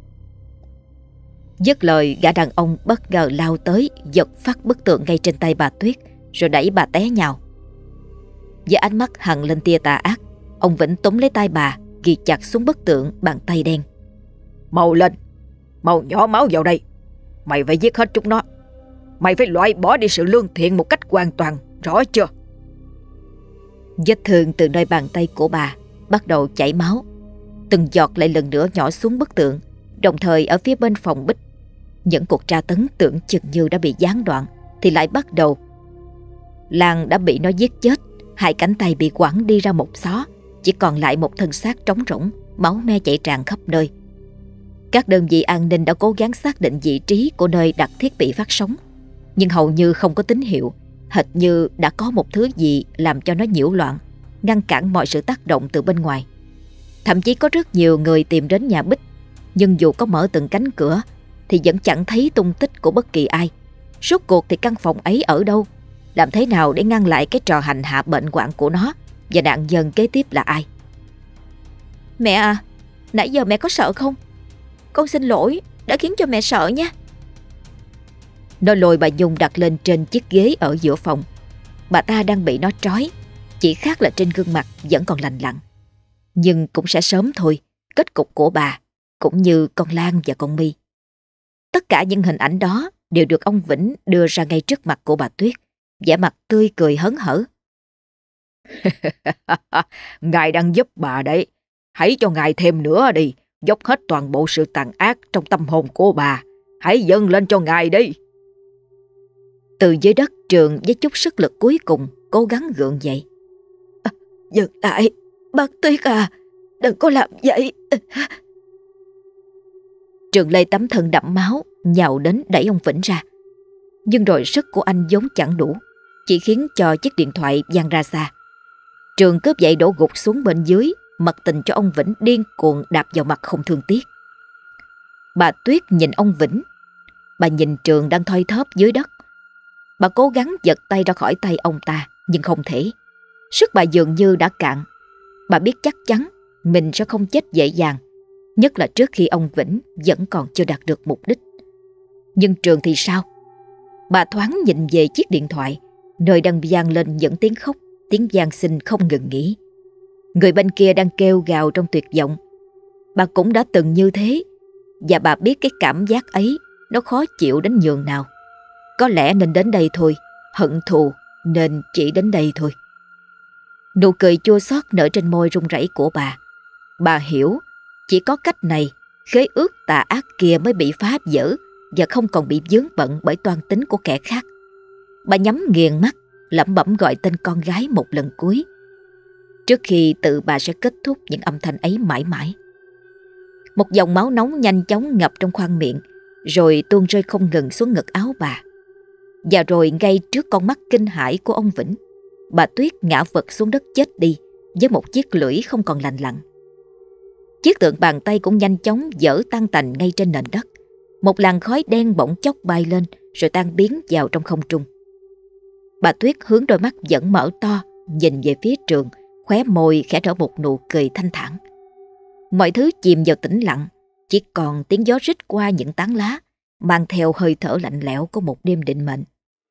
[SPEAKER 1] Dứt lời, gã đàn ông bất ngờ lao tới, giật phát bức tượng ngay trên tay bà Tuyết, rồi đẩy bà té nhào. Với ánh mắt hằn lên tia tà ác, ông Vĩnh túm lấy tay bà, ghi chặt xuống bức tượng bàn tay đen.
[SPEAKER 2] Mau lên, mau nhỏ máu vào đây. Mày phải giết hết chúng nó. Mày phải loại bỏ đi sự lương thiện một cách hoàn toàn, rõ chưa?
[SPEAKER 1] Vết thương từ nơi bàn tay của bà bắt đầu chảy máu, từng giọt lại lần nữa nhỏ xuống bức tượng. Đồng thời ở phía bên phòng bích, những cuộc tra tấn tưởng chừng như đã bị gián đoạn thì lại bắt đầu. Lan đã bị nó giết chết, hai cánh tay bị quẳng đi ra một xó, chỉ còn lại một thân xác trống rỗng, máu me chảy tràn khắp nơi. Các đơn vị an ninh đã cố gắng xác định vị trí của nơi đặt thiết bị phát sóng, nhưng hầu như không có tín hiệu, hệt như đã có một thứ gì làm cho nó nhiễu loạn, ngăn cản mọi sự tác động từ bên ngoài. Thậm chí có rất nhiều người tìm đến nhà Bích, nhưng dù có mở từng cánh cửa thì vẫn chẳng thấy tung tích của bất kỳ ai. Rốt cuộc thì căn phòng ấy ở đâu? Làm thế nào để ngăn lại cái trò hành hạ bệnh hoạn của nó? Và nạn nhân kế tiếp là ai?
[SPEAKER 4] Mẹ à, nãy giờ mẹ có sợ không? Con xin lỗi đã khiến cho mẹ sợ nha.
[SPEAKER 1] Nó lôi bà Nhung đặt lên trên chiếc ghế ở giữa phòng. Bà ta đang bị nó trói, chỉ khác là trên gương mặt vẫn còn lành lặn. Nhưng cũng sẽ sớm thôi, kết cục của bà cũng như con Lan và con My. Tất cả những hình ảnh đó đều được ông Vĩnh đưa ra ngay trước mặt của bà Tuyết, vẻ mặt tươi cười hớn hở.
[SPEAKER 2] Ngài đang giúp bà đấy. Hãy cho ngài thêm nữa đi, dốc hết toàn bộ sự tàn ác trong tâm hồn của bà. Hãy dâng lên cho ngài đi.
[SPEAKER 1] Từ dưới đất, Trường với chút sức lực cuối cùng cố gắng gượng dậy.
[SPEAKER 3] À, dừng lại, bác Tuyết à, đừng có làm vậy.
[SPEAKER 1] Trường lê tấm thân đẫm máu nhào đến đẩy ông Vĩnh ra, nhưng rồi sức của anh vốn chẳng đủ, chỉ khiến cho chiếc điện thoại văng ra xa. Trường cướp dậy đổ gục xuống bên dưới, mặc tình cho ông Vĩnh điên cuồng đạp vào mặt không thương tiếc. Bà Tuyết nhìn ông Vĩnh, bà nhìn Trường đang thoi thóp dưới đất. Bà cố gắng giật tay ra khỏi tay ông ta, nhưng không thể. Sức bà dường như đã cạn. Bà biết chắc chắn mình sẽ không chết dễ dàng, nhất là trước khi ông Vĩnh vẫn còn chưa đạt được mục đích. Nhưng Trường thì sao? Bà thoáng nhìn về chiếc điện thoại, nơi đang vang lên những tiếng khóc, tiếng van xin không ngừng nghỉ. Người bên kia đang kêu gào trong tuyệt vọng. Bà cũng đã từng như thế, và bà biết cái cảm giác ấy nó khó chịu đến nhường nào. Có lẽ nên đến đây thôi, hận thù nên chỉ đến đây thôi. Nụ cười chua xót nở trên môi run rẩy của bà. Bà hiểu chỉ có cách này, khế ước tà ác kia mới bị phá vỡ và không còn bị vướng bận bởi toan tính của kẻ khác. Bà nhắm nghiền mắt, lẩm bẩm gọi tên con gái một lần cuối, trước khi tự bà sẽ kết thúc những âm thanh ấy mãi mãi. Một dòng máu nóng nhanh chóng ngập trong khoang miệng, rồi tuôn rơi không ngừng xuống ngực áo bà. Và rồi ngay trước con mắt kinh hãi của ông Vĩnh, bà Tuyết ngã vật xuống đất chết đi với một chiếc lưỡi không còn lành lặn. Chiếc tượng bàn tay cũng nhanh chóng vỡ tan tành ngay trên nền đất. Một làn khói đen bỗng chốc bay lên rồi tan biến vào trong không trung. Bà Tuyết hướng đôi mắt vẫn mở to nhìn về phía Trường, khóe môi khẽ nở một nụ cười thanh thản. Mọi thứ chìm vào tĩnh lặng, chỉ còn tiếng gió rít qua những tán lá, mang theo hơi thở lạnh lẽo của một đêm định mệnh.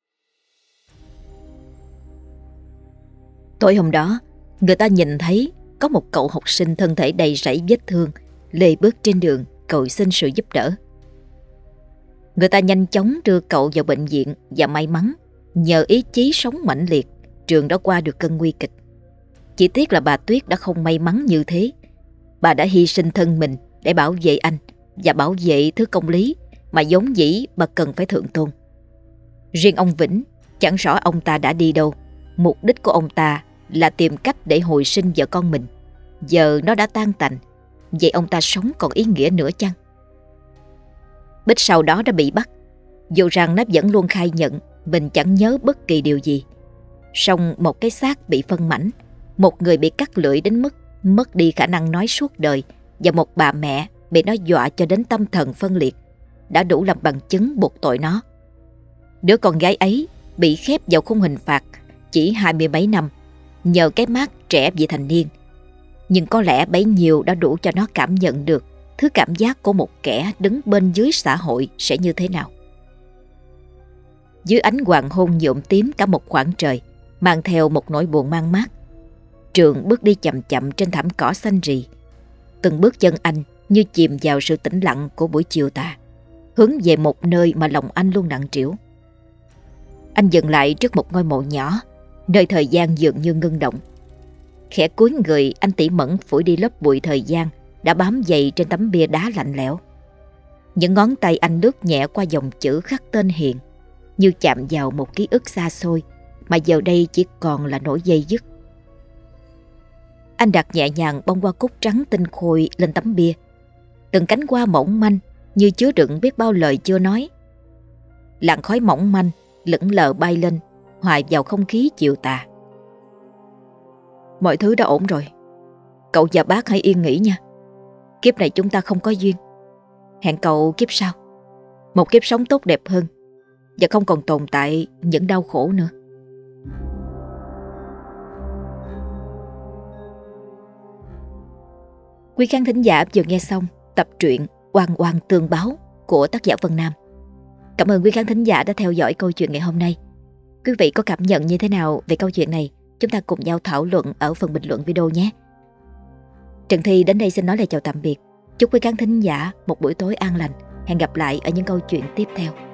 [SPEAKER 1] Tối hôm đó, người ta nhìn thấy có một cậu học sinh thân thể đầy rẫy vết thương lê bước trên đường cầu xin sự giúp đỡ. Người ta nhanh chóng đưa cậu vào bệnh viện và may mắn nhờ ý chí sống mãnh liệt, Trường đã qua được cơn nguy kịch. Chỉ tiếc là bà Tuyết đã không may mắn như thế. Bà đã hy sinh thân mình để bảo vệ anh và bảo vệ thứ công lý mà vốn dĩ bà cần phải thượng tôn. Riêng ông Vĩnh, chẳng rõ ông ta đã đi đâu. Mục đích của ông ta là tìm cách để hồi sinh vợ con mình. Giờ nó đã tan tành, vậy ông ta sống còn ý nghĩa nữa chăng? Bích sau đó đã bị bắt, dù rằng nó vẫn luôn khai nhận mình chẳng nhớ bất kỳ điều gì. Song một cái xác bị phân mảnh, một người bị cắt lưỡi đến mức mất đi khả năng nói suốt đời, và một bà mẹ bị nó dọa cho đến tâm thần phân liệt đã đủ làm bằng chứng buộc tội nó. Đứa con gái ấy bị khép vào khung hình phạt chỉ hai mươi mấy năm nhờ cái mác trẻ vị thành niên. Nhưng có lẽ bấy nhiêu đã đủ cho nó cảm nhận được thứ cảm giác của một kẻ đứng bên dưới xã hội sẽ như thế nào. Dưới ánh hoàng hôn nhuộm tím cả một khoảng trời, mang theo một nỗi buồn man mác, Trường bước đi chậm chậm trên thảm cỏ xanh rì. Từng bước chân anh như chìm vào sự tĩnh lặng của buổi chiều tà, hướng về một nơi mà lòng anh luôn nặng trĩu. Anh dừng lại trước một ngôi mộ nhỏ, nơi thời gian dường như ngưng động. Khẽ cúi người, anh tỉ mẩn phủi đi lớp bụi thời gian đã bám dày trên tấm bia đá lạnh lẽo. Những ngón tay anh lướt nhẹ qua dòng chữ khắc tên Hiền, như chạm vào một ký ức xa xôi mà giờ đây chỉ còn là nỗi dây dứt. Anh đặt nhẹ nhàng bông hoa cúc trắng tinh khôi lên tấm bia. Từng cánh hoa mỏng manh như chứa đựng biết bao lời chưa nói. Làn khói mỏng manh lững lờ bay lên, hòa vào không khí chiều tà.
[SPEAKER 2] Mọi thứ đã ổn rồi. Cậu và bác hãy yên nghỉ nha. Kiếp này chúng ta không có duyên. Hẹn cậu kiếp sau, một kiếp sống tốt đẹp hơn, và không còn tồn tại những đau khổ nữa. Quý khán thính giả vừa nghe xong tập truyện Oan Oan Tương Báo của tác giả Vân Nam. Cảm ơn quý khán thính giả đã theo dõi câu chuyện ngày hôm nay. Quý vị có cảm nhận như thế nào về câu chuyện này? Chúng ta cùng nhau thảo luận ở phần bình luận video nhé. Trần Thi đến đây xin nói lời chào tạm biệt. Chúc quý khán thính giả một buổi tối an lành. Hẹn gặp lại ở những câu chuyện tiếp theo.